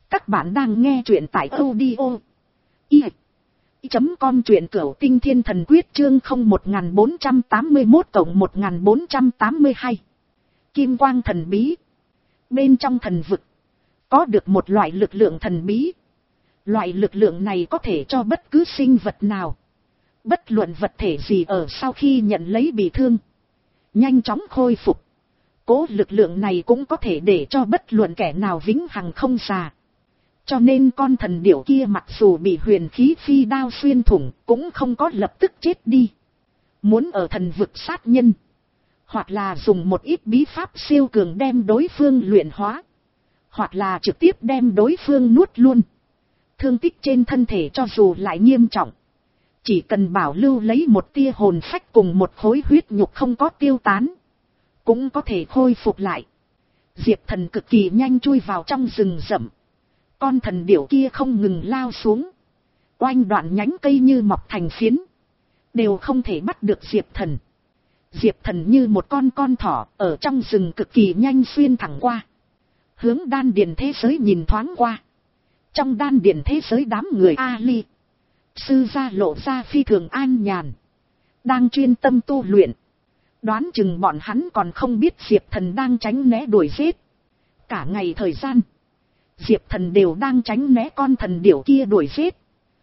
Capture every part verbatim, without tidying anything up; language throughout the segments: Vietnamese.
Các bạn đang nghe truyện tại audio i chấm com, truyện cửu tinh thiên thần quyết chương không một bốn tám mốt cộng một bốn tám hai. Kim quang thần bí. Bên trong thần vực có được một loại lực lượng thần bí. Loại lực lượng này có thể cho bất cứ sinh vật nào, bất luận vật thể gì ở sau khi nhận lấy bị thương, nhanh chóng khôi phục. Cố lực lượng này cũng có thể để cho bất luận kẻ nào vĩnh hằng không già. Cho nên con thần điểu kia mặc dù bị huyền khí phi đao xuyên thủng cũng không có lập tức chết đi. Muốn ở thần vực sát nhân, hoặc là dùng một ít bí pháp siêu cường đem đối phương luyện hóa, hoặc là trực tiếp đem đối phương nuốt luôn. Thương tích trên thân thể cho dù lại nghiêm trọng, chỉ cần bảo lưu lấy một tia hồn phách cùng một khối huyết nhục không có tiêu tán, cũng có thể khôi phục lại. Diệp Thần cực kỳ nhanh chui vào trong rừng rậm. Con thần điểu kia không ngừng lao xuống, oanh đoạn nhánh cây như mọc thành phiến, đều không thể bắt được Diệp Thần. Diệp Thần như một con con thỏ ở trong rừng cực kỳ nhanh xuyên thẳng qua, hướng đan điền thế giới nhìn thoáng qua. Trong đan điền thế giới đám người Ali, sư gia lộ ra phi thường an nhàn, đang chuyên tâm tu luyện. Đoán chừng bọn hắn còn không biết Diệp Thần đang tránh né đuổi giết. Cả ngày thời gian, Diệp Thần đều đang tránh né con thần điểu kia đuổi giết.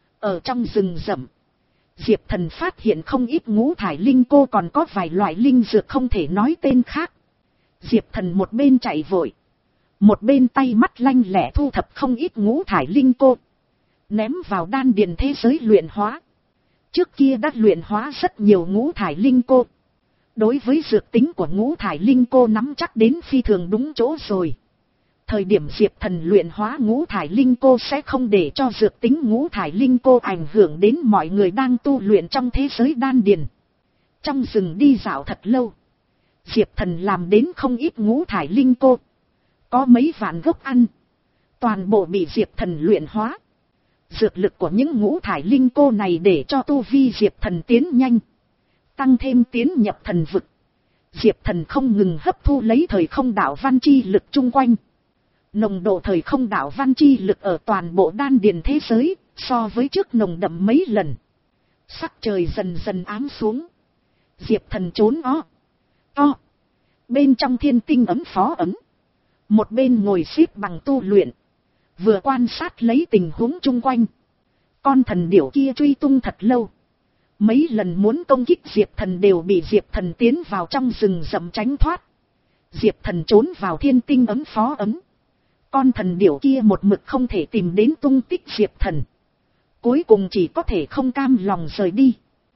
Ở trong rừng rậm, Diệp Thần phát hiện không ít ngũ thải linh cô, còn có vài loại linh dược không thể nói tên khác. Diệp Thần một bên chạy vội, một bên tay mắt lanh lẹ thu thập không ít ngũ thải linh cô, ném vào đan điền thế giới luyện hóa. Trước kia đã luyện hóa rất nhiều ngũ thải linh cô, đối với dược tính của ngũ thải linh cô nắm chắc đến phi thường đúng chỗ rồi. Thời điểm Diệp Thần luyện hóa ngũ thải linh cô sẽ không để cho dược tính ngũ thải linh cô ảnh hưởng đến mọi người đang tu luyện trong thế giới đan điền. Trong rừng đi dạo thật lâu, Diệp Thần làm đến không ít ngũ thải linh cô, có mấy vạn gốc ăn, toàn bộ bị Diệp Thần luyện hóa. Dược lực của những ngũ thải linh cô này để cho tu vi Diệp Thần tiến nhanh, tăng thêm tiến nhập thần vực. Diệp Thần không ngừng hấp thu lấy thời không đạo văn chi lực chung quanh. Nồng độ thời không đạo văn chi lực ở toàn bộ đan điền thế giới so với trước nồng đậm mấy lần. Sắc trời dần dần ám xuống, Diệp Thần trốn ó to bên trong thiên tinh ấm phó ấm, một bên ngồi xếp bằng tu luyện, vừa quan sát lấy tình huống chung quanh. Con thần điểu kia truy tung thật lâu, mấy lần muốn công kích Diệp Thần đều bị Diệp Thần tiến vào trong rừng rậm tránh thoát. Diệp Thần trốn vào thiên tinh ấm phó ấm, con thần điểu kia một mực không thể tìm đến tung tích Diệp Thần, cuối cùng chỉ có thể không cam lòng rời đi.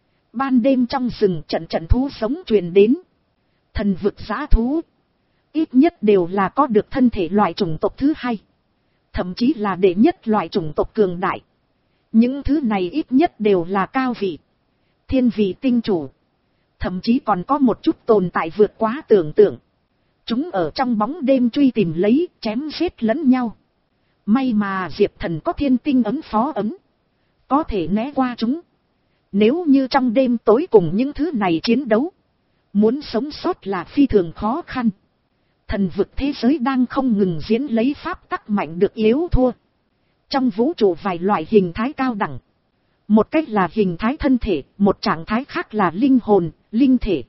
Ban đêm trong rừng trận trận thú sống truyền đến. Thần vực dã thú ít nhất đều là có được thân thể loại chủng tộc thứ hai, thậm chí là đệ nhất loại chủng tộc cường đại. Những thứ này ít nhất đều là cao vị, thiên vị tinh chủ, thậm chí còn có một chút tồn tại vượt quá tưởng tượng. Chúng ở trong bóng đêm truy tìm lấy, chém giết lẫn nhau. May mà Diệp Thần có thiên tinh ấm phó ấm, có thể né qua chúng. Nếu như trong đêm tối cùng những thứ này chiến đấu, muốn sống sót là phi thường khó khăn. Thần vực thế giới đang không ngừng diễn lấy pháp tắc mạnh được yếu thua. Trong vũ trụ vài loại hình thái cao đẳng. Một cách là hình thái thân thể, một trạng thái khác là linh hồn, linh thể.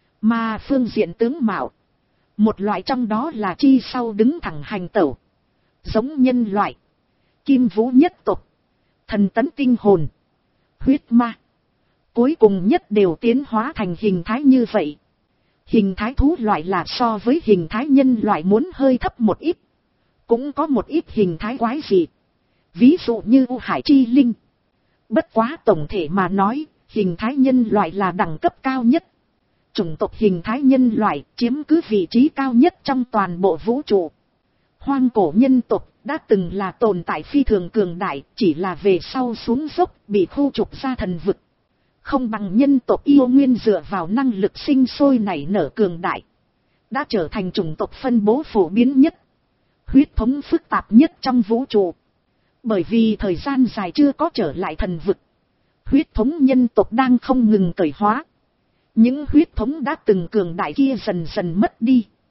Mà phương diện tướng mạo, một loại trong đó là chi sau đứng thẳng hành tẩu, giống nhân loại, kim vũ nhất tộc, thần tấn tinh hồn, huyết ma. Cuối cùng nhất đều tiến hóa thành hình thái như vậy. Hình thái thú loại là so với hình thái nhân loại muốn hơi thấp một ít. Cũng có một ít hình thái quái dị, ví dụ như U Hải Chi Linh. Bất quá tổng thể mà nói, hình thái nhân loại là đẳng cấp cao nhất. Chủng tộc hình thái nhân loại chiếm cứ vị trí cao nhất trong toàn bộ vũ trụ. Hoang cổ nhân tộc đã từng là tồn tại phi thường cường đại, chỉ là về sau xuống dốc bị khu trục ra thần vực. Không bằng nhân tộc yêu nguyên dựa vào năng lực sinh sôi nảy nở cường đại, đã trở thành chủng tộc phân bố phổ biến nhất, huyết thống phức tạp nhất trong vũ trụ. Bởi vì thời gian dài chưa có trở lại thần vực, huyết thống nhân tộc đang không ngừng cởi hóa. Những huyết thống đã từng cường đại kia dần dần mất đi.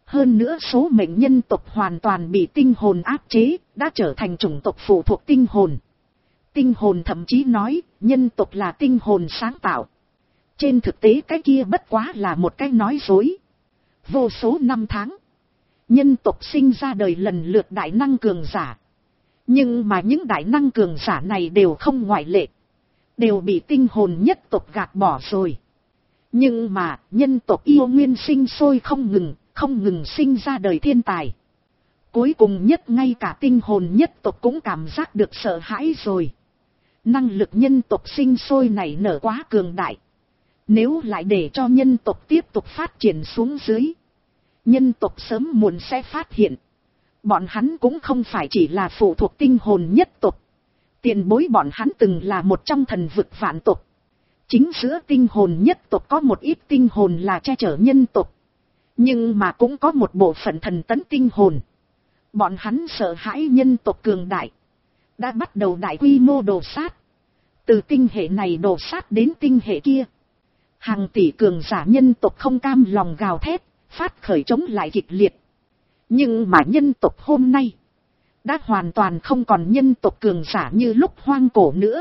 Hơn nữa số mệnh nhân tộc hoàn toàn bị tinh hồn áp chế, đã trở thành chủng tộc phụ thuộc tinh hồn. Tinh hồn thậm chí nói, nhân tộc là tinh hồn sáng tạo. Trên thực tế cái kia bất quá là một cái nói dối. Vô số năm tháng, nhân tộc sinh ra đời lần lượt đại năng cường giả. Nhưng mà những đại năng cường giả này đều không ngoại lệ. Đều bị tinh hồn nhất tộc gạt bỏ rồi. Nhưng mà, nhân tộc yêu nguyên sinh sôi không ngừng, không ngừng sinh ra đời thiên tài. Cuối cùng nhất ngay cả tinh hồn nhất tộc cũng cảm giác được sợ hãi rồi. Năng lực nhân tộc sinh sôi này nở quá cường đại. Nếu lại để cho nhân tộc tiếp tục phát triển xuống dưới, nhân tộc sớm muộn sẽ phát hiện. Bọn hắn cũng không phải chỉ là phụ thuộc tinh hồn nhất tộc. Tiền bối bọn hắn từng là một trong thần vực vạn tộc. Chính giữa tinh hồn nhất tộc có một ít tinh hồn là che chở nhân tộc. Nhưng mà cũng có một bộ phận thần tấn tinh hồn. Bọn hắn sợ hãi nhân tộc cường đại. Đã bắt đầu đại quy mô đồ sát. Từ tinh hệ này đồ sát đến tinh hệ kia. Hàng tỷ cường giả nhân tộc không cam lòng gào thét, phát khởi chống lại kịch liệt. Nhưng mà nhân tộc hôm nay đã hoàn toàn không còn nhân tộc cường giả như lúc hoang cổ nữa.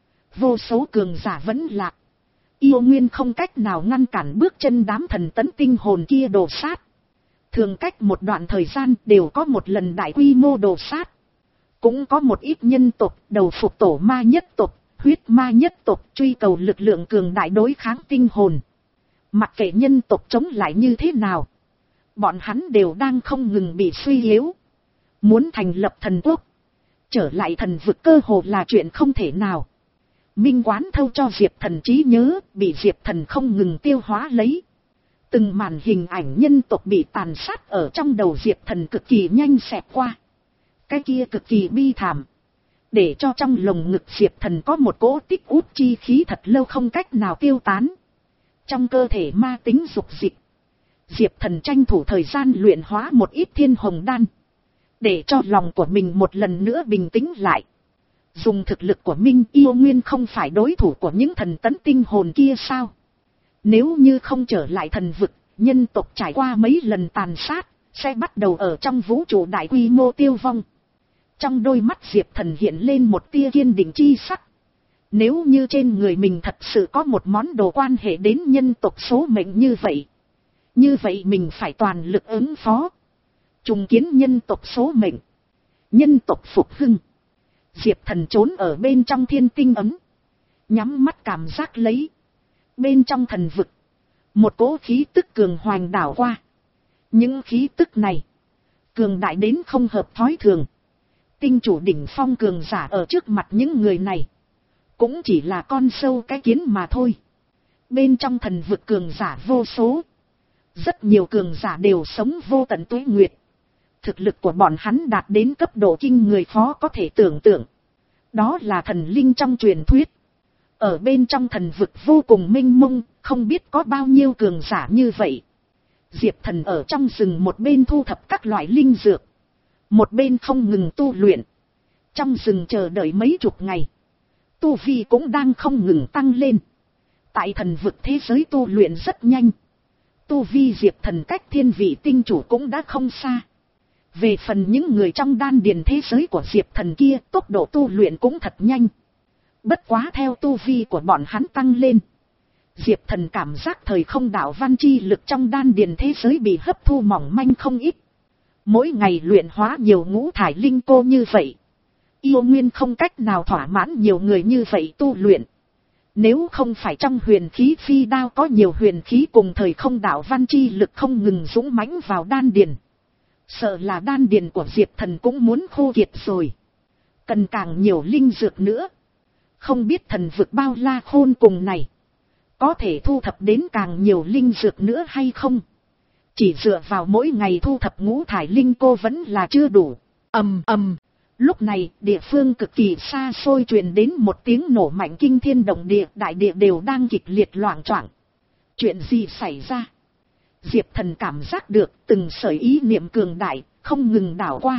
Vô số cường giả vẫn lạc. Yêu nguyên không cách nào ngăn cản bước chân đám thần tấn tinh hồn kia đồ sát. Thường cách một đoạn thời gian đều có một lần đại quy mô đồ sát. Cũng có một ít nhân tộc đầu phục tổ ma nhất tộc, huyết ma nhất tộc truy cầu lực lượng cường đại đối kháng tinh hồn. Mặc kệ nhân tộc chống lại như thế nào, bọn hắn đều đang không ngừng bị suy yếu. Muốn thành lập thần quốc, trở lại thần vực cơ hồ là chuyện không thể nào. Minh Quán thâu cho Diệp Thần trí nhớ, bị Diệp Thần không ngừng tiêu hóa lấy. Từng màn hình ảnh nhân tộc bị tàn sát ở trong đầu Diệp Thần cực kỳ nhanh xẹt qua. Cái kia cực kỳ bi thảm. Để cho trong lồng ngực Diệp Thần có một cỗ tích út chi khí thật lâu không cách nào tiêu tán. Trong cơ thể ma tính dục dịch, Diệp Thần tranh thủ thời gian luyện hóa một ít thiên hồng đan. Để cho lòng của mình một lần nữa bình tĩnh lại. Dùng thực lực của Minh Yêu Nguyên không phải đối thủ của những thần tấn tinh hồn kia sao? Nếu như không trở lại thần vực, nhân tộc trải qua mấy lần tàn sát, sẽ bắt đầu ở trong vũ trụ đại quy mô tiêu vong. Trong đôi mắt Diệp Thần hiện lên một tia kiên định chi sắc. Nếu như trên người mình thật sự có một món đồ quan hệ đến nhân tộc số mệnh như vậy, như vậy mình phải toàn lực ứng phó. Trùng kiến nhân tộc số mệnh, nhân tộc phục hưng. Diệp Thần trốn ở bên trong thiên tinh ấm, nhắm mắt cảm giác lấy. Bên trong thần vực, một cỗ khí tức cường hoành đảo qua. Những khí tức này cường đại đến không hợp thói thường. Tinh chủ đỉnh phong cường giả ở trước mặt những người này cũng chỉ là con sâu cái kiến mà thôi. Bên trong thần vực cường giả vô số, rất nhiều cường giả đều sống vô tận tuế nguyệt. Thực lực của bọn hắn đạt đến cấp độ kinh người khó có thể tưởng tượng. Đó là thần linh trong truyền thuyết. Ở bên trong thần vực vô cùng mênh mông, không biết có bao nhiêu cường giả như vậy. Diệp Thần ở trong rừng một bên thu thập các loại linh dược, một bên không ngừng tu luyện. Trong rừng chờ đợi mấy chục ngày, tu vi cũng đang không ngừng tăng lên. Tại thần vực thế giới tu luyện rất nhanh. Tu vi Diệp Thần cách thiên vị tinh chủ cũng đã không xa. Về phần những người trong đan điền thế giới của Diệp Thần kia, tốc độ tu luyện cũng thật nhanh. Bất quá theo tu vi của bọn hắn tăng lên, Diệp Thần cảm giác thời không đạo văn chi lực trong đan điền thế giới bị hấp thu mỏng manh không ít. Mỗi ngày luyện hóa nhiều ngũ thải linh cô như vậy, yêu nguyên không cách nào thỏa mãn nhiều người như vậy tu luyện. Nếu không phải trong huyền khí phi đao có nhiều huyền khí cùng thời không đạo văn chi lực không ngừng dũng mãnh vào đan điền, sợ là đan điền của Diệp Thần cũng muốn khô kiệt rồi. Cần càng nhiều linh dược nữa. Không biết thần vực bao la khôn cùng này có thể thu thập đến càng nhiều linh dược nữa hay không? Chỉ dựa vào mỗi ngày thu thập ngũ thải linh cô vẫn là chưa đủ. Ầm ầm. Lúc này địa phương cực kỳ xa xôi truyền đến một tiếng nổ mạnh kinh thiên động địa, đại địa đều đang kịch liệt loạng choạng. Chuyện gì xảy ra? Diệp Thần cảm giác được từng sợi ý niệm cường đại không ngừng đảo qua.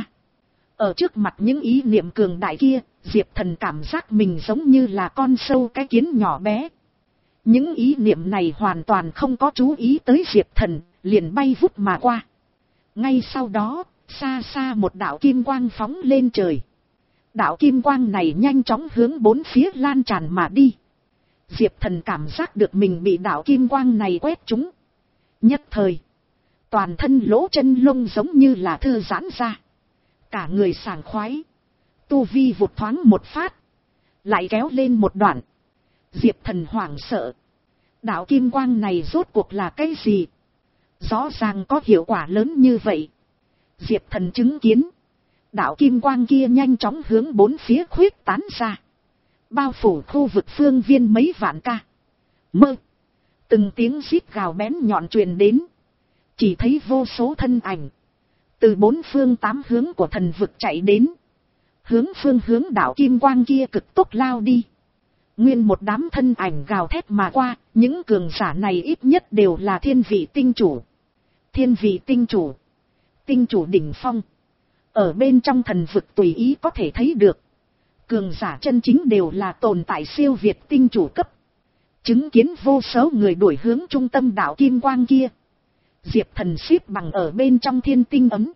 Ở trước mặt những ý niệm cường đại kia, Diệp Thần cảm giác mình giống như là con sâu cái kiến nhỏ bé. Những ý niệm này hoàn toàn không có chú ý tới Diệp Thần, liền bay vút mà qua. Ngay sau đó, xa xa một đạo kim quang phóng lên trời. Đạo kim quang này nhanh chóng hướng bốn phía lan tràn mà đi. Diệp Thần cảm giác được mình bị đạo kim quang này quét trúng. Nhất thời, toàn thân lỗ chân lông giống như là thư giãn ra. Cả người sảng khoái. Tu vi vụt thoáng một phát. Lại kéo lên một đoạn. Diệp Thần hoảng sợ. Đạo kim quang này rốt cuộc là cái gì? Rõ ràng có hiệu quả lớn như vậy. Diệp Thần chứng kiến. Đạo kim quang kia nhanh chóng hướng bốn phía khuyết tán ra. Bao phủ khu vực phương viên mấy vạn ca. Mơ. Từng tiếng rít gào bén nhọn truyền đến. Chỉ thấy vô số thân ảnh. Từ bốn phương tám hướng của thần vực chạy đến. Hướng phương hướng đạo kim quang kia cực tốc lao đi. Nguyên một đám thân ảnh gào thét mà qua. Những cường giả này ít nhất đều là thiên vị tinh chủ. Thiên vị tinh chủ. Tinh chủ đỉnh phong. Ở bên trong thần vực tùy ý có thể thấy được. Cường giả chân chính đều là tồn tại siêu việt tinh chủ cấp. Chứng kiến vô số người đuổi hướng trung tâm đạo kim quang kia. Diệp Thần xếp bằng ở bên trong thiên tinh ấm.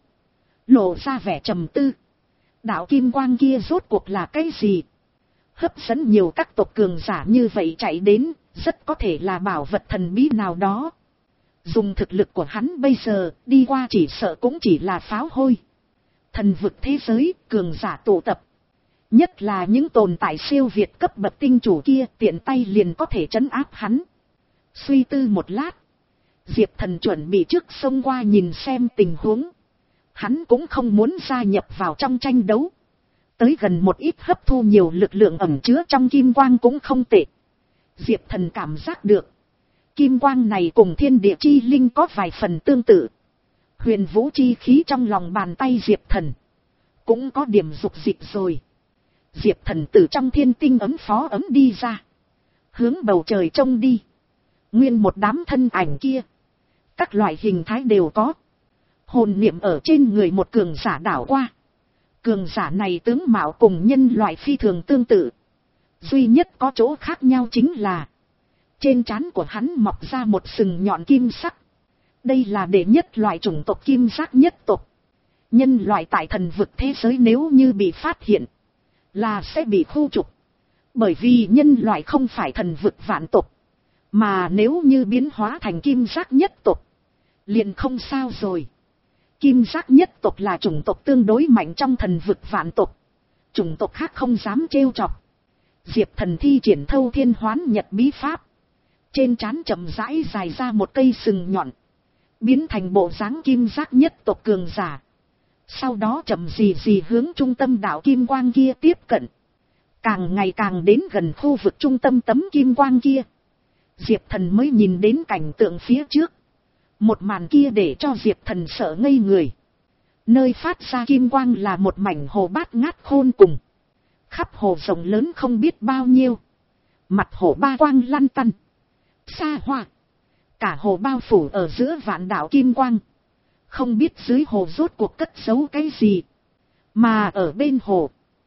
Lộ ra vẻ trầm tư. Đạo kim quang kia rốt cuộc là cái gì? Hấp dẫn nhiều các tộc cường giả như vậy chạy đến. Rất có thể là bảo vật thần bí nào đó. Dùng thực lực của hắn bây giờ đi qua chỉ sợ cũng chỉ là pháo hôi. Thần vực thế giới cường giả tụ tập. Nhất là những tồn tại siêu việt cấp bậc tinh chủ kia tiện tay liền có thể trấn áp hắn. Suy tư một lát. Diệp Thần chuẩn bị trước xông qua nhìn xem tình huống. Hắn cũng không muốn gia nhập vào trong tranh đấu. Tới gần một ít hấp thu nhiều lực lượng ẩn chứa trong kim quang cũng không tệ. Diệp Thần cảm giác được. Kim quang này cùng thiên địa chi linh có vài phần tương tự. Huyền vũ chi khí trong lòng bàn tay Diệp Thần. Cũng có điểm dục dịch rồi. Diệp Thần từ trong thiên tinh ấm phó ấm đi ra. Hướng bầu trời trông đi. Nguyên một đám thân ảnh kia. Các loại hình thái đều có. Hồn niệm ở trên người một cường giả đảo qua. Cường giả này tướng mạo cùng nhân loại phi thường tương tự. Duy nhất có chỗ khác nhau chính là. Trên trán của hắn mọc ra một sừng nhọn kim sắc. Đây là đệ nhất loại chủng tộc kim giác nhất tộc. Nhân loại tại thần vực thế giới nếu như bị phát hiện. Là sẽ bị khu trục. Bởi vì nhân loại không phải thần vực vạn tộc. Mà nếu như biến hóa thành kim giác nhất tộc. Liền không sao rồi. Kim giác nhất tộc là chủng tộc tương đối mạnh trong thần vực vạn tộc. Chủng tộc khác không dám trêu chọc. Diệp Thần thi triển thâu thiên hoán nhật bí pháp. Trên trán chậm rãi dài ra một cây sừng nhọn. Biến thành bộ dáng kim giác nhất tộc cường giả. Sau đó chậm gì gì hướng trung tâm đạo kim quang kia tiếp cận. Càng ngày càng đến gần khu vực trung tâm tấm kim quang kia. Diệp Thần mới nhìn đến cảnh tượng phía trước. Một màn kia để cho Diệp Thần sợ ngây người. Nơi phát ra kim quang là một mảnh hồ bát ngát khôn cùng. Khắp hồ rộng lớn không biết bao nhiêu. Mặt hồ ba quang lăn tăn. Xa hoa. Cả hồ bao phủ ở giữa vạn đạo kim quang. Không biết dưới hồ rốt cuộc cất giấu cái gì. Mà ở bên hồ.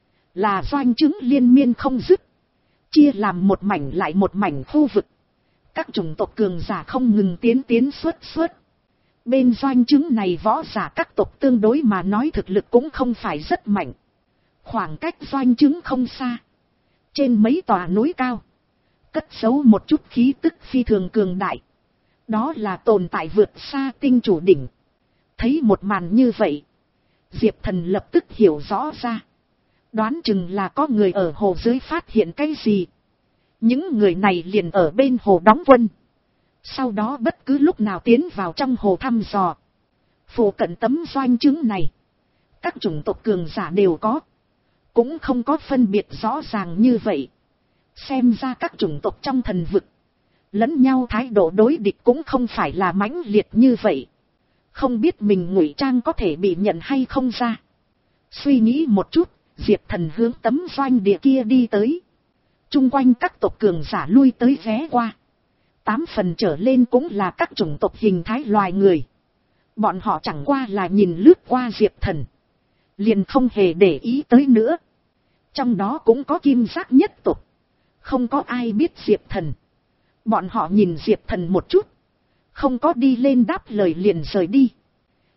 Là doanh trứng liên miên không dứt. Chia làm một mảnh lại một mảnh khu vực. Các chủng tộc cường giả không ngừng tiến tiến xuất xuất. Bên doanh trứng này võ giả các tộc tương đối mà nói thực lực cũng không phải rất mạnh. Khoảng cách doanh trứng không xa. Trên mấy tòa núi cao. Cất giấu một chút khí tức phi thường cường đại. Đó là tồn tại vượt xa tinh chủ đỉnh. Thấy một màn như vậy. Diệp Thần lập tức hiểu rõ ra. Đoán chừng là có người ở hồ dưới phát hiện cái gì. Những người này liền ở bên hồ đóng quân. Sau đó bất cứ lúc nào tiến vào trong hồ thăm dò. Phủ cận tấm doanh trứng này. Các chủng tộc cường giả đều có. Cũng không có phân biệt rõ ràng như vậy. Xem ra các chủng tộc trong thần vực. Lẫn nhau thái độ đối địch cũng không phải là mãnh liệt như vậy. Không biết mình ngụy trang có thể bị nhận hay không ra. Suy nghĩ một chút, Diệp Thần hướng tấm doanh địa kia đi tới. Trung quanh các tộc cường giả lui tới ghé qua. Tám phần trở lên cũng là các chủng tộc hình thái loài người. Bọn họ chẳng qua là nhìn lướt qua Diệp Thần. Liền không hề để ý tới nữa. Trong đó cũng có kim giác nhất tộc. Không có ai biết Diệp Thần. Bọn họ nhìn Diệp Thần một chút. Không có đi lên đáp lời liền rời đi.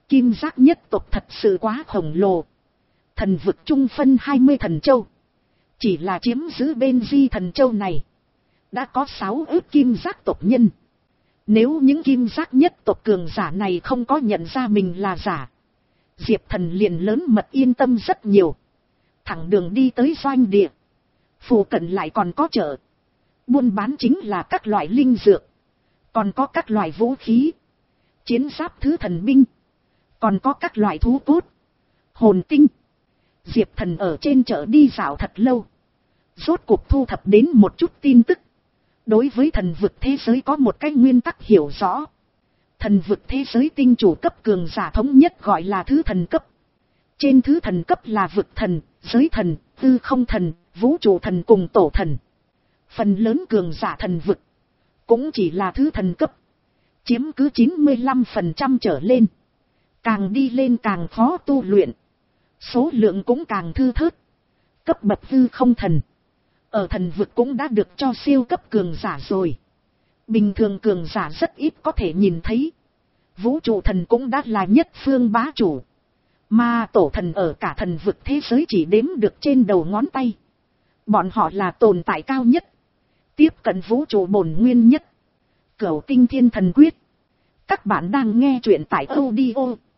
Kim giác nhất tộc thật sự quá khổng lồ. Thần vực trung phân hai mươi thần châu. Chỉ là chiếm giữ bên di thần châu này. Đã có sáu ước kim giác tộc nhân. Nếu những kim giác nhất tộc cường giả này không có nhận ra mình là giả. Diệp Thần liền lớn mật yên tâm rất nhiều. Thẳng đường đi tới doanh địa. Phụ cận lại còn có chợ. Buôn bán chính là các loại linh dược. Còn có các loại vũ khí. Chiến giáp thứ thần binh. Còn có các loại thú cốt. Hồn tinh. Diệp Thần ở trên chợ đi dạo thật lâu. Rốt cuộc thu thập đến một chút tin tức. Đối với thần vực thế giới có một cái nguyên tắc hiểu rõ. Thần vực thế giới tinh chủ cấp cường giả thống nhất gọi là thứ thần cấp. Trên thứ thần cấp là vực thần, giới thần, hư không thần, vũ trụ thần cùng tổ thần. Phần lớn cường giả thần vực cũng chỉ là thứ thần cấp. Chiếm cứ chín mươi lăm phần trăm trở lên. Càng đi lên càng khó tu luyện. Số lượng cũng càng thư thớt. Cấp bậc hư không thần. Ở thần vực cũng đã được cho siêu cấp cường giả rồi. Bình thường cường giả rất ít có thể nhìn thấy. Vũ trụ thần cũng đã là nhất phương bá chủ. Mà tổ thần ở cả thần vực thế giới chỉ đếm được trên đầu ngón tay. Bọn họ là tồn tại cao nhất. Tiếp cận vũ trụ bổn nguyên nhất. Cửu tinh thiên thần quyết. Các bạn đang nghe truyện tại audio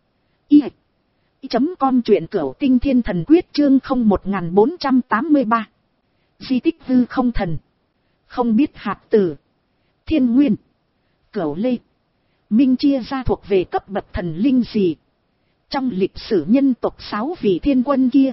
i chấm com truyện cửu tinh thiên thần quyết chương không một bốn tám ba. Di tích hư không thần. Không biết hạt tử. Thiên nguyên. Cửu lê. Minh chia ra thuộc về cấp bậc thần linh gì. Trong lịch sử nhân tộc sáu vị thiên quân kia.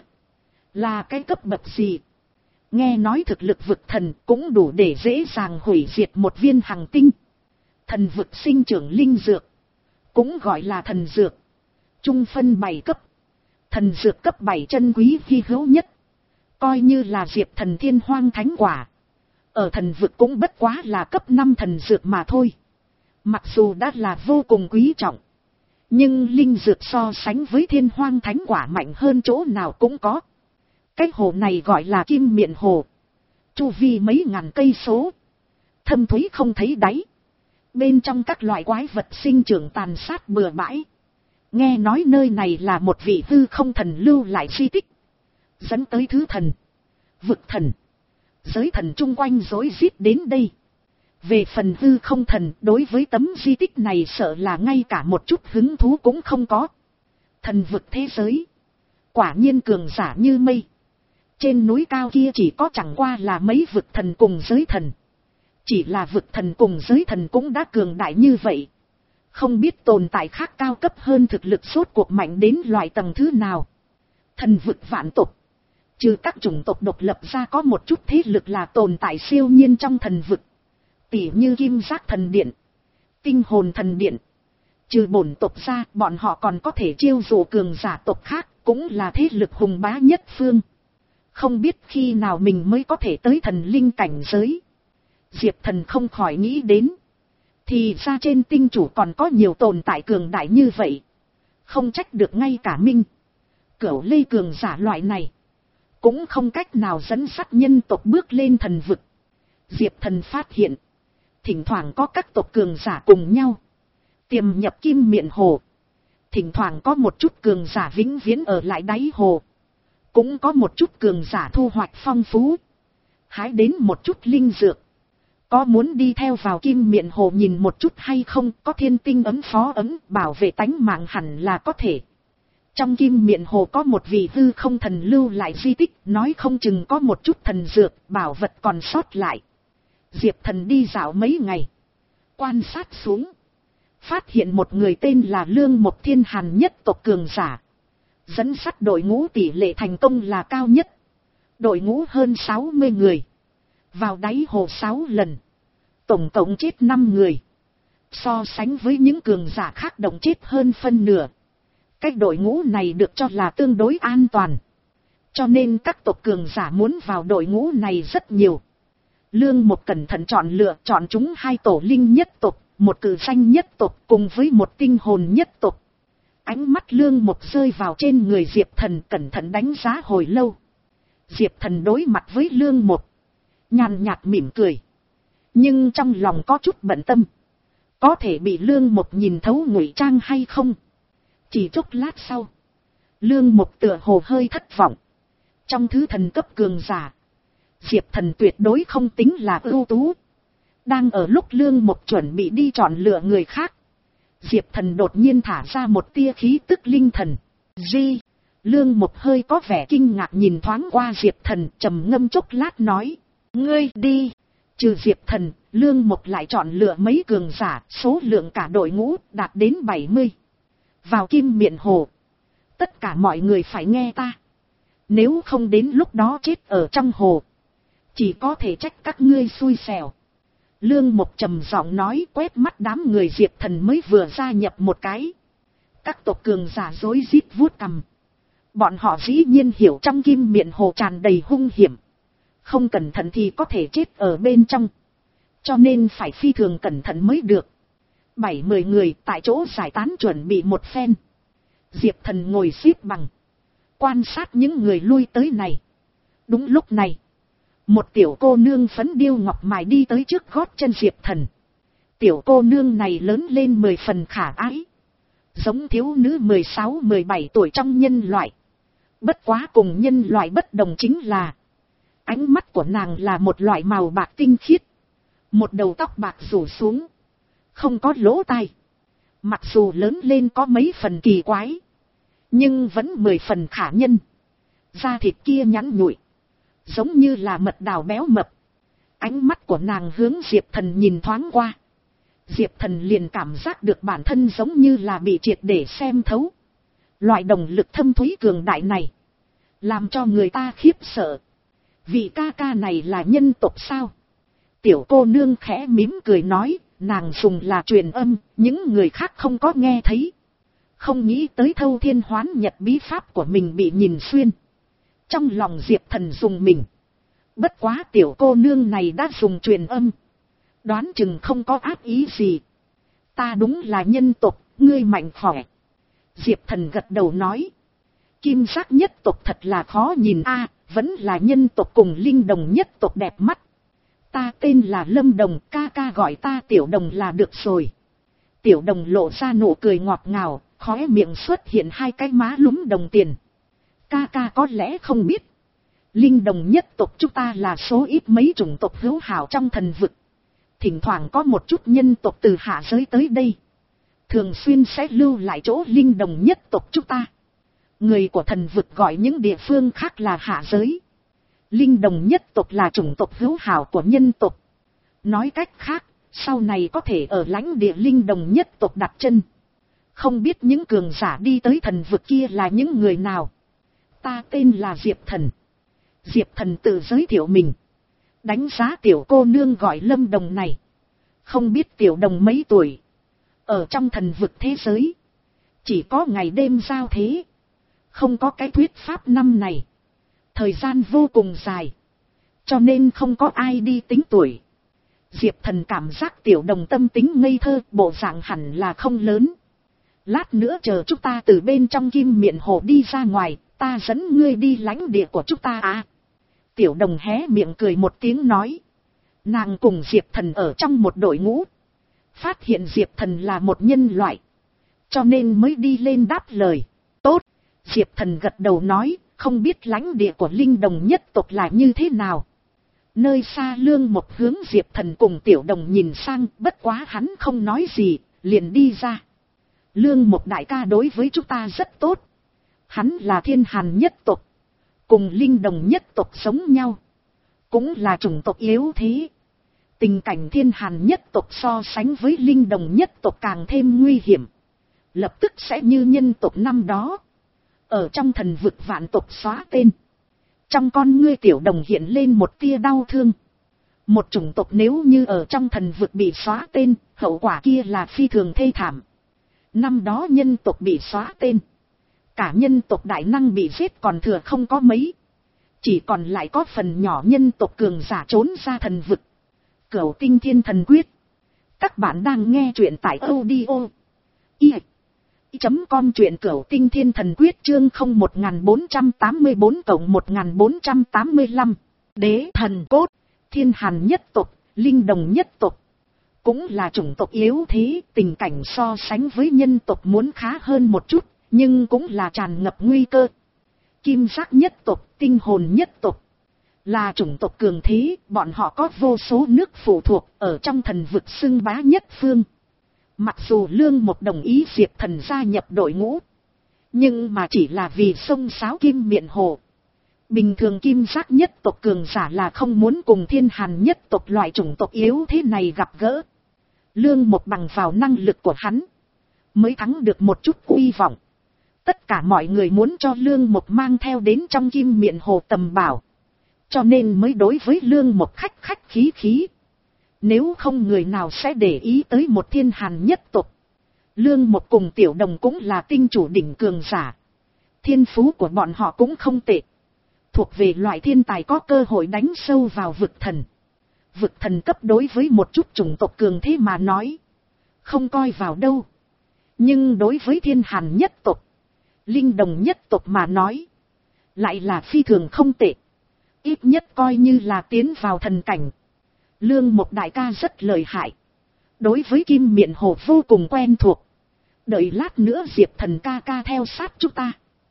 Là cái cấp bậc gì. Nghe nói thực lực vực thần cũng đủ để dễ dàng hủy diệt một viên hằng tinh. Thần vực sinh trưởng linh dược. Cũng gọi là thần dược. Trung phân bảy cấp. Thần dược cấp bảy chân quý hy hữu nhất. Coi như là diệp thần thiên hoang thánh quả. Ở thần vực cũng bất quá là cấp năm thần dược mà thôi. Mặc dù đã là vô cùng quý trọng. Nhưng linh dược so sánh với thiên hoang thánh quả mạnh hơn chỗ nào cũng có. Cái hồ này gọi là kim miện hồ. Chu vi mấy ngàn cây số. Thâm thúy không thấy đáy. Bên trong các loại quái vật sinh trưởng tàn sát bừa bãi. Nghe nói nơi này là một vị hư không thần lưu lại di tích. Dẫn tới thứ thần. Vực thần. Giới thần chung quanh rối rít đến đây. Về phần hư không thần đối với tấm di tích này sợ là ngay cả một chút hứng thú cũng không có. Thần vực thế giới. Quả nhiên cường giả như mây. Trên núi cao kia chỉ có chẳng qua là mấy vực thần cùng giới thần. Chỉ là vực thần cùng giới thần cũng đã cường đại như vậy. Không biết tồn tại khác cao cấp hơn thực lực sốt cuộc mạnh đến loại tầng thứ nào. Thần vực vạn tộc. Trừ các chủng tộc độc lập ra có một chút thế lực là tồn tại siêu nhiên trong thần vực. Tỉ như kim giác thần điện. Tinh hồn thần điện. Trừ bổn tộc ra bọn họ còn có thể chiêu dụ cường giả tộc khác. Cũng là thế lực hùng bá nhất phương. Không biết khi nào mình mới có thể tới thần linh cảnh giới. Diệp Thần không khỏi nghĩ đến. Thì ra trên tinh chủ còn có nhiều tồn tại cường đại như vậy. Không trách được ngay cả Minh. Cửu lê cường giả loại này. Cũng không cách nào dẫn dắt nhân tộc bước lên thần vực. Diệp Thần phát hiện. Thỉnh thoảng có các tộc cường giả cùng nhau. Tiềm nhập kim miện hồ. Thỉnh thoảng có một chút cường giả vĩnh viễn ở lại đáy hồ. Cũng có một chút cường giả thu hoạch phong phú. Hái đến một chút linh dược. Có muốn đi theo vào kim miện hồ nhìn một chút hay không? Có thiên tinh ấm phó ấm bảo vệ tánh mạng hẳn là có thể. Trong kim miện hồ có một vị hư không thần lưu lại di tích. Nói không chừng có một chút thần dược bảo vật còn sót lại. Diệp Thần đi dạo mấy ngày. Quan sát xuống. Phát hiện một người tên là Lương Mộc Thiên Hàn nhất tộc cường giả. Dẫn dắt đội ngũ tỷ lệ thành công là cao nhất. Đội ngũ hơn sáu mươi người. Vào đáy hồ sáu lần. Tổng cộng chết năm người. So sánh với những cường giả khác đồng chết hơn phân nửa. Cách đội ngũ này được cho là tương đối an toàn. Cho nên các tộc cường giả muốn vào đội ngũ này rất nhiều. Lương Mộc cẩn thận chọn lựa chọn chúng hai tổ linh nhất tộc, một cử danh nhất tộc cùng với một tinh hồn nhất tộc. Ánh mắt Lương Mộc rơi vào trên người Diệp Thần cẩn thận đánh giá hồi lâu. Diệp Thần đối mặt với Lương Mộc. Nhàn nhạt mỉm cười. Nhưng trong lòng có chút bận tâm. Có thể bị Lương Mộc nhìn thấu ngụy trang hay không? Chỉ chốc lát sau, Lương Mộc tựa hồ hơi thất vọng. Trong thứ thần cấp cường giả, Diệp Thần tuyệt đối không tính là ưu tú. Đang ở lúc Lương Mộc chuẩn bị đi chọn lựa người khác, Diệp Thần đột nhiên thả ra một tia khí tức linh thần. Di, Lương Mộc hơi có vẻ kinh ngạc nhìn thoáng qua Diệp Thần, trầm ngâm chốc lát nói, ngươi đi. Trừ Diệp Thần, Lương Mộc lại chọn lựa mấy cường giả, số lượng cả đội ngũ đạt đến bảy mươi. Vào Kim Miện Hồ, tất cả mọi người phải nghe ta. Nếu không đến lúc đó chết ở trong hồ, chỉ có thể trách các ngươi xui xẻo. Lương Mộc trầm giọng nói, quét mắt đám người Diệp Thần mới vừa gia nhập một cái. Các tộc cường giả rối rít vuốt cằm. Bọn họ dĩ nhiên hiểu trong Kim Miện Hồ tràn đầy hung hiểm. Không cẩn thận thì có thể chết ở bên trong. Cho nên phải phi thường cẩn thận mới được. Bảy mười người tại chỗ giải tán chuẩn bị một phen. Diệp Thần ngồi xếp bằng, quan sát những người lui tới này. Đúng lúc này, một tiểu cô nương phấn điêu ngọc mài đi tới trước gót chân Diệp Thần. Tiểu cô nương này lớn lên mười phần khả ái, giống thiếu nữ mười sáu mười bảy tuổi trong nhân loại. Bất quá cùng nhân loại bất đồng chính là, ánh mắt của nàng là một loại màu bạc tinh khiết. Một đầu tóc bạc rủ xuống, không có lỗ tai. Mặc dù lớn lên có mấy phần kỳ quái, nhưng vẫn mười phần khả nhân. Da thịt kia nhẵn nhụi, giống như là mật đào béo mập. Ánh mắt của nàng hướng Diệp Thần nhìn thoáng qua. Diệp Thần liền cảm giác được bản thân giống như là bị triệt để xem thấu. Loại động lực thâm thúy cường đại này, làm cho người ta khiếp sợ. Vị ca ca này là nhân tộc sao? Tiểu cô nương khẽ mím cười nói, nàng dùng là truyền âm, những người khác không có nghe thấy. Không nghĩ tới thâu thiên hoán nhật bí pháp của mình bị nhìn xuyên. Trong lòng Diệp Thần dùng mình. Bất quá tiểu cô nương này đã dùng truyền âm, đoán chừng không có ác ý gì. Ta đúng là nhân tộc, ngươi mạnh khỏe. Diệp Thần gật đầu nói. Kim sắc nhất tộc thật là khó nhìn a, vẫn là nhân tộc cùng linh đồng nhất tộc đẹp mắt. Ta tên là Lâm Đồng, ca ca gọi ta Tiểu Đồng là được rồi. Tiểu Đồng lộ ra nụ cười ngọt ngào, khóe miệng xuất hiện hai cái má lúm đồng tiền. Ca ca có lẽ không biết, linh đồng nhất tộc chúng ta là số ít mấy chủng tộc hữu hảo trong thần vực. Thỉnh thoảng có một chút nhân tộc từ hạ giới tới đây, thường xuyên sẽ lưu lại chỗ linh đồng nhất tộc chúng ta. Người của thần vực gọi những địa phương khác là hạ giới. Linh đồng nhất tộc là chủng tộc hữu hảo của nhân tộc. Nói cách khác, sau này có thể ở lãnh địa linh đồng nhất tộc đặt chân. Không biết những cường giả đi tới thần vực kia là những người nào. Ta tên là Diệp Thần. Diệp Thần tự giới thiệu mình. Đánh giá tiểu cô nương gọi Lâm Đồng này. Không biết tiểu đồng mấy tuổi. Ở trong thần vực thế giới, chỉ có ngày đêm giao thế. Không có cái thuyết pháp năm này. Thời gian vô cùng dài, cho nên không có ai đi tính tuổi. Diệp Thần cảm giác tiểu đồng tâm tính ngây thơ, bộ dạng hẳn là không lớn. Lát nữa chờ chúng ta từ bên trong Kim Miện Hồ đi ra ngoài, ta dẫn ngươi đi lãnh địa của chúng ta à. Tiểu đồng hé miệng cười một tiếng nói. Nàng cùng Diệp Thần ở trong một đội ngũ, phát hiện Diệp Thần là một nhân loại, cho nên mới đi lên đáp lời. Tốt. Diệp Thần gật đầu nói, không biết lãnh địa của linh đồng nhất tộc là như thế nào. Nơi xa Lương Một hướng Diệp Thần cùng tiểu đồng nhìn sang, bất quá hắn không nói gì, liền đi ra. Lương Một đại ca đối với chúng ta rất tốt. Hắn là thiên hàn nhất tộc, cùng linh đồng nhất tộc sống nhau, cũng là chủng tộc yếu thế. Tình cảnh thiên hàn nhất tộc so sánh với linh đồng nhất tộc càng thêm nguy hiểm, lập tức sẽ như nhân tộc năm đó, ở trong thần vực vạn tộc xóa tên. Trong con ngươi tiểu đồng hiện lên một tia đau thương. Một chủng tộc nếu như ở trong thần vực bị xóa tên, hậu quả kia là phi thường thê thảm. Năm đó nhân tộc bị xóa tên, cả nhân tộc đại năng bị giết còn thừa không có mấy, chỉ còn lại có phần nhỏ nhân tộc cường giả trốn ra thần vực. Cửu Tinh Thiên Thần Quyết. Các bạn đang nghe truyện tại audio i chấm com truyện Cửu Tinh Thiên Thần Quyết chương không một bốn tám bốn cộng một bốn tám lăm. Đế thần cốt, thiên hàn nhất tộc, linh đồng nhất tộc, cũng là chủng tộc yếu thế, tình cảnh so sánh với nhân tộc muốn khá hơn một chút, nhưng cũng là tràn ngập nguy cơ. Kim giác nhất tộc, tinh hồn nhất tộc, là chủng tộc cường thế, bọn họ có vô số nước phụ thuộc, ở trong thần vực xưng bá nhất phương. Mặc dù Lương Một đồng ý Diệp Thần gia nhập đội ngũ, nhưng mà chỉ là vì xông xáo Kim Miện Hồ. Bình thường kim giác nhất tộc cường giả là không muốn cùng thiên hàn nhất tộc loại chủng tộc yếu thế này gặp gỡ. Lương Một bằng vào năng lực của hắn, mới thắng được một chút uy vọng. Tất cả mọi người muốn cho Lương Một mang theo đến trong Kim Miện Hồ tầm bảo. Cho nên mới đối với Lương Một khách khách khí khí. Nếu không người nào sẽ để ý tới một thiên hàn nhất tộc. Lương Một cùng Tiểu Đồng cũng là tinh chủ đỉnh cường giả. Thiên phú của bọn họ cũng không tệ. Thuộc về loại thiên tài có cơ hội đánh sâu vào vực thần. Vực thần cấp đối với một chút chủng tộc cường thế mà nói, không coi vào đâu. Nhưng đối với thiên hàn nhất tộc, linh đồng nhất tộc mà nói, lại là phi thường không tệ. Ít nhất coi như là tiến vào thần cảnh. Lương Một đại ca rất lợi hại. Đối với Kim Miện Hồ vô cùng quen thuộc. Đợi lát nữa Diệp Thần ca ca theo sát chúng ta,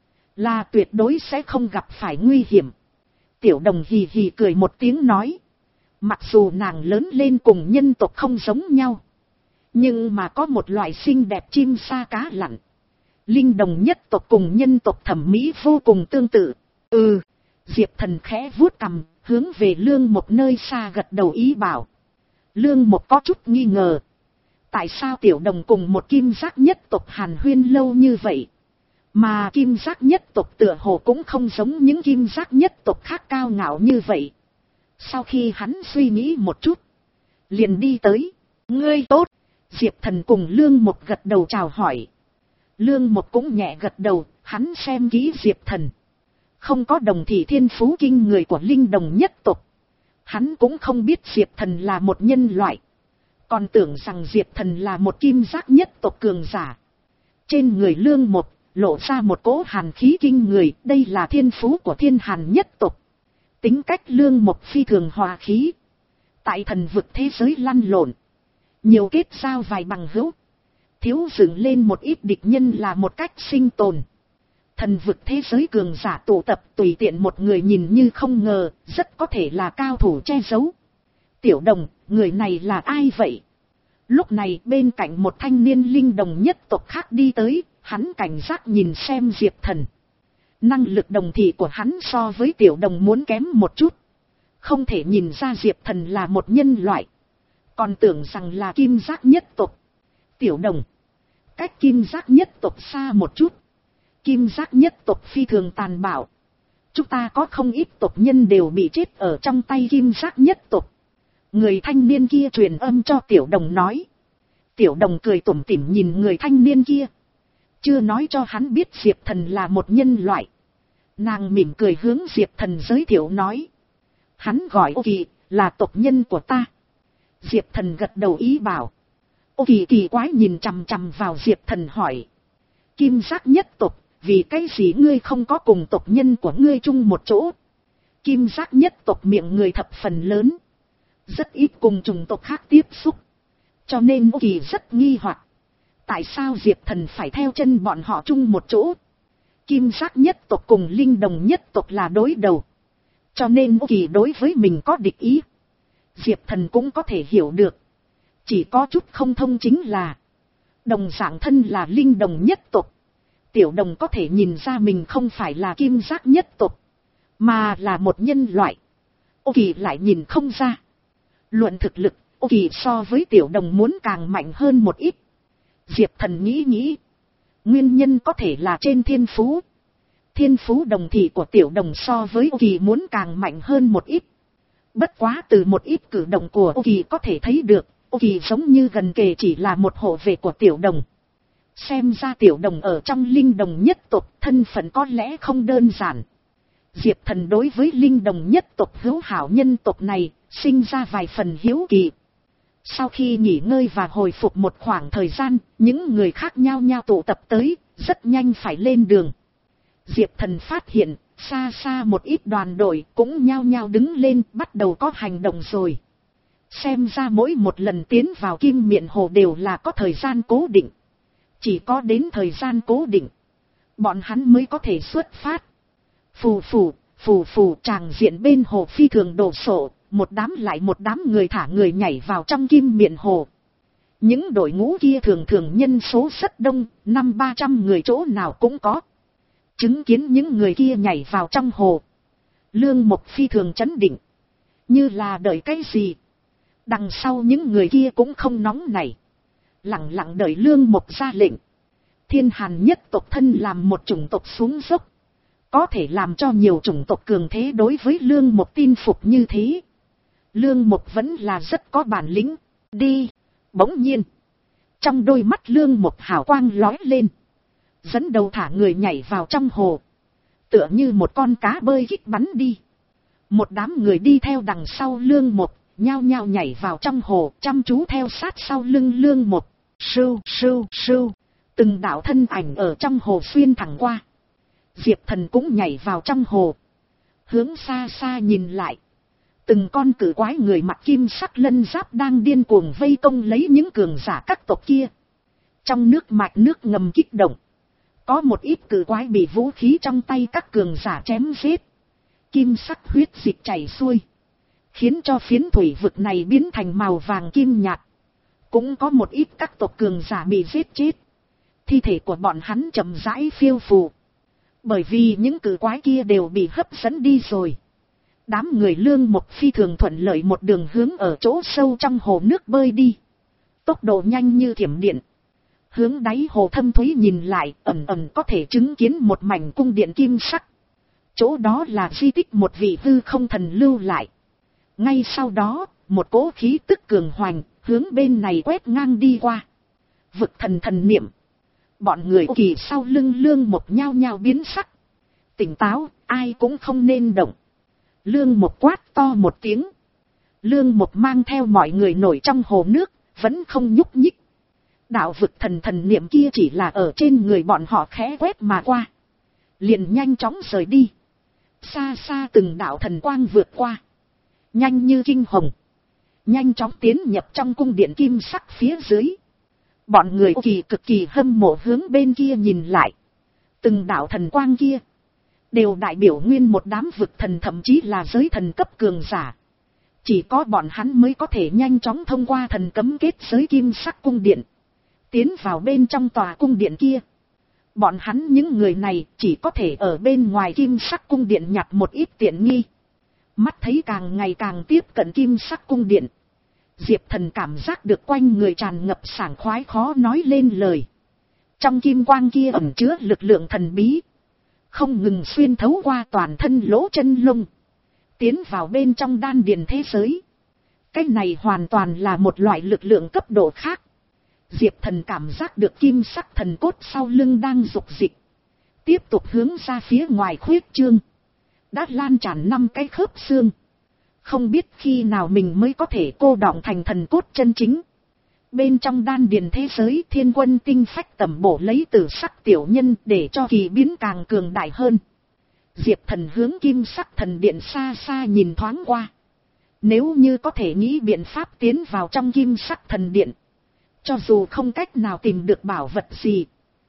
là tuyệt đối sẽ không gặp phải nguy hiểm. Tiểu Đồng hì hì cười một tiếng nói. Mặc dù nàng lớn lên cùng nhân tộc không giống nhau, nhưng mà có một loại xinh đẹp chim sa cá lặn. Linh đồng nhất tộc cùng nhân tộc thẩm mỹ vô cùng tương tự. Ừ, Diệp Thần khẽ vuốt cằm, hướng về Lương Một nơi xa gật đầu ý bảo. Lương Một có chút nghi ngờ. Tại sao Tiểu Đồng cùng một kim giác nhất tộc hàn huyên lâu như vậy? Mà kim giác nhất tộc tựa hồ cũng không giống những kim giác nhất tộc khác cao ngạo như vậy. Sau khi hắn suy nghĩ một chút, liền đi tới. Ngươi tốt. Diệp Thần cùng Lương Một gật đầu chào hỏi. Lương Một cũng nhẹ gật đầu, hắn xem kỹ Diệp Thần. Không có đồng thị thiên phú kinh người của linh đồng nhất tộc. Hắn cũng không biết Diệp Thần là một nhân loại. Còn tưởng rằng Diệp Thần là một kim giác nhất tộc cường giả. Trên người Lương Một lộ ra một cỗ hàn khí kinh người, đây là thiên phú của thiên hàn nhất tộc. Tính cách Lương Một phi thường hòa khí. Tại thần vực thế giới lăn lộn, nhiều kết giao vài bằng hữu, thiếu dựng lên một ít địch nhân là một cách sinh tồn. Thần vực thế giới cường giả tụ tập tùy tiện một người nhìn như không ngờ, rất có thể là cao thủ che giấu. Tiểu Đồng, người này là ai vậy? Lúc này bên cạnh một thanh niên linh đồng nhất tộc khác đi tới, hắn cảnh giác nhìn xem Diệp Thần. Năng lực đồng thị của hắn so với Tiểu Đồng muốn kém một chút. Không thể nhìn ra Diệp Thần là một nhân loại. Còn tưởng rằng là kim giác nhất tộc. Tiểu Đồng, cách kim giác nhất tộc xa một chút. Kim giác nhất tộc phi thường tàn bạo. Chúng ta có không ít tộc nhân đều bị chết ở trong tay kim giác nhất tộc. Người thanh niên kia truyền âm cho Tiểu Đồng nói. Tiểu Đồng cười tủm tỉm nhìn người thanh niên kia. Chưa nói cho hắn biết Diệp Thần là một nhân loại. Nàng mỉm cười hướng Diệp Thần giới thiệu nói. Hắn gọi Ô Kỳ, là tộc nhân của ta. Diệp Thần gật đầu ý bảo. Ô Kỳ kỳ quái nhìn chằm chằm vào Diệp Thần hỏi. Kim giác nhất tộc, vì cái gì ngươi không có cùng tộc nhân của ngươi chung một chỗ? Kim giác nhất tộc miệng người thập phần lớn, rất ít cùng chủng tộc khác tiếp xúc. Cho nên Ô Kỳ rất nghi hoặc. Tại sao Diệp Thần phải theo chân bọn họ chung một chỗ? Kim giác nhất tộc cùng linh đồng nhất tộc là đối đầu. Cho nên Ô Kỳ đối với mình có địch ý. Diệp Thần cũng có thể hiểu được. Chỉ có chút không thông chính là, đồng dạng thân là linh đồng nhất tộc, Tiểu Đồng có thể nhìn ra mình không phải là kim giác nhất tộc, mà là một nhân loại. Ô Kỳ lại nhìn không ra. Luận thực lực, Ô Kỳ so với Tiểu Đồng muốn càng mạnh hơn một ít. Diệp Thần nghĩ nghĩ. Nguyên nhân có thể là trên thiên phú. Thiên phú đồng thị của Tiểu Đồng so với Ô Kỳ muốn càng mạnh hơn một ít. Bất quá từ một ít cử động của Ô Kỳ có thể thấy được, Ô Kỳ giống như gần kề chỉ là một hộ vệ của Tiểu Đồng. Xem ra Tiểu Đồng ở trong linh đồng nhất tộc thân phận có lẽ không đơn giản. Diệp Thần đối với linh đồng nhất tộc hữu hảo nhân tộc này, sinh ra vài phần hiếu kỳ. Sau khi nghỉ ngơi và hồi phục một khoảng thời gian, những người khác nhao nhao tụ tập tới, rất nhanh phải lên đường. Diệp Thần phát hiện, xa xa một ít đoàn đội cũng nhao nhao đứng lên, bắt đầu có hành động rồi. Xem ra mỗi một lần tiến vào Kim Miện Hồ đều là có thời gian cố định. Chỉ có đến thời gian cố định, bọn hắn mới có thể xuất phát. Phù phù, phù phù, tràng diện bên hồ phi thường đồ sộ, một đám lại một đám người thả người nhảy vào trong kim miện hồ. Những đội ngũ kia thường thường nhân số rất đông, năm ba trăm người chỗ nào cũng có. Chứng kiến những người kia nhảy vào trong hồ, Lương Mộc phi thường chấn định, như là đợi cái gì. Đằng sau những người kia cũng không nóng nảy, lặng lặng đợi Lương Mộc ra lệnh. Thiên Hàn nhất tộc thân làm một chủng tộc xuống dốc, có thể làm cho nhiều chủng tộc cường thế đối với Lương Mộc tin phục như thế. Lương Mộc vẫn là rất có bản lĩnh. Đi. Bỗng nhiên, trong đôi mắt Lương Mộc hào quang lói lên, dẫn đầu thả người nhảy vào trong hồ, tựa như một con cá bơi kích bắn đi. Một đám người đi theo đằng sau Lương Mộc, nhao nhao nhảy vào trong hồ, chăm chú theo sát sau lưng Lương Mộc. Sưu sưu sưu, từng đạo thân ảnh ở trong hồ xuyên thẳng qua. Diệp Thần cũng nhảy vào trong hồ, hướng xa xa nhìn lại. Từng con cử quái người mặc kim sắc lân giáp đang điên cuồng vây công lấy những cường giả các tộc kia. Trong nước mạch nước ngầm kích động, có một ít cử quái bị vũ khí trong tay các cường giả chém giết. Kim sắc huyết dịch chảy xuôi, khiến cho phiến thủy vực này biến thành màu vàng kim nhạt. Cũng có một ít các tộc cường giả bị giết chết, thi thể của bọn hắn chậm rãi phiêu phù. Bởi vì những cử quái kia đều bị hấp dẫn đi rồi. Đám người Lương Mộc phi thường thuận lợi một đường hướng ở chỗ sâu trong hồ nước bơi đi. Tốc độ nhanh như thiểm điện. Hướng đáy hồ thâm thúy nhìn lại, ẩn ẩn có thể chứng kiến một mảnh cung điện kim sắc. Chỗ đó là di tích một vị hư không thần lưu lại. Ngay sau đó, một cỗ khí tức cường hoành, hướng bên này quét ngang đi qua. Vực thần thần niệm. Bọn người kỳ sau lưng Lương Mộc nhao nhao biến sắc. Tỉnh táo, ai cũng không nên động. Lương Mộc quát to một tiếng. Lương Mộc mang theo mọi người nổi trong hồ nước, vẫn không nhúc nhích. Đạo vực thần thần niệm kia chỉ là ở trên người bọn họ khẽ quét mà qua, liền nhanh chóng rời đi. Xa xa từng đạo thần quang vượt qua, nhanh như kinh hồng, nhanh chóng tiến nhập trong cung điện kim sắc phía dưới. Bọn người kỳ cực kỳ hâm mộ hướng bên kia nhìn lại. Từng đạo thần quang kia đều đại biểu nguyên một đám vực thần, thậm chí là giới thần cấp cường giả. Chỉ có bọn hắn mới có thể nhanh chóng thông qua thần cấm kết giới kim sắc cung điện, tiến vào bên trong tòa cung điện kia. Bọn hắn những người này chỉ có thể ở bên ngoài kim sắc cung điện nhặt một ít tiện nghi. Mắt thấy càng ngày càng tiếp cận kim sắc cung điện, Diệp Thần cảm giác được quanh người tràn ngập sảng khoái khó nói lên lời. Trong kim quang kia ẩn chứa lực lượng thần bí, không ngừng xuyên thấu qua toàn thân lỗ chân lông, tiến vào bên trong đan điền thế giới. Cái này hoàn toàn là một loại lực lượng cấp độ khác. Diệp Thần cảm giác được kim sắc thần cốt sau lưng đang dục dịch, tiếp tục hướng ra phía ngoài khuyết trương, đã lan tràn năm cái khớp xương. Không biết khi nào mình mới có thể cô đọng thành thần cốt chân chính. Bên trong đan điền thế giới, thiên quân tinh phách tẩm bổ lấy tử sắc tiểu nhân để cho kỳ biến càng cường đại hơn. Diệp Thần hướng kim sắc thần điện xa xa nhìn thoáng qua. Nếu như có thể nghĩ biện pháp tiến vào trong kim sắc thần điện, cho dù không cách nào tìm được bảo vật gì,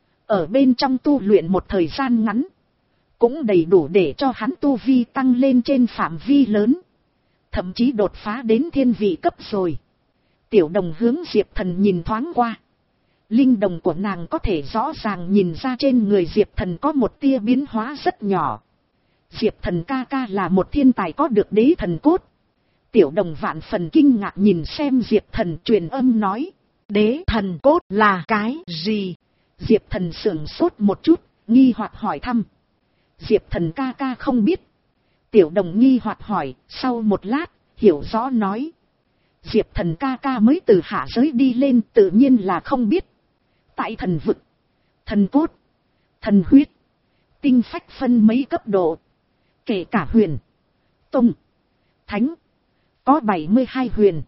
ở bên trong tu luyện một thời gian ngắn, cũng đầy đủ để cho hắn tu vi tăng lên trên phạm vi lớn, thậm chí đột phá đến thiên vị cấp rồi. Tiểu Đồng hướng Diệp Thần nhìn thoáng qua. Linh đồng của nàng có thể rõ ràng nhìn ra trên người Diệp Thần có một tia biến hóa rất nhỏ. Diệp Thần ca ca là một thiên tài có được đế thần cốt. Tiểu Đồng vạn phần kinh ngạc nhìn xem Diệp Thần, truyền âm nói: đế thần cốt là cái gì? Diệp Thần sửng sốt một chút, nghi hoặc hỏi thăm. Diệp Thần ca ca không biết. Tiểu Đồng nghi hoặc hỏi, sau một lát, hiểu rõ nói: Diệp Thần ca ca mới từ hạ giới đi lên, tự nhiên là không biết. Tại thần vực, thần cốt, thần huyết, tinh phách phân mấy cấp độ, kể cả huyền, tông, thánh, có bảy mươi hai huyền,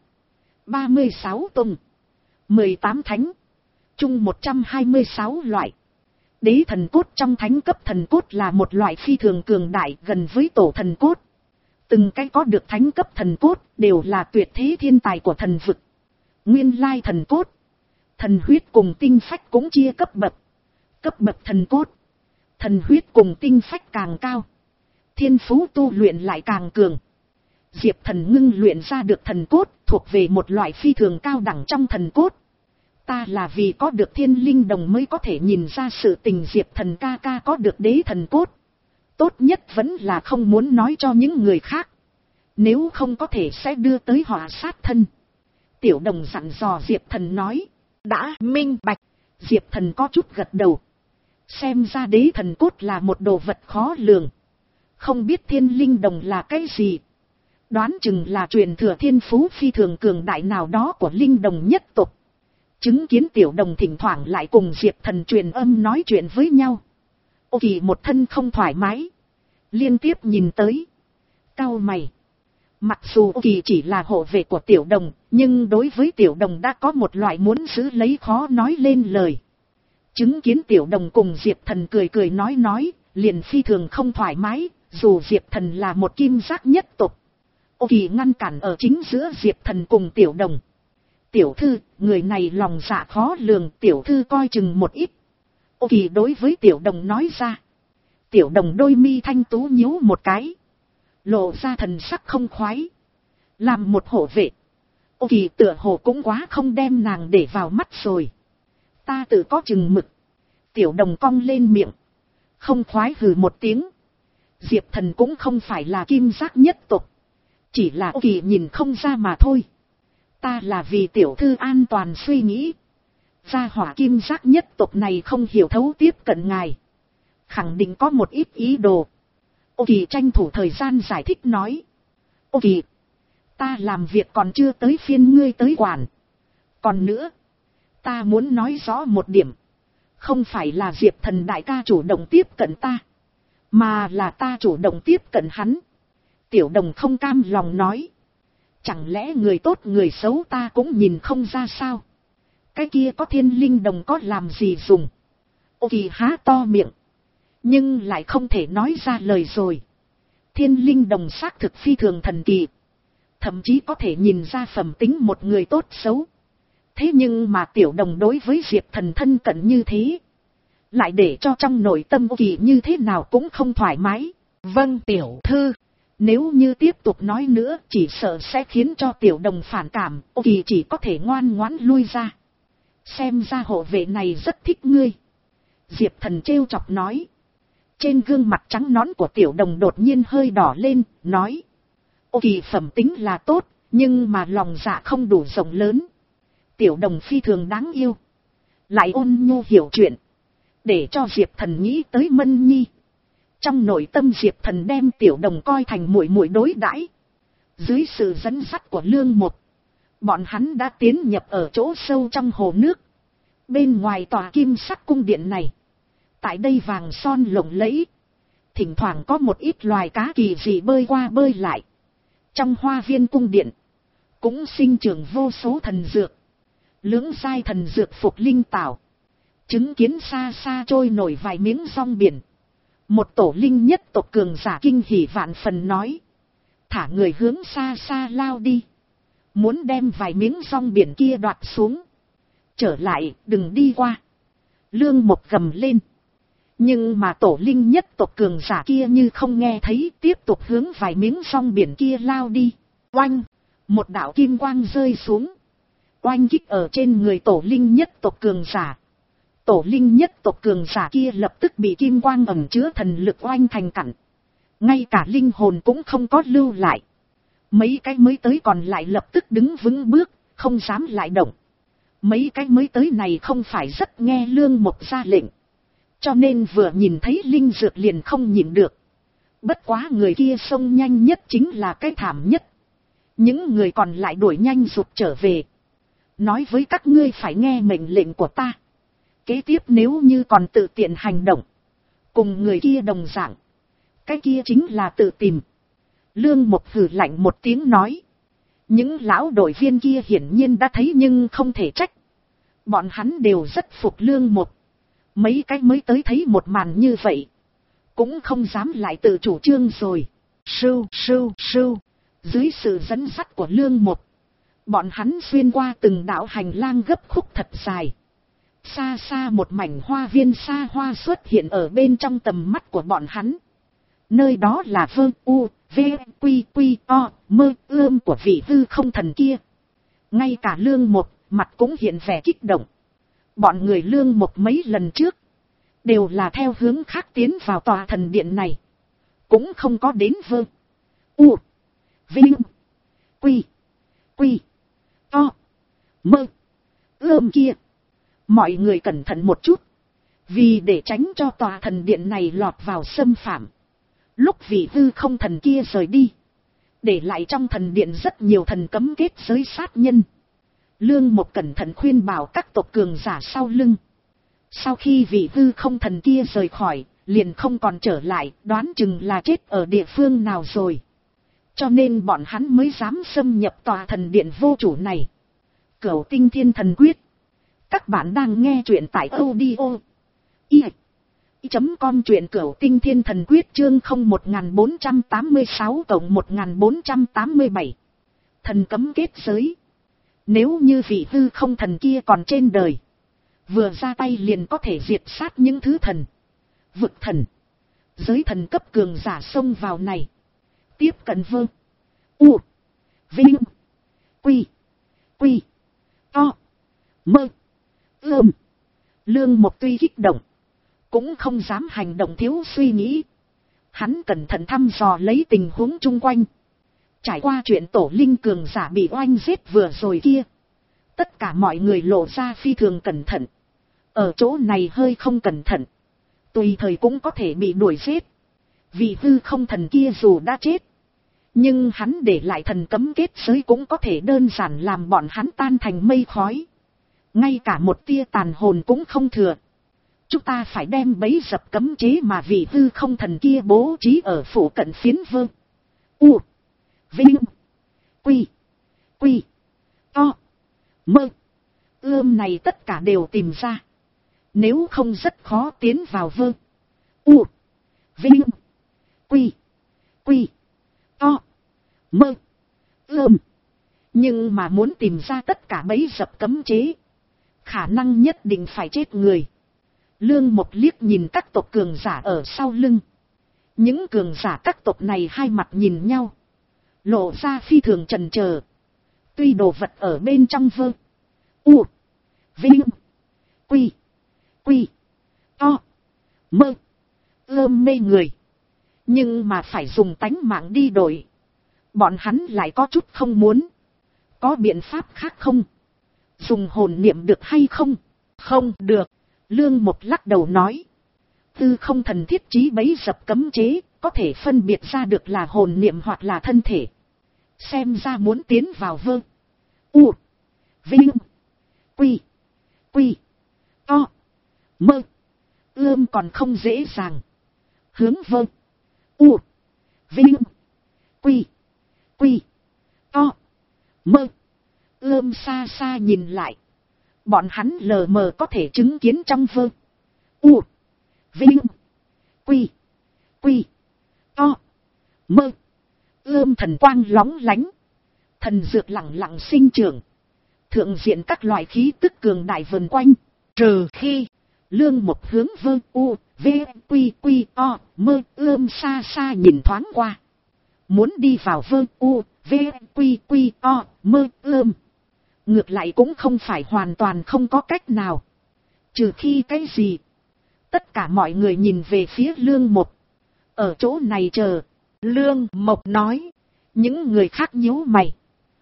ba mươi sáu tông, mười tám thánh, chung một trăm hai mươi sáu loại. Đế thần cốt trong thánh cấp thần cốt là một loại phi thường cường đại, gần với tổ thần cốt. Từng cái có được thánh cấp thần cốt đều là tuyệt thế thiên tài của thần vực. Nguyên lai thần cốt, thần huyết cùng tinh phách cũng chia cấp bậc. Cấp bậc thần cốt, Thần huyết cùng tinh phách càng cao, thiên phú tu luyện lại càng cường. Diệp Thần ngưng luyện ra được thần cốt, thuộc về một loại phi thường cao đẳng trong thần cốt. Ta là vì có được thiên linh đồng mới có thể nhìn ra sự tình Diệp Thần ca ca có được đế thần cốt. Tốt nhất vẫn là không muốn nói cho những người khác. Nếu không có thể sẽ đưa tới họa sát thân. Tiểu Đồng dặn dò Diệp Thần nói. Đã minh bạch. Diệp Thần có chút gật đầu. Xem ra đế thần cốt là một đồ vật khó lường. Không biết thiên linh đồng là cái gì. Đoán chừng là truyền thừa thiên phú phi thường cường đại nào đó của linh đồng nhất tộc. Chứng kiến Tiểu Đồng thỉnh thoảng lại cùng Diệp Thần truyền âm nói chuyện với nhau. Ô Kỳ một thân không thoải mái. Liên tiếp nhìn tới. Cau mày. Mặc dù Ô Kỳ chỉ là hộ vệ của Tiểu Đồng, nhưng đối với Tiểu Đồng đã có một loại muốn giữ lấy khó nói lên lời. Chứng kiến Tiểu Đồng cùng Diệp Thần cười cười nói nói, liền phi thường không thoải mái, dù Diệp Thần là một kim giác nhất tộc. Ô Kỳ ngăn cản ở chính giữa Diệp Thần cùng Tiểu Đồng. Tiểu thư, người này lòng dạ khó lường, tiểu thư coi chừng một ít. Ô Kỳ đối với Tiểu Đồng nói ra. Tiểu Đồng đôi mi thanh tú nhíu một cái. Lộ ra thần sắc không khoái. Làm một hộ vệ. Ô Kỳ tựa hồ cũng quá không đem nàng để vào mắt rồi. Ta tự có chừng mực. Tiểu Đồng cong lên miệng. Không khoái hừ một tiếng. Diệp Thần cũng không phải là kim giác nhất tộc. Chỉ là Ô Kỳ nhìn không ra mà thôi. Ta là vì tiểu thư an toàn suy nghĩ. Gia hỏa kim giác nhất tộc này không hiểu thấu tiếp cận ngài. Khẳng định có một ít ý đồ. Ô Kỳ tranh thủ thời gian giải thích nói. Ô Kỳ, ta làm việc còn chưa tới phiên ngươi tới quản. Còn nữa, ta muốn nói rõ một điểm. Không phải là Diệp Thần đại ca chủ động tiếp cận ta, mà là ta chủ động tiếp cận hắn. Tiểu Đồng không cam lòng nói. Chẳng lẽ người tốt người xấu ta cũng nhìn không ra sao? Cái kia có thiên linh đồng có làm gì dùng? Ô Kỳ há to miệng. Nhưng lại không thể nói ra lời rồi. Thiên linh đồng xác thực phi thường thần kỳ. Thậm chí có thể nhìn ra phẩm tính một người tốt xấu. Thế nhưng mà Tiểu Đồng đối với Diệp Thần thân cận như thế. Lại để cho trong nội tâm Ô Kỳ như thế nào cũng không thoải mái. Vâng tiểu thư. Nếu như tiếp tục nói nữa chỉ sợ sẽ khiến cho Tiểu Đồng phản cảm. Ô Kỳ chỉ có thể ngoan ngoãn lui ra. Xem ra hộ vệ này rất thích ngươi. Diệp Thần trêu chọc nói. Trên gương mặt trắng nõn của Tiểu Đồng đột nhiên hơi đỏ lên, nói. Ô Kỳ phẩm tính là tốt, nhưng mà lòng dạ không đủ rộng lớn. Tiểu Đồng phi thường đáng yêu. Lại ôn nhu hiểu chuyện. Để cho Diệp Thần nghĩ tới Mân Nhi. Trong nội tâm Diệp Thần đem Tiểu Đồng coi thành muội muội đối đãi. Dưới sự dẫn dắt của Lương Một, bọn hắn đã tiến nhập ở chỗ sâu trong hồ nước. Bên ngoài tòa kim sắc cung điện này, tại đây vàng son lộng lẫy. Thỉnh thoảng có một ít loài cá kỳ dị bơi qua bơi lại. Trong hoa viên cung điện, cũng sinh trưởng vô số thần dược. Lưỡng giai thần dược phục linh tảo. Chứng kiến xa xa trôi nổi vài miếng rong biển. Một tổ linh nhất tộc cường giả kinh hỉ vạn phần nói. Thả người hướng xa xa lao đi. Muốn đem vài miếng rong biển kia đoạt xuống. Trở lại, đừng đi qua. Lương Một gầm lên. Nhưng mà tổ linh nhất tộc cường giả kia như không nghe thấy, tiếp tục hướng vài miếng rong biển kia lao đi. Oanh! Một đạo kim quang rơi xuống. Oanh kích ở trên người tổ linh nhất tộc cường giả. Tổ linh nhất tộc cường giả kia lập tức bị kim quang ẩn chứa thần lực oanh thành cặn. Ngay cả linh hồn cũng không có lưu lại. Mấy cái mới tới còn lại lập tức đứng vững bước, không dám lại động. Mấy cái mới tới này không phải rất nghe Lương Một ra lệnh. Cho nên vừa nhìn thấy linh dược liền không nhịn được. Bất quá người kia xông nhanh nhất chính là cái thảm nhất. Những người còn lại đuổi nhanh rụt trở về. Nói với các ngươi phải nghe mệnh lệnh của ta. Kế tiếp nếu như còn tự tiện hành động, cùng người kia đồng dạng, cái kia chính là tự tìm. Lương Một hừ lạnh một tiếng nói. Những lão đội viên kia hiển nhiên đã thấy nhưng không thể trách. Bọn hắn đều rất phục Lương Một. Mấy cái mới tới thấy một màn như vậy, cũng không dám lại tự chủ trương rồi. Sưu, sưu, sưu. Dưới sự dẫn dắt của Lương Một, bọn hắn xuyên qua từng đạo hành lang gấp khúc thật dài. Xa xa một mảnh hoa viên xa hoa xuất hiện ở bên trong tầm mắt của bọn hắn. Nơi đó là Vương U, V, Quy, Quy, O, Mơ, Ươm của vị hư không thần kia. Ngay cả Lương Một, mặt cũng hiện vẻ kích động. Bọn người Lương Một mấy lần trước, đều là theo hướng khác tiến vào tòa thần điện này. Cũng không có đến Vương U, Vinh, Quy, Quy, O, Mơ, Ươm kia. Mọi người cẩn thận một chút, vì để tránh cho tòa thần điện này lọt vào xâm phạm. Lúc vị hư không thần kia rời đi, để lại trong thần điện rất nhiều thần cấm kết giới sát nhân. Lương Một cẩn thận khuyên bảo các tộc cường giả sau lưng. Sau khi vị hư không thần kia rời khỏi, liền không còn trở lại, đoán chừng là chết ở địa phương nào rồi. Cho nên bọn hắn mới dám xâm nhập tòa thần điện vô chủ này. Cửu Tinh Thiên Thần Quyết. Các bạn đang nghe truyện tại audio i chấm com, truyện Cửu Tinh Thiên Thần Quyết chương không một bốn tám sáu cộng một bốn tám bảy. Thần cấm kết giới. Nếu như vị hư không thần kia còn trên đời, vừa ra tay liền có thể diệt sát những thứ thần, vực thần, giới thần cấp cường giả xông vào này. Tiếp cận Vương U, Vinh, Quy, Quy, O, Mơ, Ươm. Lương Một tuy kích động, cũng không dám hành động thiếu suy nghĩ. Hắn cẩn thận thăm dò lấy tình huống chung quanh. Trải qua chuyện tổ linh cường giả bị oanh giết vừa rồi kia, tất cả mọi người lộ ra phi thường cẩn thận. Ở chỗ này hơi không cẩn thận, tùy thời cũng có thể bị đuổi giết. Vì hư không thần kia dù đã chết, nhưng hắn để lại thần cấm kết giới cũng có thể đơn giản làm bọn hắn tan thành mây khói. Ngay cả một tia tàn hồn cũng không thừa. Chúng ta phải đem bẫy dập cấm chế mà vị hư không thần kia bố trí ở phủ cận phiến Vương U, Vinh, Quy, Quy, O, Mơ, Ươm này tất cả đều tìm ra. Nếu không rất khó tiến vào Vương U, Vinh, Quy, Quy, O, Mơ, Ươm. Nhưng mà muốn tìm ra tất cả bẫy dập cấm chế, khả năng nhất định phải chết người. Lương Một liếc nhìn các tộc cường giả ở sau lưng. Những cường giả các tộc này hai mặt nhìn nhau, lộ ra phi thường chần chờ. Tuy đồ vật ở bên trong Vương U, Vinh, Quy, Quy, O, Mơ, Ươm mê người, nhưng mà phải dùng tánh mạng đi đổi, bọn hắn lại có chút không muốn. Có biện pháp khác không? Dùng hồn niệm được hay không? Không được. Lương Một lắc đầu nói. Tư không thần thiết trí bấy dập cấm chế, có thể phân biệt ra được là hồn niệm hoặc là thân thể. Xem ra muốn tiến vào Vương U, Vinh, Quy, Quy, O, Mơ, Ươm còn không dễ dàng. Hướng Vương U, Vinh, Quy, Quy, O, Mơ, Ươm xa xa nhìn lại. Bọn hắn lờ mờ có thể chứng kiến trong Vương U, Vinh, Quy, Quy, O, Mơ, Ươm thần quang lóng lánh. Thần dược lặng lặng sinh trưởng. Thượng diện các loại khí tức cường đại vần quanh. Trừ khi Lương Một hướng Vương U, V, Quy, Quy, O, Mơ, Ươm xa xa nhìn thoáng qua. Muốn đi vào Vương U, V, Quy, Quy, O, Mơ, Ươm. Ngược lại cũng không phải hoàn toàn không có cách nào. Trừ khi cái gì? Tất cả mọi người nhìn về phía Lương Một. Ở chỗ này chờ. Lương Mộc nói. Những người khác nhíu mày.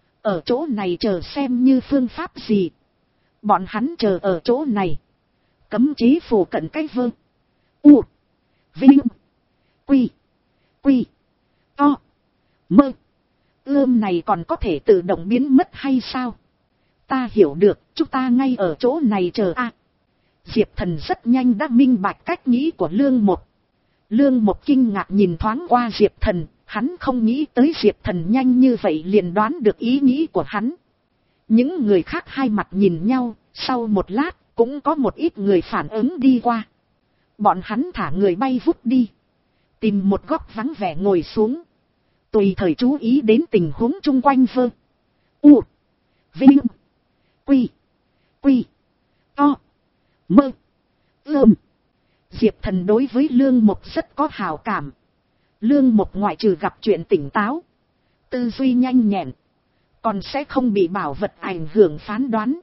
Ở chỗ này chờ xem như phương pháp gì. Bọn hắn chờ ở chỗ này. Cấm chế phủ cận cái Vương U, Vinh, Quy, Quy, O, Mơ, Ươm này còn có thể tự động biến mất hay sao? Ta hiểu được, chúng ta ngay ở chỗ này chờ a. À, Diệp Thần rất nhanh đã minh bạch cách nghĩ của Lương Một. Lương Một kinh ngạc nhìn thoáng qua Diệp Thần, hắn không nghĩ tới Diệp Thần nhanh như vậy liền đoán được ý nghĩ của hắn. Những người khác hai mặt nhìn nhau, sau một lát cũng có một ít người phản ứng đi qua. Bọn hắn thả người bay vút đi, tìm một góc vắng vẻ ngồi xuống, tùy thời chú ý đến tình huống chung quanh Vương U, Vinh, Quy, Quy, O, Mơ. Ươm. Diệp Thần đối với Lương Mục rất có hào cảm. Lương Mục ngoại trừ gặp chuyện tỉnh táo, tư duy nhanh nhẹn, còn sẽ không bị bảo vật ảnh hưởng phán đoán,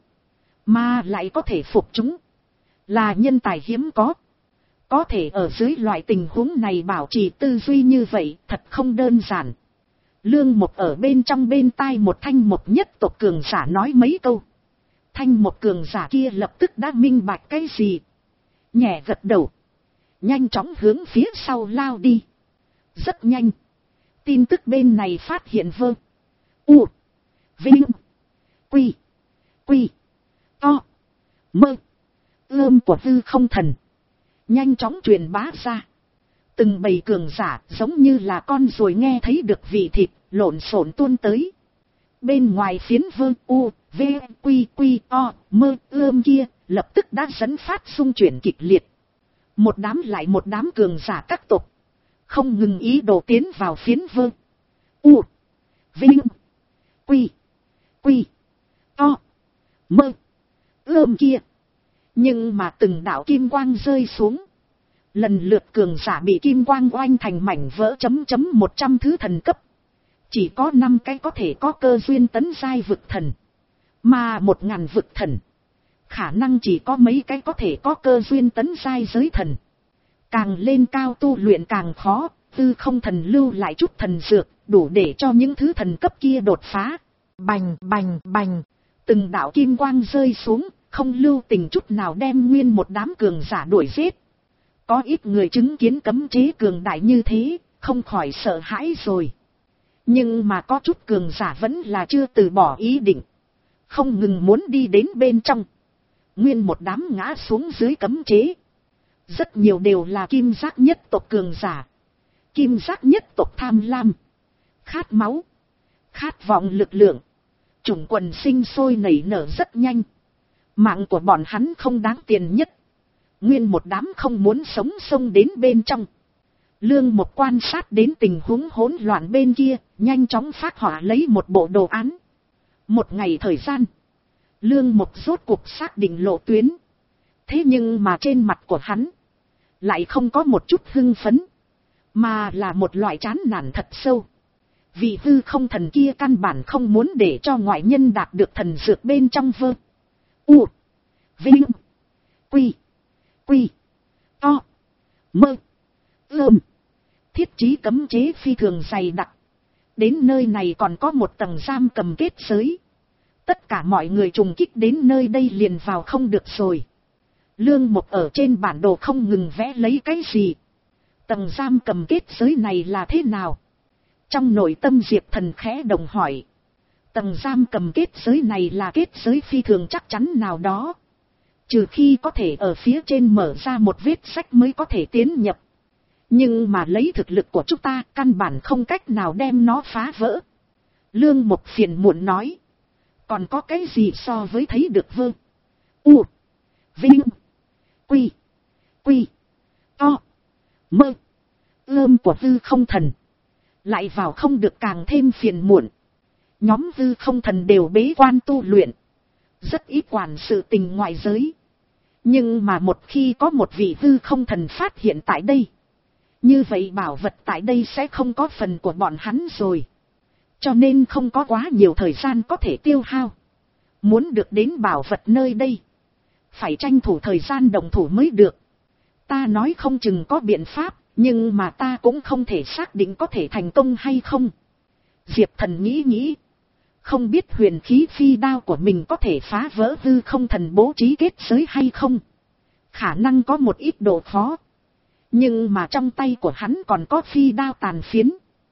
mà lại có thể phục chúng. Là nhân tài hiếm có. Có thể ở dưới loại tình huống này bảo trì tư duy như vậy thật không đơn giản. Lương Mục ở bên trong bên tai một thanh một nhất tộc cường giả nói mấy câu. Thanh một cường giả kia lập tức đã minh bạch cái gì. Nhẹ gật đầu. Nhanh chóng hướng phía sau lao đi. Rất nhanh. Tin tức bên này phát hiện vơ. U. Vinh. Quy. Quy. To. Mơ. Ươm của hư không thần. Nhanh chóng truyền bá ra. Từng bầy cường giả giống như là con ruồi nghe thấy được vị thịt lộn xộn tuôn tới. Bên ngoài phiến vơ u, v, quy, quy, o, mơ, ươm kia lập tức đã dẫn phát xung chuyển kịch liệt. Một đám lại một đám cường giả các tộc không ngừng ý đồ tiến vào phiến vơ u, vinh, quy, quy, to, mơ, ươm kia. Nhưng mà từng đạo kim quang rơi xuống. Lần lượt cường giả bị kim quang oanh thành mảnh vỡ chấm chấm một trăm thứ thần cấp. Chỉ có năm cái có thể có cơ duyên tấn giai vực thần. Mà một ngàn vực thần. Khả năng chỉ có mấy cái có thể có cơ duyên tấn giai giới thần. Càng lên cao tu luyện càng khó. Tư không thần lưu lại chút thần dược. Đủ để cho những thứ thần cấp kia đột phá. Bành bành bành. Từng đạo kim quang rơi xuống. Không lưu tình chút nào đem nguyên một đám cường giả đuổi giết. Có ít người chứng kiến cấm chế cường đại như thế, không khỏi sợ hãi rồi. Nhưng mà có chút cường giả vẫn là chưa từ bỏ ý định. Không ngừng muốn đi đến bên trong. Nguyên một đám ngã xuống dưới cấm chế. Rất nhiều đều là kim giác nhất tộc cường giả. Kim giác nhất tộc tham lam. Khát máu. Khát vọng lực lượng. Chủng quần sinh sôi nảy nở rất nhanh. Mạng của bọn hắn không đáng tiền nhất. Nguyên một đám không muốn sống xông đến bên trong. Lương Mục quan sát đến tình huống hỗn loạn bên kia, nhanh chóng phát họa lấy một bộ đồ án. Một ngày thời gian, Lương Mục rốt cuộc xác định lộ tuyến. Thế nhưng mà trên mặt của hắn, lại không có một chút hưng phấn, mà là một loại chán nản thật sâu. Vì hư không thần kia căn bản không muốn để cho ngoại nhân đạt được thần dược bên trong vơ. U. Vinh. Quy. Quy. To. Mơ. Ươm. Thiết chí cấm chế phi thường dày đặc. Đến nơi này còn có một tầng giam cầm kết giới. Tất cả mọi người trùng kích đến nơi đây liền vào không được rồi. Lương Mục ở trên bản đồ không ngừng vẽ lấy cái gì. Tầng giam cầm kết giới này là thế nào? Trong nội tâm Diệp Thần khẽ đồng hỏi. Tầng giam cầm kết giới này là kết giới phi thường chắc chắn nào đó. Trừ khi có thể ở phía trên mở ra một vết sách mới có thể tiến nhập. Nhưng mà lấy thực lực của chúng ta căn bản không cách nào đem nó phá vỡ. Lương Mục phiền muộn nói. Còn có cái gì so với thấy được vơ. U. Vinh. Quy. Quy. To. Mơ. Ươm của hư không thần. Lại vào không được càng thêm phiền muộn. Nhóm hư không thần đều bế quan tu luyện. Rất ít quản sự tình ngoại giới. Nhưng mà một khi có một vị hư không thần phát hiện tại đây. Như vậy bảo vật tại đây sẽ không có phần của bọn hắn rồi. Cho nên không có quá nhiều thời gian có thể tiêu hao. Muốn được đến bảo vật nơi đây. Phải tranh thủ thời gian đồng thủ mới được. Ta nói không chừng có biện pháp. Nhưng mà ta cũng không thể xác định có thể thành công hay không. Diệp Thần nghĩ nghĩ. Không biết huyền khí phi đao của mình có thể phá vỡ hư không thần bố trí kết giới hay không. Khả năng có một ít độ khó. Nhưng mà trong tay của hắn còn có phi đao tàn phiến.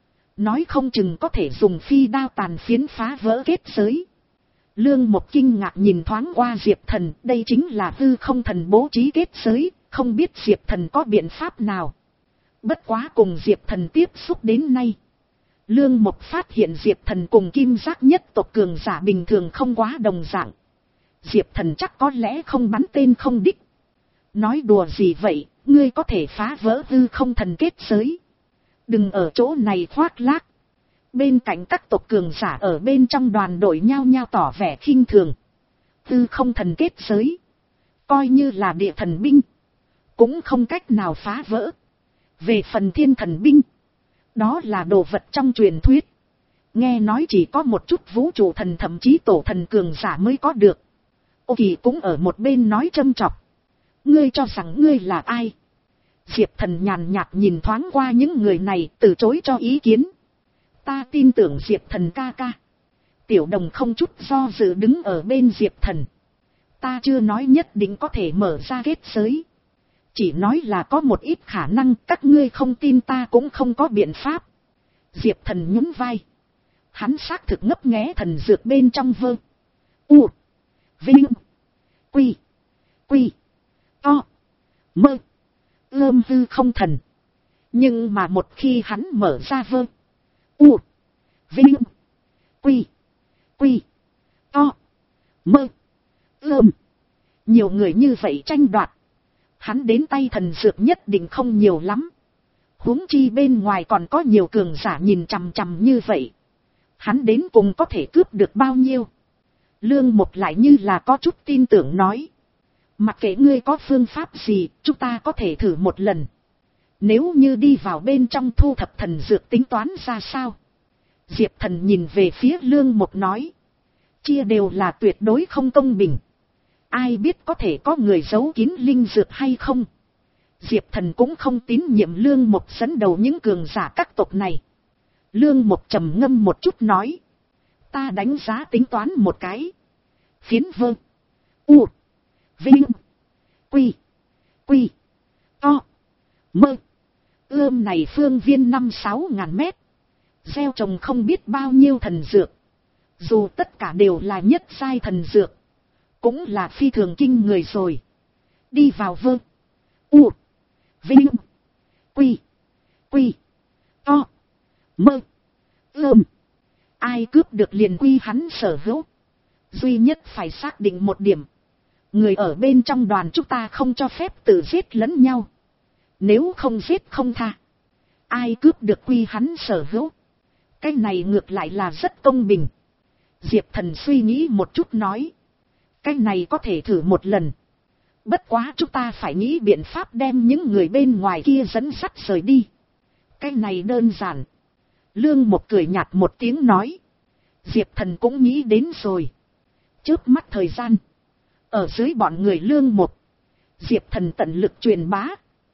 Nói không chừng có thể dùng phi đao tàn phiến phá vỡ kết giới. Lương Mục kinh ngạc nhìn thoáng qua Diệp Thần. Đây chính là hư không thần bố trí kết giới. Không biết Diệp Thần có biện pháp nào. Bất quá cùng Diệp Thần tiếp xúc đến nay. Lương Mục phát hiện Diệp Thần cùng kim giác nhất tộc cường giả bình thường không quá đồng dạng. Diệp Thần chắc có lẽ không bắn tên không đích. Nói đùa gì vậy, ngươi có thể phá vỡ hư không thần kết giới. Đừng ở chỗ này khoác lác. Bên cạnh các tộc cường giả ở bên trong đoàn đội nhao nhao tỏ vẻ khinh thường. Hư không thần kết giới. coi như là địa thần binh, cũng không cách nào phá vỡ. Về phần thiên thần binh, đó là đồ vật trong truyền thuyết, nghe nói chỉ có một chút vũ trụ thần thậm chí tổ thần cường giả mới có được. Ô Kỳ cũng ở một bên nói châm chọc, ngươi cho rằng ngươi là ai? Diệp Thần nhàn nhạt nhìn thoáng qua những người này, từ chối cho ý kiến. Ta tin tưởng Diệp Thần ca ca. Tiểu Đồng không chút do dự đứng ở bên Diệp Thần. Ta chưa nói nhất định có thể mở ra kết giới, chỉ nói là có một ít khả năng, các ngươi không tin ta cũng không có biện pháp. Diệp Thần nhún vai. Hắn xác thực ngấp nghé thần dược bên trong vơ. U. Vinh. Quy. Quy. To. Mơ. Ơm hư không thần. Nhưng mà một khi hắn mở ra vơ. U. Vinh. Quy. Quy. To. Mơ. Ơm. Nhiều người như vậy tranh đoạt, hắn đến tay thần dược nhất định không nhiều lắm. Huống chi bên ngoài còn có nhiều cường giả nhìn chằm chằm như vậy, hắn đến cùng có thể cướp được bao nhiêu? Lương Một lại như là có chút tin tưởng nói. Mặc kệ ngươi có phương pháp gì, chúng ta có thể thử một lần. Nếu như đi vào bên trong thu thập thần dược tính toán ra sao? Diệp Thần nhìn về phía Lương Một nói. Chia đều là tuyệt đối không công bình. Ai biết có thể có người giấu kín linh dược hay không? Diệp Thần cũng không tín nhiệm Lương Một dẫn đầu những cường giả các tộc này. Lương Một trầm ngâm một chút nói. Ta đánh giá tính toán một cái. Phiến vơ. U. Vinh. Quy. Quy. To. Mơ. Ươm này phương viên năm sáu ngàn mét. Gieo trồng không biết bao nhiêu thần dược. Dù tất cả đều là nhất giai thần dược, cũng là phi thường kinh người rồi. Đi vào vơ. U. Vinh. Quy. Quy. To. Mơ. Ươm. Ai cướp được liền quy hắn sở hữu. Duy nhất phải xác định một điểm. Người ở bên trong đoàn chúng ta không cho phép tự giết lẫn nhau. Nếu không giết không tha. Ai cướp được quy hắn sở hữu. Cái này ngược lại là rất công bình. Diệp Thần suy nghĩ một chút nói. Cái này có thể thử một lần. Bất quá chúng ta phải nghĩ biện pháp đem những người bên ngoài kia dẫn dắt rời đi. Cái này đơn giản. Lương Một cười nhạt một tiếng nói. Diệp Thần cũng nghĩ đến rồi. Chớp mắt thời gian. Ở dưới bọn người Lương Một, Diệp Thần tận lực truyền bá.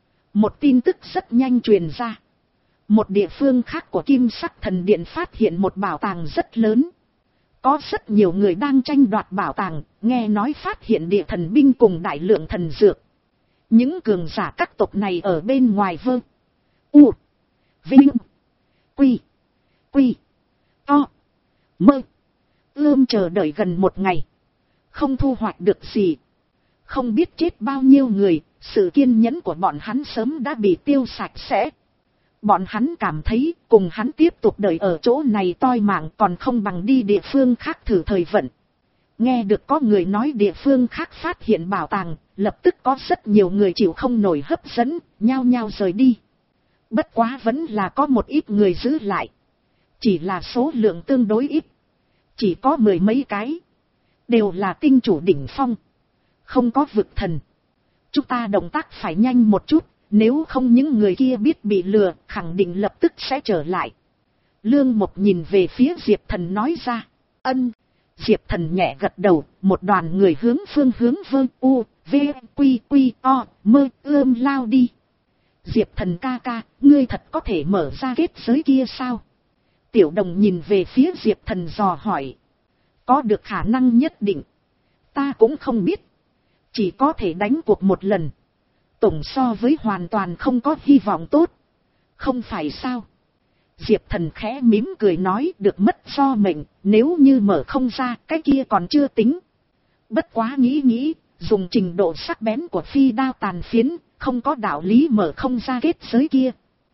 Một tin tức rất nhanh truyền ra. Một địa phương khác của Kim Sắc Thần Điện phát hiện một bảo tàng rất lớn. Có rất nhiều người đang tranh đoạt bảo tàng, nghe nói phát hiện địa thần binh cùng đại lượng thần dược. Những cường giả các tộc này ở bên ngoài vơ. U. Vinh. Quy. Quy. To. Mơ. Ươm chờ đợi gần một ngày. Không thu hoạch được gì. Không biết chết bao nhiêu người, sự kiên nhẫn của bọn hắn sớm đã bị tiêu sạch sẽ. Bọn hắn cảm thấy cùng hắn tiếp tục đợi ở chỗ này toi mạng còn không bằng đi địa phương khác thử thời vận. Nghe được có người nói địa phương khác phát hiện bảo tàng, lập tức có rất nhiều người chịu không nổi hấp dẫn, nhao nhao rời đi. Bất quá vẫn là có một ít người giữ lại. Chỉ là số lượng tương đối ít. Chỉ có mười mấy cái. Đều là tinh chủ đỉnh phong. Không có vực thần. Chúng ta động tác phải nhanh một chút. Nếu không những người kia biết bị lừa, khẳng định lập tức sẽ trở lại. Lương Một nhìn về phía Diệp Thần nói ra. Ân. Diệp Thần nhẹ gật đầu, một đoàn người hướng phương hướng vơ u, v, quy, quy, o, mơ, ươm lao đi. Diệp Thần ca ca, ngươi thật có thể mở ra kết giới kia sao? Tiểu Đồng nhìn về phía Diệp Thần dò hỏi. Có được khả năng nhất định. Ta cũng không biết. Chỉ có thể đánh cuộc một lần. Tổng so với hoàn toàn không có hy vọng tốt. Không phải sao? Diệp Thần khẽ mím cười nói được mất do mệnh, nếu như mở không ra cái kia còn chưa tính. Bất quá nghĩ nghĩ, dùng trình độ sắc bén của phi đao tàn phiến, không có đạo lý mở không ra kết giới kia.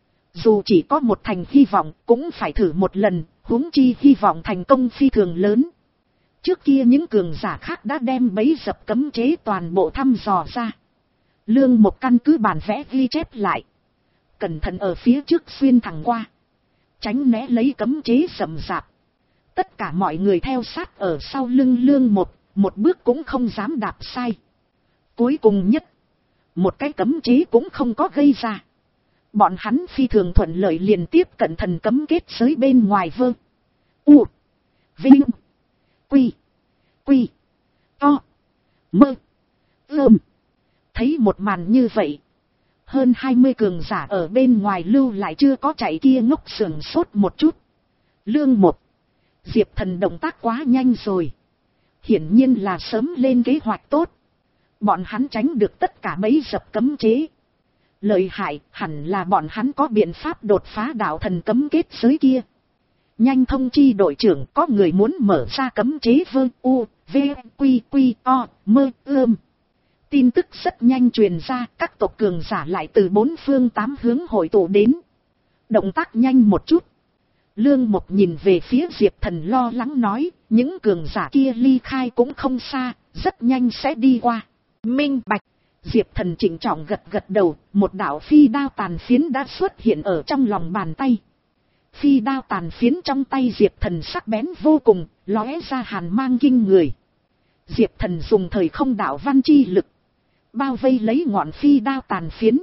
Dù chỉ có một thành hy vọng cũng phải thử một lần, huống chi hy vọng thành công phi thường lớn. Trước kia những cường giả khác đã đem bẫy dập cấm chế toàn bộ thăm dò ra. Lương Một căn cứ bản vẽ ghi chép lại. Cẩn thận ở phía trước xuyên thẳng qua. Tránh né lấy cấm chế rậm rạp. Tất cả mọi người theo sát ở sau lưng Lương Một, một bước cũng không dám đạp sai. Cuối cùng nhất, một cái cấm chế cũng không có gây ra. Bọn hắn phi thường thuận lợi liền tiếp cận thần cấm kết giới bên ngoài vơ. U. Vinh. Quy. Quy. To. Mơ. Ưm. Thấy một màn như vậy. Hơn hai mươi cường giả ở bên ngoài lưu lại chưa có chạy kia ngốc sườn sốt một chút. Lương một. Diệp Thần động tác quá nhanh rồi. Hiển nhiên là sớm lên kế hoạch tốt. Bọn hắn tránh được tất cả mấy dập cấm chế. Lợi hại hẳn là bọn hắn có biện pháp đột phá đạo thần cấm kết giới kia. Nhanh thông chi đội trưởng, có người muốn mở ra cấm chế vơ u, v, quy quy o, mơ ươm. Tin tức rất nhanh truyền ra, các tộc cường giả lại từ bốn phương tám hướng hội tụ đến. Động tác nhanh một chút. Lương Mộc nhìn về phía Diệp Thần lo lắng nói, những cường giả kia ly khai cũng không xa, rất nhanh sẽ đi qua. Minh bạch. Diệp Thần chỉnh trọng gật gật đầu, một đạo phi đao tàn phiến đã xuất hiện ở trong lòng bàn tay. Phi đao tàn phiến trong tay Diệp Thần sắc bén vô cùng, lóe ra hàn mang kinh người. Diệp Thần dùng thời không đạo văn chi lực, bao vây lấy ngọn phi đao tàn phiến.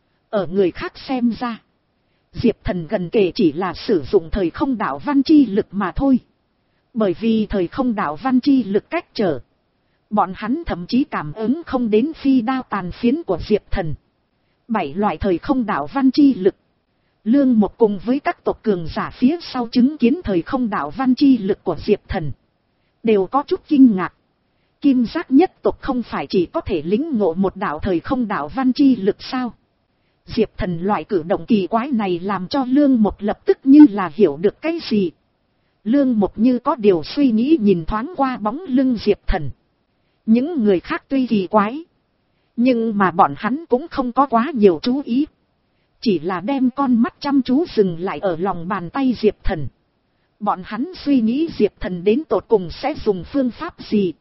Ở người khác xem ra, Diệp Thần gần kể chỉ là sử dụng thời không đạo văn chi lực mà thôi. Bởi vì thời không đạo văn chi lực cách trở, bọn hắn thậm chí cảm ứng không đến phi đao tàn phiến của Diệp Thần. Bảy loại thời không đạo văn chi lực. Lương một cùng với các tộc cường giả phía sau chứng kiến thời không đạo văn chi lực của Diệp Thần, đều có chút kinh ngạc. Kim giác nhất tộc không phải chỉ có thể lĩnh ngộ một đạo thời không đạo văn chi lực sao? Diệp Thần loại cử động kỳ quái này làm cho Lương một lập tức như là hiểu được cái gì. Lương một như có điều suy nghĩ nhìn thoáng qua bóng lưng Diệp Thần. Những người khác tuy kỳ quái, nhưng mà bọn hắn cũng không có quá nhiều chú ý. Chỉ là đem con mắt chăm chú dừng lại ở lòng bàn tay Diệp Thần. Bọn hắn suy nghĩ Diệp Thần đến tột cùng sẽ dùng phương pháp gì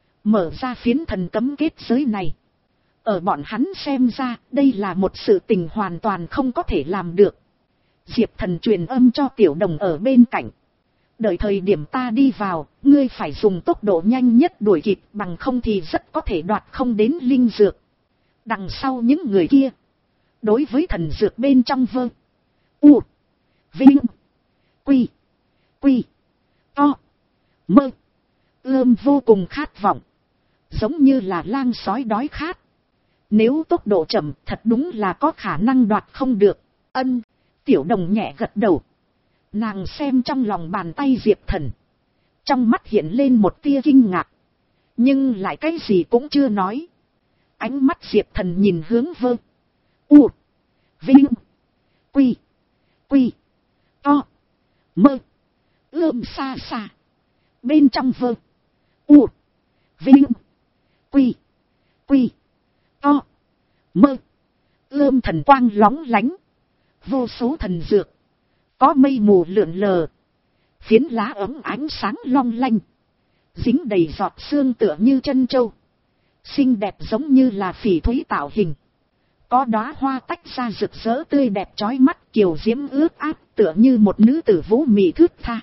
mở ra phiến thần cấm kết giới này. Ở bọn hắn xem ra, đây là một sự tình hoàn toàn không có thể làm được. Diệp Thần truyền âm cho Tiểu Đồng ở bên cạnh. Đợi thời điểm ta đi vào, ngươi phải dùng tốc độ nhanh nhất đuổi kịp, bằng không thì rất có thể đoạt không đến linh dược. Đằng sau những người kia, đối với thần dược bên trong vơ u, vinh, quy, quy, to, mơ, ươm vô cùng khát vọng. Giống như là lang sói đói khát. Nếu tốc độ chậm thật đúng là có khả năng đoạt không được. Ân. Tiểu Đồng nhẹ gật đầu. Nàng xem trong lòng bàn tay Diệp Thần, trong mắt hiện lên một tia kinh ngạc, nhưng lại cái gì cũng chưa nói. Ánh mắt Diệp Thần nhìn hướng vơ u, vinh, quy, quy, to, mơ, ươm xa xa. Bên trong vơ u, vinh, quy, quy, to, mơ, ươm thần quang lóng lánh. Vô số thần dược, có mây mù lượn lờ, phiến lá ấm ánh sáng long lanh, dính đầy giọt sương tựa như chân châu, xinh đẹp giống như là phỉ thúy tạo hình. Có đóa hoa tách ra rực rỡ tươi đẹp chói mắt, kiều diễm ướt át tựa như một nữ tử vũ mị thướt tha.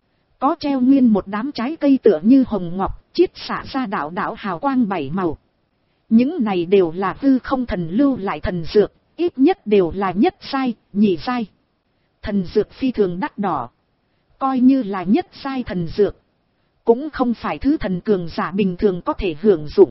Có treo nguyên một đám trái cây tựa như hồng ngọc, chiết xạ ra đạo đạo hào quang bảy màu. Những này đều là hư không thần lưu lại thần dược, ít nhất đều là nhất giai, nhị giai. Thần dược phi thường đắt đỏ, coi như là nhất giai thần dược, cũng không phải thứ thần cường giả bình thường có thể hưởng dụng.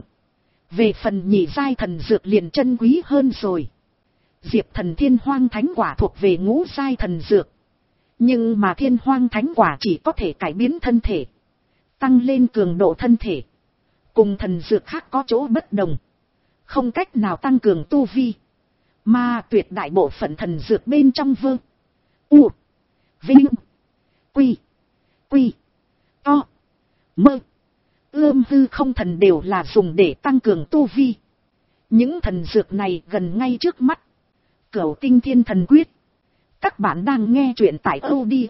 Về phần nhị giai thần dược liền chân quý hơn rồi. Diệp Thần Thiên Hoang Thánh Quả thuộc về ngũ giai thần dược, nhưng mà Thiên Hoang Thánh Quả chỉ có thể cải biến thân thể, tăng lên cường độ thân thể, cùng thần dược khác có chỗ bất đồng, không cách nào tăng cường tu vi. Mà tuyệt đại bộ phận thần dược bên trong vơ u, vinh, quy, quy, to, mơ, ươm hư không thần đều là dùng để tăng cường tu vi. Những thần dược này gần ngay trước mắt. Cửu Tinh Thiên Thần Quyết. Các bạn đang nghe truyện tại audio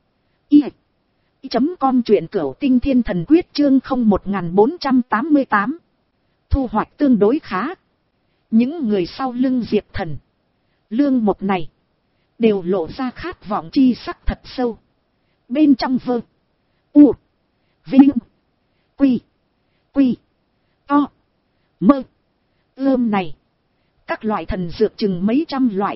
i chấm com, truyện Cửu Tinh Thiên Thần Quyết chương không một bốn tám tám. Thu hoạch tương đối khá. Những người sau lưng Diệp Thần, Lương một này, đều lộ ra khát vọng chi sắc thật sâu. Bên trong vơ u, vinh, quy, quy, to, mơ, ươm này, các loại thần dược chừng mấy trăm loại,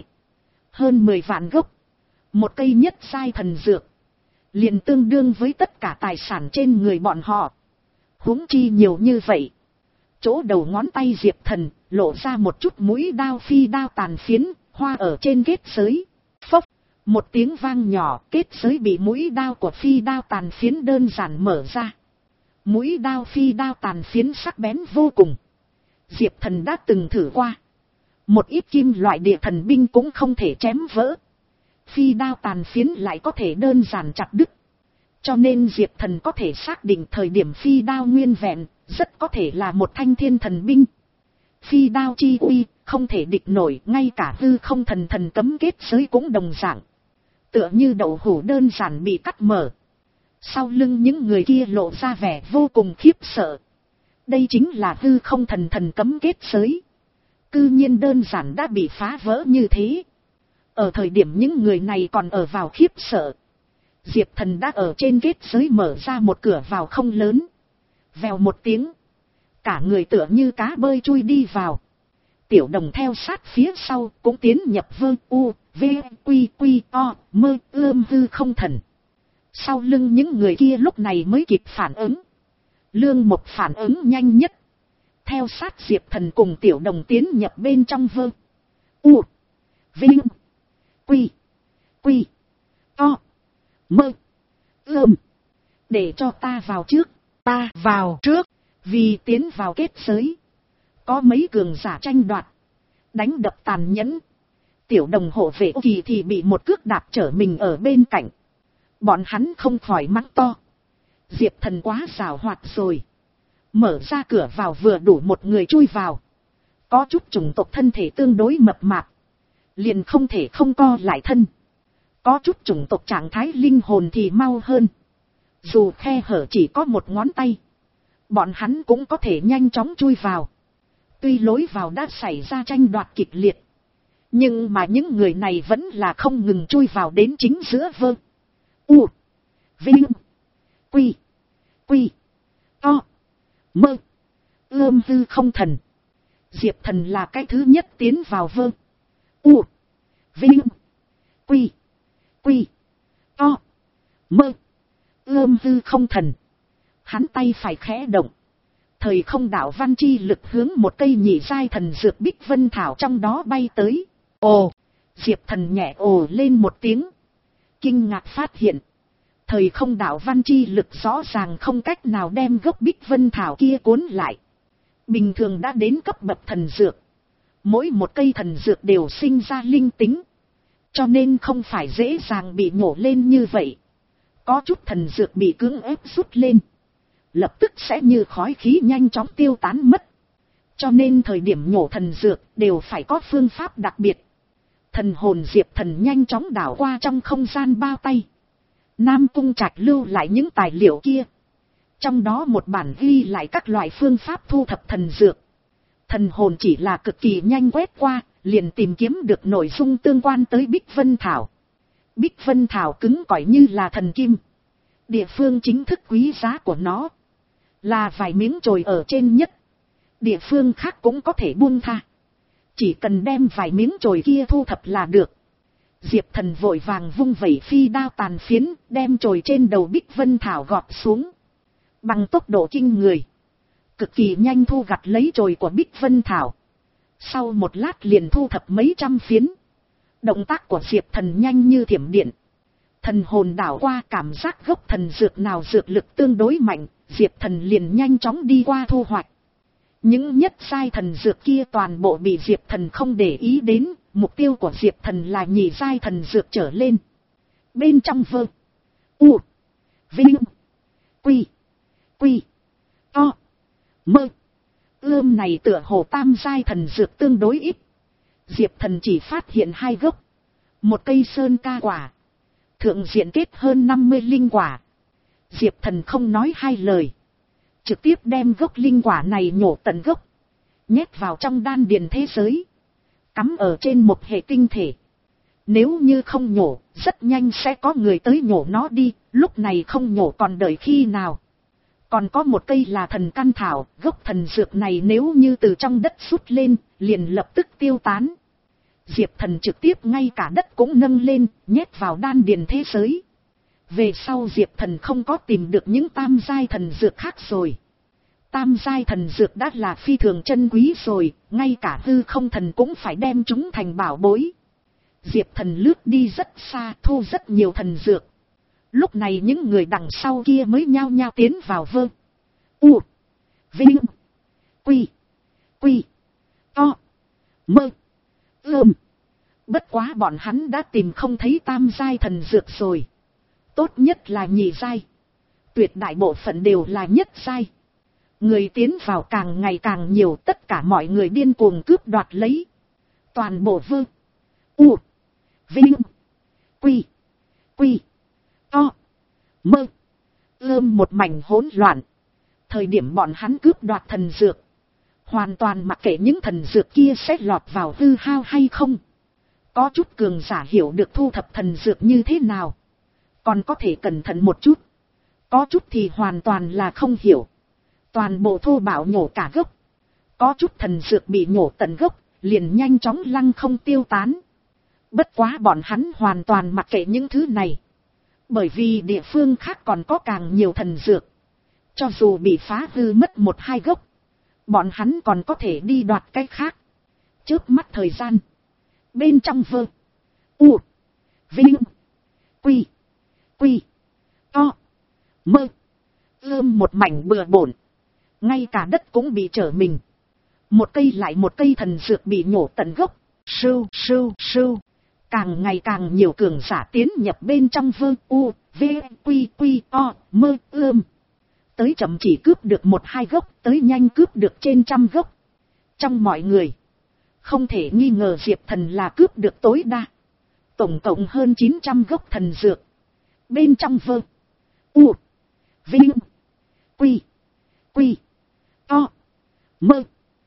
hơn mười vạn gốc, một cây nhất giai thần dược, liền tương đương với tất cả tài sản trên người bọn họ. Huống chi nhiều như vậy. Chỗ đầu ngón tay Diệp Thần lộ ra một chút mũi đao phi đao tàn phiến, hoa ở trên kết giới. Phốc, một tiếng vang nhỏ, kết giới bị mũi đao của phi đao tàn phiến đơn giản mở ra. Mũi đao phi đao tàn phiến sắc bén vô cùng. Diệp Thần đã từng thử qua. Một ít kim loại địa thần binh cũng không thể chém vỡ. Phi đao tàn phiến lại có thể đơn giản chặt đứt. Cho nên Diệp Thần có thể xác định thời điểm phi đao nguyên vẹn, rất có thể là một thanh thiên thần binh. Phi đao chi uy, không thể địch nổi, ngay cả hư không thần thần cấm kết giới cũng đồng dạng. Tựa như đậu hũ đơn giản bị cắt mở. Sau lưng những người kia lộ ra vẻ vô cùng khiếp sợ. Đây chính là hư không thần thần cấm kết giới. Cư nhiên đơn giản đã bị phá vỡ như thế. Ở thời điểm những người này còn ở vào khiếp sợ, Diệp Thần đã ở trên kết giới mở ra một cửa vào không lớn. Vèo một tiếng, cả người tựa như cá bơi chui đi vào. Tiểu Đồng theo sát phía sau cũng tiến nhập vơ u, v, quy quy o, mơ, ươm hư không thần. Sau lưng những người kia lúc này mới kịp phản ứng. Lương Mộc phản ứng nhanh nhất. Theo sát Diệp Thần cùng Tiểu Đồng tiến nhập bên trong vơ u, vinh, quy, quy, to, mơ, ươm. Để cho ta vào trước, ta vào trước, vì tiến vào kết giới. Có mấy cường giả tranh đoạt, đánh đập tàn nhẫn. Tiểu Đồng hộ vệ kỳ thì bị một cước đạp trở mình ở bên cạnh. Bọn hắn không khỏi mắng to. Diệp Thần quá giàu hoạt rồi. Mở ra cửa vào vừa đủ một người chui vào. Có chút chủng tộc thân thể tương đối mập mạp, liền không thể không co lại thân. Có chút chủng tộc trạng thái linh hồn thì mau hơn. Dù khe hở chỉ có một ngón tay, bọn hắn cũng có thể nhanh chóng chui vào. Tuy lối vào đã xảy ra tranh đoạt kịch liệt, nhưng mà những người này vẫn là không ngừng chui vào đến chính giữa vơ u, vinh, quy, quy, to, mơ, ươm hư không thần. Diệp Thần là cái thứ nhất tiến vào vơ u, vinh, quy, quy, to, mơ, ươm hư không thần. Hắn tay phải khẽ động, thời không đạo văn chi lực hướng một cây nhị giai thần dược Bích Vân Thảo trong đó bay tới. Ồ, Diệp Thần nhẹ ồ lên một tiếng, kinh ngạc phát hiện thời không đạo văn chi lực rõ ràng không cách nào đem gốc Bích Vân Thảo kia cuốn lại. Bình thường đã đến cấp bậc thần dược, mỗi một cây thần dược đều sinh ra linh tính, cho nên không phải dễ dàng bị nhổ lên như vậy. Có chút thần dược bị cưỡng ép rút lên, lập tức sẽ như khói khí nhanh chóng tiêu tán mất. Cho nên thời điểm nhổ thần dược đều phải có phương pháp đặc biệt. Thần hồn Diệp Thần nhanh chóng đảo qua trong không gian bao tay. Nam Cung Trạch lưu lại những tài liệu kia. Trong đó một bản ghi lại các loại phương pháp thu thập thần dược. Thần hồn chỉ là cực kỳ nhanh quét qua, liền tìm kiếm được nội dung tương quan tới Bích Vân Thảo. Bích Vân Thảo cứng cỏi như là thần kim. Địa phương chính thức quý giá của nó là vài miếng chồi ở trên nhất. Địa phương khác cũng có thể buông tha, chỉ cần đem vài miếng chồi kia thu thập là được. Diệp Thần vội vàng vung vẩy phi đao tàn phiến, đem chồi trên đầu Bích Vân Thảo gọt xuống. Bằng tốc độ kinh người, cực kỳ nhanh thu gặt lấy chồi của Bích Vân Thảo. Sau một lát liền thu thập mấy trăm phiến. Động tác của Diệp Thần nhanh như thiểm điện. Thần hồn đảo qua cảm giác gốc thần dược nào dược lực tương đối mạnh, Diệp Thần liền nhanh chóng đi qua thu hoạch. Những nhất giai thần dược kia toàn bộ bị Diệp Thần không để ý đến, mục tiêu của Diệp Thần là nhị giai thần dược trở lên. Bên trong vơ u, vinh, quy, quy, to, mơ, ươm này tựa hồ tam giai thần dược tương đối ít. Diệp Thần chỉ phát hiện hai gốc, một cây sơn ca quả, thượng diện kết hơn năm mươi linh quả. Diệp Thần không nói hai lời, trực tiếp đem gốc linh quả này nhổ tận gốc, nhét vào trong đan điền thế giới, cắm ở trên một hệ tinh thể. Nếu như không nhổ, rất nhanh sẽ có người tới nhổ nó đi, lúc này không nhổ còn đợi khi nào. Còn có một cây là thần căn thảo, gốc thần dược này nếu như từ trong đất rút lên, liền lập tức tiêu tán. Diệp Thần trực tiếp ngay cả đất cũng nâng lên, nhét vào đan điền thế giới. Về sau Diệp Thần không có tìm được những tam giai thần dược khác rồi. Tam giai thần dược đã là phi thường chân quý rồi, ngay cả hư không thần cũng phải đem chúng thành bảo bối. Diệp Thần lướt đi rất xa, thu rất nhiều thần dược. Lúc này những người đằng sau kia mới nhao nhao tiến vào vơ. U. Vinh. Quy. Quy. To. Mơ. Ơm. Bất quá bọn hắn đã tìm không thấy tam giai thần dược rồi. Tốt nhất là nhị giai. Tuyệt đại bộ phận đều là nhất giai. Người tiến vào càng ngày càng nhiều, tất cả mọi người điên cuồng cướp đoạt lấy. Toàn bộ vơ. U. Vinh. Quy. Quy. To. Mơ. Ơm một mảnh hỗn loạn. Thời điểm bọn hắn cướp đoạt thần dược, hoàn toàn mặc kệ những thần dược kia sẽ lọt vào hư hao hay không. Có chút cường giả hiểu được thu thập thần dược như thế nào, còn có thể cẩn thận một chút. Có chút thì hoàn toàn là không hiểu, toàn bộ thô bạo nhổ cả gốc. Có chút thần dược bị nhổ tận gốc, liền nhanh chóng lăng không tiêu tán. Bất quá bọn hắn hoàn toàn mặc kệ những thứ này, bởi vì địa phương khác còn có càng nhiều thần dược. Cho dù bị phá hư mất một hai gốc, bọn hắn còn có thể đi đoạt cái khác. Chớp mắt thời gian, bên trong vơ. U. Vinh. Quy. Quy. To. Mơ. Ơm một mảnh bừa bộn. Ngay cả đất cũng bị trở mình. Một cây lại một cây thần dược bị nhổ tận gốc. Sưu sưu sưu. Càng ngày càng nhiều cường giả tiến nhập bên trong vơ. U. V. Quy. Quy. To. Mơ. Ơm. Tới chậm chỉ cướp được một hai gốc, tới nhanh cướp được trên trăm gốc. Trong mọi người, không thể nghi ngờ Diệp Thần là cướp được tối đa. Tổng cộng hơn chín trăm gốc thần dược. Bên trong vơ. U. Vinh. Quy. Quy. To. Mơ.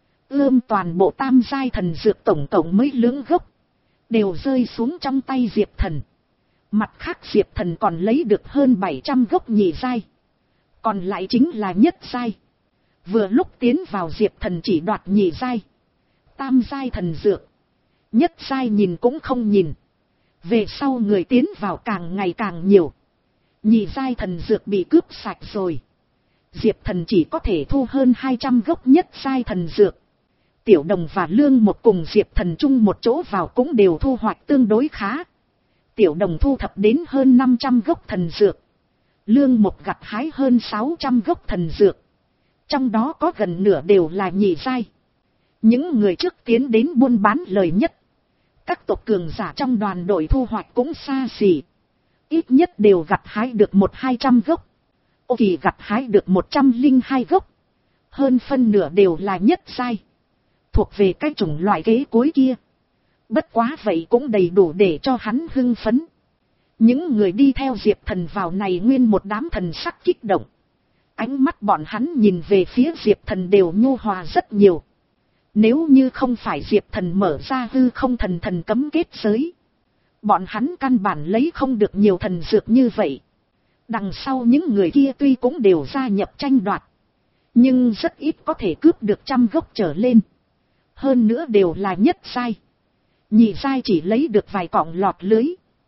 Ươm toàn bộ tam giai thần dược tổng cộng mấy lưỡng gốc, đều rơi xuống trong tay Diệp Thần. Mặt khác Diệp Thần còn lấy được hơn bảy trăm gốc nhị giai. Còn lại chính là nhất giai. Vừa lúc tiến vào Diệp Thần chỉ đoạt nhị giai. Tam giai thần dược, nhất giai nhìn cũng không nhìn. Về sau người tiến vào càng ngày càng nhiều, nhị giai thần dược bị cướp sạch rồi. Diệp Thần chỉ có thể thu hơn hai trăm gốc nhất giai thần dược. Tiểu Đồng và Lương một cùng Diệp Thần chung một chỗ vào cũng đều thu hoạch tương đối khá. Tiểu Đồng thu thập đến hơn năm trăm gốc thần dược. Lương một gặt hái hơn sáu trăm gốc thần dược. Trong đó có gần nửa đều là nhị giai. Những người trước tiến đến buôn bán lời nhất. Các tộc cường giả trong đoàn đội thu hoạch cũng xa xỉ. Ít nhất đều gặt hái được một hai trăm gốc. Ô Kỳ gặt hái được một trăm linh hai gốc. Hơn phân nửa đều là nhất giai. Thuộc về cái chủng loại kế cuối kia. Bất quá vậy cũng đầy đủ để cho hắn hưng phấn. Những người đi theo Diệp Thần vào này nguyên một đám thần sắc kích động. Ánh mắt bọn hắn nhìn về phía Diệp Thần đều nhu hòa rất nhiều. Nếu như không phải Diệp Thần mở ra hư không thần thần cấm kết giới, bọn hắn căn bản lấy không được nhiều thần dược như vậy. Đằng sau những người kia tuy cũng đều gia nhập tranh đoạt, nhưng rất ít có thể cướp được trăm gốc trở lên. Hơn nữa đều là nhất giai. Nhị giai chỉ lấy được vài cọng lọt lưới.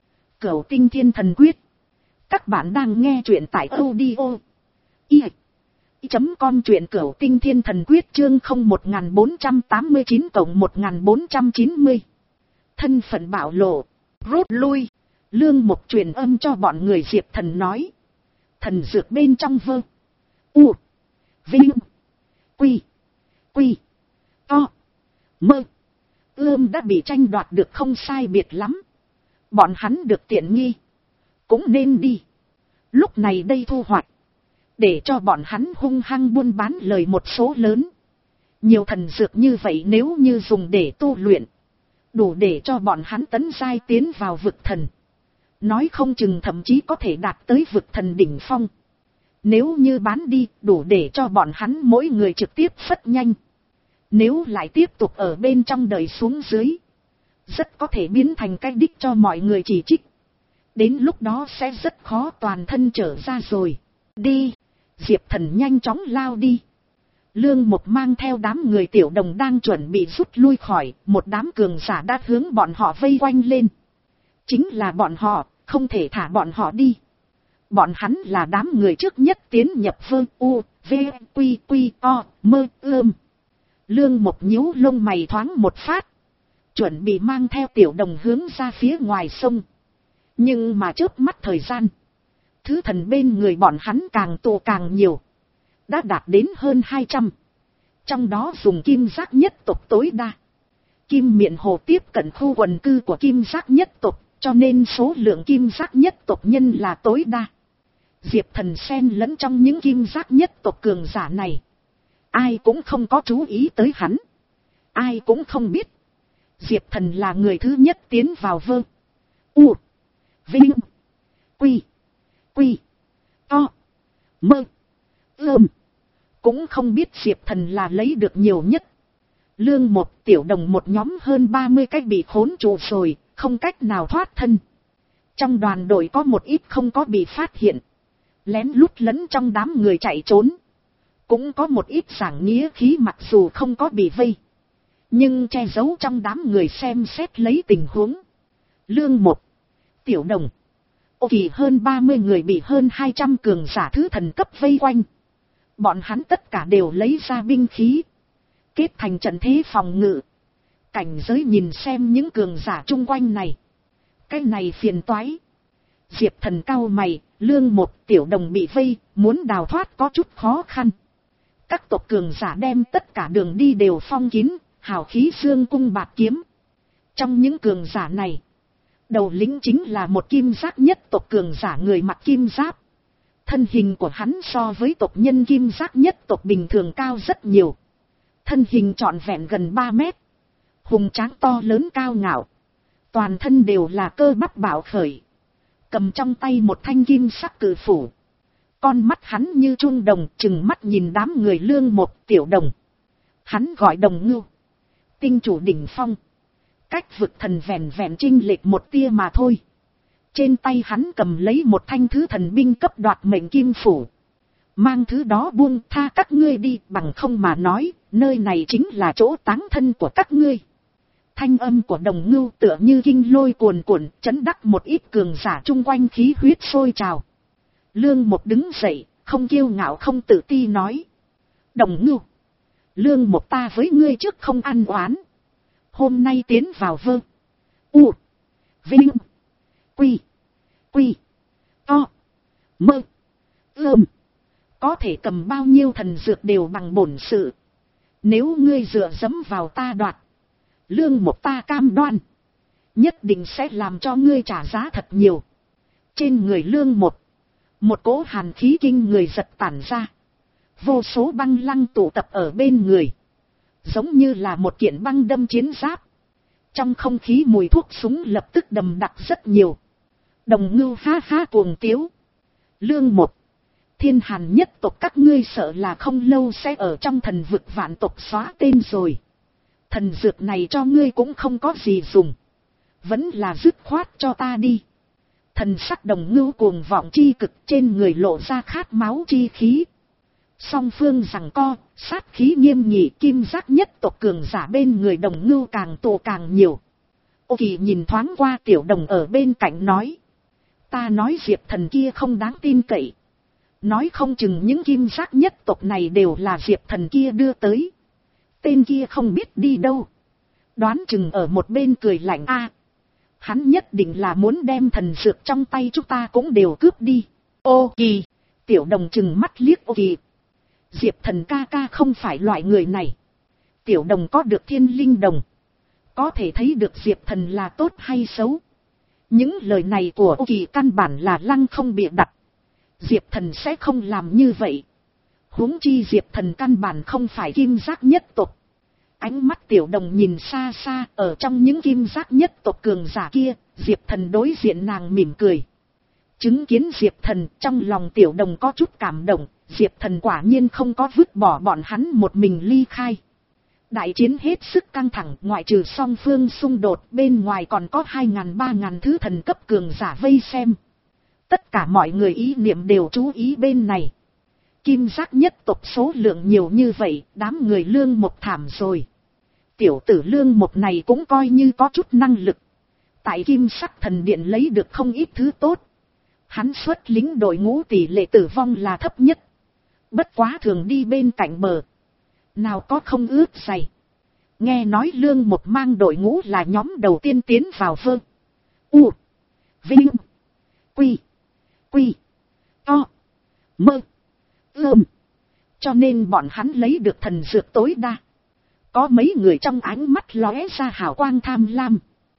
Cửu Tinh Thiên Thần Quyết. Các bạn đang nghe truyện tại audio i chấm com, truyện Cửu Tinh Thiên Thần Quyết chương không một bốn tám chín cộng một bốn chín mươi. Thân phận bạo lộ, rút lui. Lương Mục truyền âm cho bọn người Diệp Thần nói. Thần dược bên trong vơ. U. Vinh. Quy. Quy. To. Mơ. Ươm đã bị tranh đoạt được không sai biệt lắm. Bọn hắn được tiện nghi, cũng nên đi. Lúc này đây thu hoạch, để cho bọn hắn hung hăng buôn bán lời một số lớn. Nhiều thần dược như vậy nếu như dùng để tu luyện, đủ để cho bọn hắn tấn giai tiến vào vực thần. Nói không chừng thậm chí có thể đạt tới vực thần đỉnh phong. Nếu như bán đi, đủ để cho bọn hắn mỗi người trực tiếp phất nhanh. Nếu lại tiếp tục ở bên trong đời xuống dưới, rất có thể biến thành cái đích cho mọi người chỉ trích. Đến lúc đó sẽ rất khó toàn thân trở ra rồi. Đi. Diệp Thần nhanh chóng lao đi. Lương Một mang theo đám người Tiểu Đồng đang chuẩn bị rút lui khỏi, một đám cường giả đã hướng bọn họ vây quanh lên. Chính là bọn họ, không thể thả bọn họ đi. Bọn hắn là đám người trước nhất tiến nhập Vương U, V, Quy, Quy, O, Mơ, Ưm. Lương Một nhíu lông mày thoáng một phát. Chuẩn bị mang theo Tiểu Đồng hướng ra phía ngoài sông. Nhưng mà chớp mắt thời gian. Thứ thần bên người bọn hắn càng tụ càng nhiều. Đã đạt đến hơn hai trăm. Trong đó dùng kim giác nhất tộc tối đa. Kim Miện Hồ tiếp cận khu quần cư của kim giác nhất tộc, cho nên số lượng kim giác nhất tộc nhân là tối đa. Diệp Thần xen lẫn trong những kim giác nhất tộc cường giả này. Ai cũng không có chú ý tới hắn. Ai cũng không biết. Diệp Thần là người thứ nhất tiến vào Vơ U Vinh Quy Quy To Mơ Ưm. Cũng không biết Diệp Thần là lấy được nhiều nhất. Lương Một, Tiểu Đồng một nhóm hơn ba mươi cách bị khốn trụ rồi, không cách nào thoát thân. Trong đoàn đội có một ít không có bị phát hiện. Lén lút lẫn trong đám người chạy trốn. Cũng có một ít giảng nghĩa khí mặc dù không có bị vây. Nhưng che giấu trong đám người xem xét lấy tình huống. Lương Một, Tiểu Đồng, Ô Kỳ hơn ba mươi người bị hơn hai trăm cường giả thứ thần cấp vây quanh. Bọn hắn tất cả đều lấy ra binh khí. Kết thành trận thế phòng ngự. Cảnh giới nhìn xem những cường giả chung quanh này. Cái này phiền toái. Diệp Thần cau mày, Lương Một, Tiểu Đồng bị vây, muốn đào thoát có chút khó khăn. Các tộc cường giả đem tất cả đường đi đều phong kín, hào khí xương cung bạc kiếm. Trong những cường giả này, đầu lĩnh chính là một kim giác nhất tộc cường giả người mặc kim giáp. Thân hình của hắn so với tộc nhân kim giác nhất tộc bình thường cao rất nhiều. Thân hình trọn vẹn gần ba mét. Hùng tráng to lớn cao ngạo. Toàn thân đều là cơ bắp bạo khởi. Cầm trong tay một thanh kim sắc cự phủ. Con mắt hắn như trung đồng, chừng mắt nhìn đám người Lương Một, Tiểu Đồng. Hắn gọi Đồng Ngưu. Tinh chủ đỉnh phong. Cách vực thần vẹn vẹn chênh lệch một tia mà thôi. Trên tay hắn cầm lấy một thanh thứ thần binh cấp đoạt mệnh kim phủ. Mang thứ đó buông tha các ngươi đi, bằng không mà nói, nơi này chính là chỗ táng thân của các ngươi. Thanh âm của Đồng Ngưu tựa như kinh lôi cuồn cuộn, chấn đắc một ít cường giả chung quanh khí huyết sôi trào. Lương Một đứng dậy, không kiêu ngạo không tự ti nói. Đồng Ngưu, Lương Một ta với ngươi trước không ăn oán. Hôm nay tiến vào Vơ U Vinh Quy Quy To Mơ Ưm. Có thể cầm bao nhiêu thần dược đều bằng bổn sự. Nếu ngươi dựa dẫm vào ta đoạt, Lương Một ta cam đoan, nhất định sẽ làm cho ngươi trả giá thật nhiều. Trên người Lương Một, một cỗ hàn khí kinh người giật tản ra. Vô số băng lăng tụ tập ở bên người. Giống như là một kiện băng đâm chiến giáp. Trong không khí mùi thuốc súng lập tức đầm đặc rất nhiều. Đồng Ngưu ha ha cuồng tiếu. Lương Một, Thiên Hàn nhất tộc các ngươi sợ là không lâu sẽ ở trong thần vực vạn tộc xóa tên rồi. Thần dược này cho ngươi cũng không có gì dùng. Vẫn là dứt khoát cho ta đi. Thần sắc Đồng Ngưu cuồng vọng chi cực, trên người lộ ra khát máu chi khí. Song phương giằng co, sát khí nghiêm nghị, kim giác nhất tộc cường giả bên người Đồng Ngưu càng tụ càng nhiều. Ô Kỳ nhìn thoáng qua Tiểu Đồng ở bên cạnh nói. Ta nói Diệp Thần kia không đáng tin cậy. Nói không chừng những kim giác nhất tộc này đều là Diệp Thần kia đưa tới. Tên kia không biết đi đâu. Đoán chừng ở một bên cười lạnh a. Hắn nhất định là muốn đem thần dược trong tay chúng ta cũng đều cướp đi. Ô Kỳ, Tiểu Đồng chừng mắt liếc Ô Kỳ. Diệp Thần ca ca không phải loại người này. Tiểu Đồng có được thiên linh đồng. Có thể thấy được Diệp Thần là tốt hay xấu. Những lời này của Ô Kỳ căn bản là lăng không bịa đặt. Diệp Thần sẽ không làm như vậy. Huống chi Diệp Thần căn bản không phải kim giác nhất tộc. Ánh mắt Tiểu Đồng nhìn xa xa, ở trong những kim giác nhất tộc cường giả kia, Diệp Thần đối diện nàng mỉm cười. Chứng kiến Diệp Thần, trong lòng Tiểu Đồng có chút cảm động, Diệp Thần quả nhiên không có vứt bỏ bọn hắn một mình ly khai. Đại chiến hết sức căng thẳng, ngoại trừ song phương xung đột, bên ngoài còn có hai ngàn ba ngàn thứ thần cấp cường giả vây xem. Tất cả mọi người ý niệm đều chú ý bên này. Kim giác nhất tộc số lượng nhiều như vậy, đám người Lương Một thảm rồi. Tiểu tử Lương Một này cũng coi như có chút năng lực. Tại Kim Sắc Thần Điện lấy được không ít thứ tốt. Hắn xuất lính đội ngũ tỷ lệ tử vong là thấp nhất. Bất quá thường đi bên cạnh bờ. Nào có không ướt dày. Nghe nói Lương Một mang đội ngũ là nhóm đầu tiên tiến vào Vơ. U. Vinh. Quy. Quy. To. Mơ. Ưm. Cho nên bọn hắn lấy được thần dược tối đa. Có mấy người trong ánh mắt lóe ra hào quang tham lam.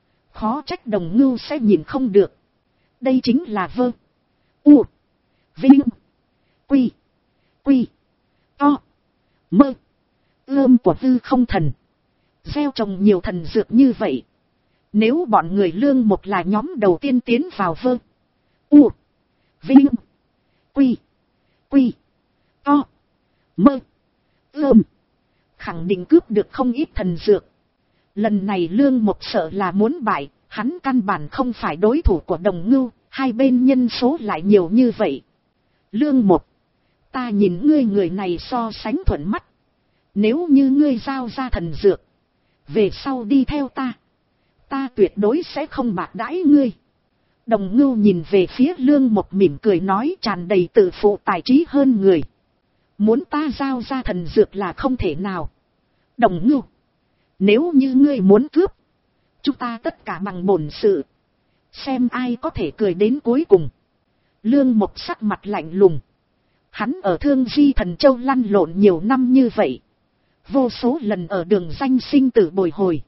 Khó trách Đồng Ngưu sẽ nhìn không được. Đây chính là Vơ. U. Vinh. Quy. Quy. To. Mơ. Ưm của hư không thần. Gieo trồng nhiều thần dược như vậy. Nếu bọn người Lương Một là nhóm đầu tiên tiến vào Vơ. U. Vinh. Quy. Quy. To. Mơ. Ưm. Khẳng định cướp được không ít thần dược. Lần này Lương Một sợ là muốn bại. Hắn căn bản không phải đối thủ của Đồng Ngưu. Hai bên nhân số lại nhiều như vậy. Lương Một. Ta nhìn ngươi người này so sánh thuận mắt. Nếu như ngươi giao ra thần dược. Về sau đi theo ta. Ta tuyệt đối sẽ không bạc đãi ngươi. Đồng Ngưu nhìn về phía Lương Một mỉm cười nói, tràn đầy tự phụ tài trí hơn người. Muốn ta giao ra thần dược là không thể nào. Đồng Ngưu. Nếu như ngươi muốn cướp. Chúng ta tất cả bằng bổn sự. Xem ai có thể cười đến cuối cùng. Lương Một sắc mặt lạnh lùng. Hắn ở Thương Di Thần Châu lăn lộn nhiều năm như vậy. Vô số lần ở đường danh sinh tử bồi hồi.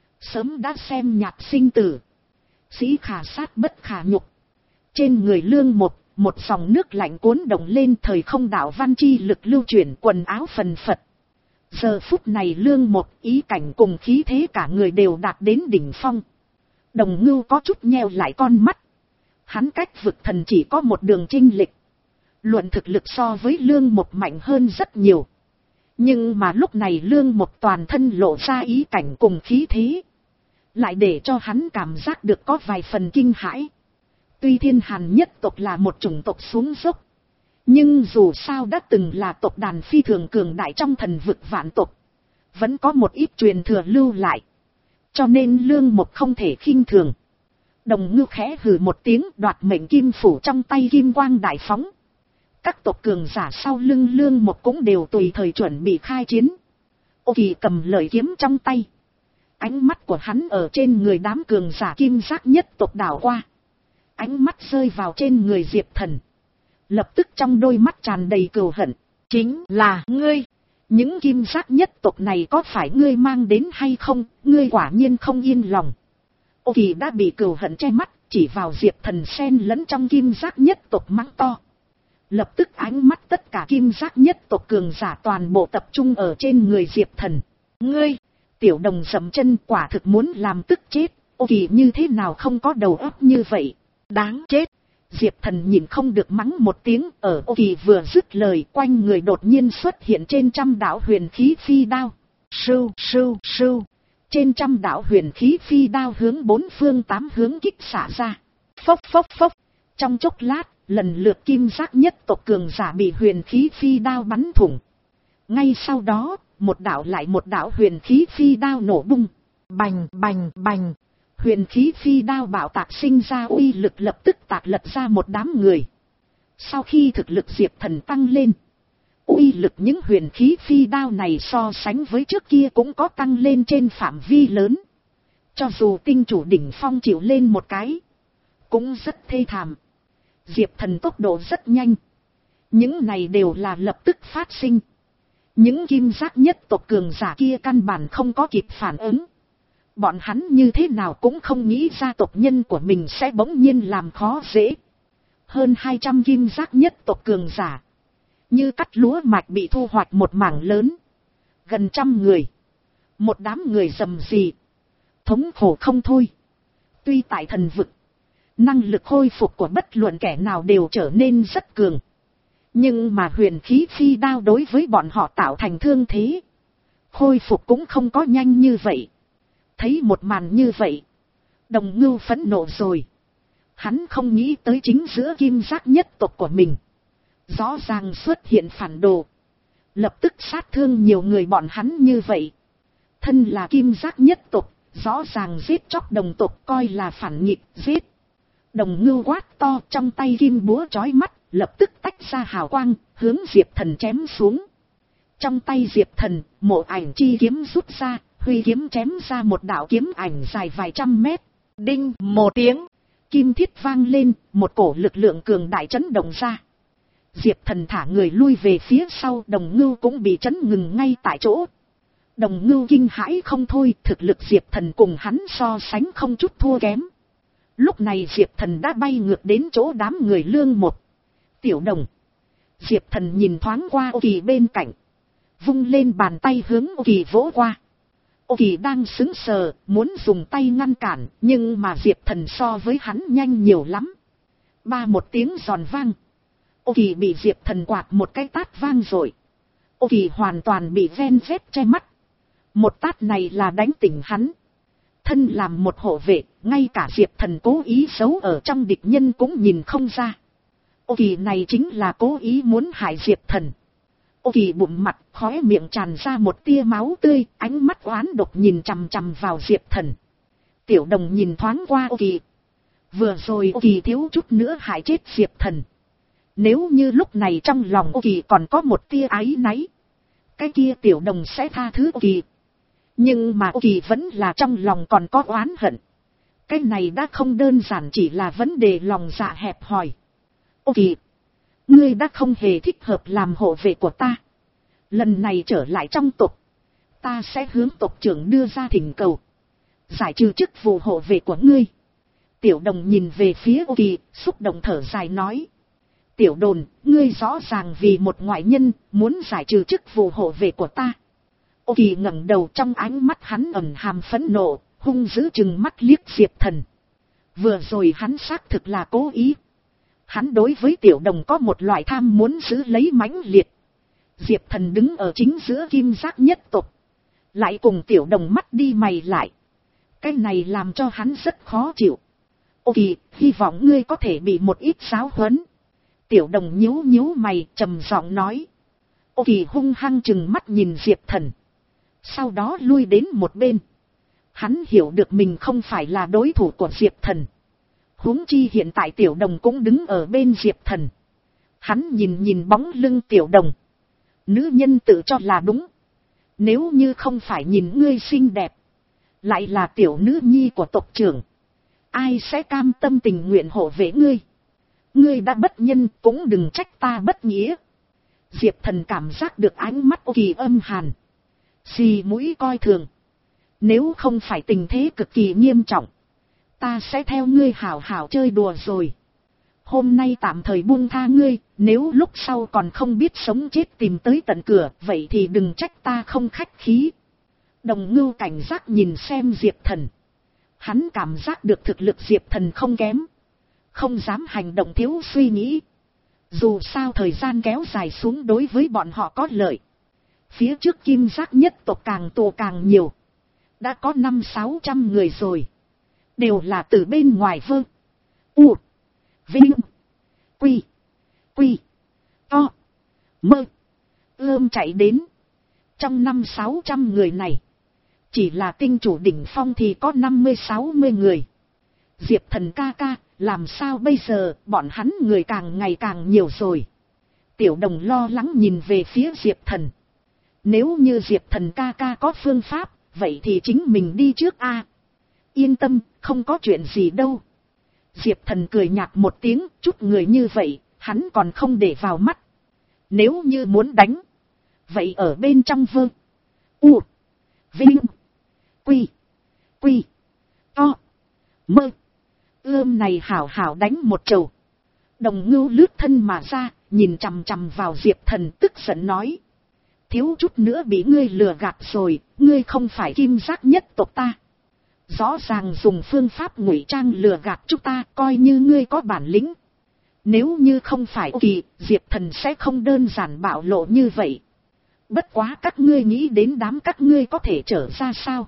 Sớm đã xem nhạt sinh tử. Sĩ khả sát bất khả nhục. Trên người Lương Một, một dòng nước lạnh cuốn động lên, thời không đạo văn chi lực lưu chuyển, quần áo phần phật. Giờ phút này Lương Một ý cảnh cùng khí thế cả người đều đạt đến đỉnh phong. Đồng Ngưu có chút nheo lại con mắt. Hắn cách vực thần chỉ có một đường chênh lệch. Luận thực lực so với Lương Một mạnh hơn rất nhiều. Nhưng mà lúc này Lương Một toàn thân lộ ra ý cảnh cùng khí thế. Lại để cho hắn cảm giác được có vài phần kinh hãi. Tuy Thiên Hàn nhất tộc là một chủng tộc xuống dốc. Nhưng dù sao đã từng là tộc đàn phi thường cường đại trong thần vực vạn tộc. Vẫn có một ít truyền thừa lưu lại. Cho nên Lương Một không thể khinh thường. Đồng Ngưu khẽ hừ một tiếng, đoạt mệnh kim phủ trong tay kim quang đại phóng. Các tộc cường giả sau lưng Lương Một cũng đều tùy thời chuẩn bị khai chiến. Ô Kỳ cầm lợi kiếm trong tay. Ánh mắt của hắn ở trên người đám cường giả kim giác nhất tộc đảo qua. Ánh mắt rơi vào trên người Diệp Thần. Lập tức trong đôi mắt tràn đầy cừu hận. Chính là ngươi. Những kim giác nhất tộc này có phải ngươi mang đến hay không? Ngươi quả nhiên không yên lòng. Ô Kỳ đã bị cừu hận che mắt, chỉ vào Diệp Thần xen lẫn trong kim giác nhất tộc mắng to. Lập tức ánh mắt tất cả kim giác nhất tộc cường giả toàn bộ tập trung ở trên người Diệp Thần. Ngươi, tiểu đồng dậm chân, quả thực muốn làm tức chết. Ô Kỳ như thế nào không có đầu óc như vậy? Đáng chết. Diệp Thần nhìn không được mắng một tiếng. Ở Ô Kỳ vừa dứt lời, quanh người đột nhiên xuất hiện trên trăm đạo huyền khí phi đao. Sưu sưu sưu. Trên trăm đạo huyền khí phi đao hướng bốn phương tám hướng kích xả ra. Phốc phốc phốc. Trong chốc lát, lần lượt kim giác nhất tộc cường giả bị huyền khí phi đao bắn thủng. Ngay sau đó, một đạo lại một đạo huyền khí phi đao nổ bung. Bành bành bành. Huyền khí phi đao bạo tạc sinh ra uy lực, lập tức tạc lật ra một đám người. Sau khi thực lực Diệp Thần tăng lên, uy lực những huyền khí phi đao này so sánh với trước kia cũng có tăng lên trên phạm vi lớn. Cho dù tinh chủ đỉnh phong chịu lên một cái, cũng rất thê thảm. Diệp Thần tốc độ rất nhanh. Những này đều là lập tức phát sinh. Những kim giác nhất tộc cường giả kia căn bản không có kịp phản ứng. Bọn hắn như thế nào cũng không nghĩ ra tộc nhân của mình sẽ bỗng nhiên làm khó dễ. Hơn hai trăm kim giác nhất tộc cường giả. Như cắt lúa mạch bị thu hoạch một mảng lớn. Gần trăm người. Một đám người rầm rì. Thống khổ không thôi. Tuy tại thần vực, năng lực khôi phục của bất luận kẻ nào đều trở nên rất cường. Nhưng mà huyền khí phi đao đối với bọn họ tạo thành thương thế. Khôi phục cũng không có nhanh như vậy. Thấy một màn như vậy, Đồng Ngưu phẫn nộ rồi. Hắn không nghĩ tới chính giữa kim giác nhất tộc của mình Rõ ràng xuất hiện phản đồ. Lập tức sát thương nhiều người bọn hắn như vậy. Thân là kim giác nhất tộc, rõ ràng giết chóc đồng tộc coi là phản nghịch giết. Đồng Ngưu quát to, trong tay kim búa chói mắt, lập tức tách ra hào quang, hướng Diệp Thần chém xuống. Trong tay Diệp Thần, mộ ảnh chi kiếm rút ra, huy kiếm chém ra một đạo kiếm ảnh dài vài trăm mét. Đinh một tiếng, kim thiết vang lên, một cổ lực lượng cường đại chấn động ra. Diệp Thần thả người lui về phía sau, Đồng Ngưu cũng bị chấn ngừng ngay tại chỗ. Đồng Ngưu kinh hãi không thôi, thực lực Diệp Thần cùng hắn so sánh không chút thua kém. Lúc này Diệp Thần đã bay ngược đến chỗ đám người Lương Một. Tiểu Đồng. Diệp Thần nhìn thoáng qua Ô Kỳ bên cạnh. Vung lên bàn tay hướng Ô Kỳ vỗ qua. Ô Kỳ đang sững sờ, muốn dùng tay ngăn cản, nhưng mà Diệp Thần so với hắn nhanh nhiều lắm. Ba một tiếng giòn vang. Ô Kỳ bị Diệp Thần quạt một cái tát vang rồi. Ô Kỳ hoàn toàn bị ven vết che mắt. Một tát này là đánh tỉnh hắn. Thân làm một hộ vệ, ngay cả Diệp Thần cố ý giấu ở trong địch nhân cũng nhìn không ra. Ô Kỳ này chính là cố ý muốn hại Diệp Thần. Ô Kỳ bụng mặt, khóe miệng tràn ra một tia máu tươi, ánh mắt oán độc nhìn chằm chằm vào Diệp Thần. Tiểu Đồng nhìn thoáng qua Ô Kỳ. Vừa rồi Ô Kỳ thiếu chút nữa hại chết Diệp Thần. Nếu như lúc này trong lòng Ô Kỳ còn có một tia áy náy, cái kia Tiểu Đồng sẽ tha thứ Ô Kỳ. Nhưng mà Ô Kỳ vẫn là trong lòng còn có oán hận. Cái này đã không đơn giản chỉ là vấn đề lòng dạ hẹp hòi. Ô Kỳ, ngươi đã không hề thích hợp làm hộ vệ của ta. Lần này trở lại trong tộc, ta sẽ hướng tộc trưởng đưa ra thỉnh cầu, giải trừ chức vụ hộ vệ của ngươi. Tiểu Đồng nhìn về phía Ô Kỳ, xúc động thở dài nói. Tiểu Đồn, ngươi rõ ràng vì một ngoại nhân, muốn giải trừ chức vụ hộ vệ của ta. Ô Kỳ ngẩng đầu, trong ánh mắt hắn ẩn hàm phẫn nộ, hung dữ chừng mắt liếc Diệp Thần. Vừa rồi hắn xác thực là cố ý. Hắn đối với Tiểu Đồng có một loại tham muốn giữ lấy mãnh liệt. Diệp Thần đứng ở chính giữa kim giác nhất tộc, lại cùng Tiểu Đồng mắt đi mày lại. Cái này làm cho hắn rất khó chịu. Ô Kỳ, hy vọng ngươi có thể bị một ít giáo huấn. Tiểu Đồng nhíu nhíu mày, trầm giọng nói. Ô Kỳ hung hăng chừng mắt nhìn Diệp Thần, sau đó lui đến một bên. Hắn hiểu được mình không phải là đối thủ của Diệp Thần. Huống chi hiện tại Tiểu Đồng cũng đứng ở bên Diệp Thần. Hắn nhìn nhìn bóng lưng Tiểu Đồng. Nữ nhân tự cho là đúng. Nếu như không phải nhìn ngươi xinh đẹp, lại là tiểu nữ nhi của tộc trưởng, ai sẽ cam tâm tình nguyện hộ vệ ngươi. Ngươi đã bất nhân, cũng đừng trách ta bất nghĩa. Diệp Thần cảm giác được ánh mắt Ô Kỳ âm hàn, xì mũi coi thường. Nếu không phải tình thế cực kỳ nghiêm trọng, ta sẽ theo ngươi hảo hảo chơi đùa rồi. Hôm nay tạm thời buông tha ngươi, nếu lúc sau còn không biết sống chết tìm tới tận cửa, vậy thì đừng trách ta không khách khí. Đồng Ngưu cảnh giác nhìn xem Diệp Thần. Hắn cảm giác được thực lực Diệp Thần không kém, không dám hành động thiếu suy nghĩ. Dù sao thời gian kéo dài xuống đối với bọn họ có lợi. Phía trước kim giác nhất tộc càng tù càng nhiều. Đã có năm sáu trăm người rồi. Đều là từ bên ngoài Vơ, U, Vinh, Quy, Quy, To, Mơ, ươm chạy đến. Trong năm sáu trăm người này, chỉ là tinh chủ đỉnh phong thì có năm mươi sáu mươi người. Diệp Thần ca ca, làm sao bây giờ, bọn hắn người càng ngày càng nhiều rồi. Tiểu Đồng lo lắng nhìn về phía Diệp Thần. Nếu như Diệp Thần ca ca có phương pháp, vậy thì chính mình đi trước a. Yên tâm, không có chuyện gì đâu. Diệp Thần cười nhạt một tiếng, chút người như vậy, hắn còn không để vào mắt. Nếu như muốn đánh, vậy ở bên trong Vơ, U, Vinh, Quy, Quy, To, Mơ, ươm này hảo hảo đánh một trầu. Đồng Ngưu lướt thân mà ra, nhìn chằm chằm vào Diệp Thần tức giận nói. Thiếu chút nữa bị ngươi lừa gạt rồi, ngươi không phải kim giác nhất tộc ta. Rõ ràng dùng phương pháp ngụy trang lừa gạt chúng ta, coi như ngươi có bản lĩnh. Nếu như không phải Ô Kỳ, Diệp Thần sẽ không đơn giản bạo lộ như vậy. Bất quá các ngươi nghĩ đến đám các ngươi có thể trở ra sao?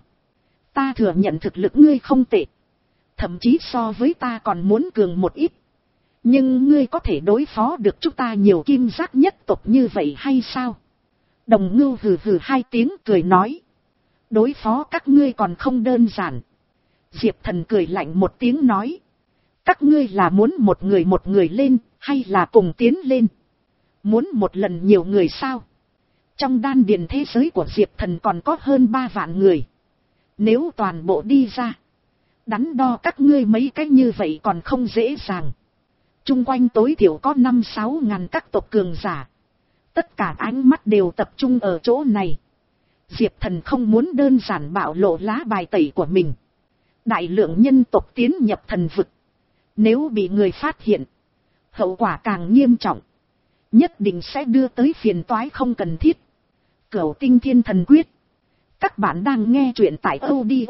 Ta thừa nhận thực lực ngươi không tệ, thậm chí so với ta còn muốn cường một ít. Nhưng ngươi có thể đối phó được chúng ta nhiều kim giác nhất tộc như vậy hay sao? Đồng Ngưu hừ hừ hai tiếng cười nói. Đối phó các ngươi còn không đơn giản. Diệp Thần cười lạnh một tiếng nói. Các ngươi là muốn một người một người lên, hay là cùng tiến lên? Muốn một lần nhiều người sao? Trong đan điền thế giới của Diệp Thần còn có hơn ba vạn người. Nếu toàn bộ đi ra, đắn đo các ngươi mấy cái như vậy còn không dễ dàng. Trung quanh tối thiểu có năm sáu ngàn các tộc cường giả. Tất cả ánh mắt đều tập trung ở chỗ này. Diệp Thần không muốn đơn giản bạo lộ lá bài tẩy của mình. Đại lượng nhân tộc tiến nhập thần vực. Nếu bị người phát hiện, hậu quả càng nghiêm trọng. Nhất định sẽ đưa tới phiền toái không cần thiết. Cửu Tinh Thiên Thần Quyết. Các bạn đang nghe truyện tại audio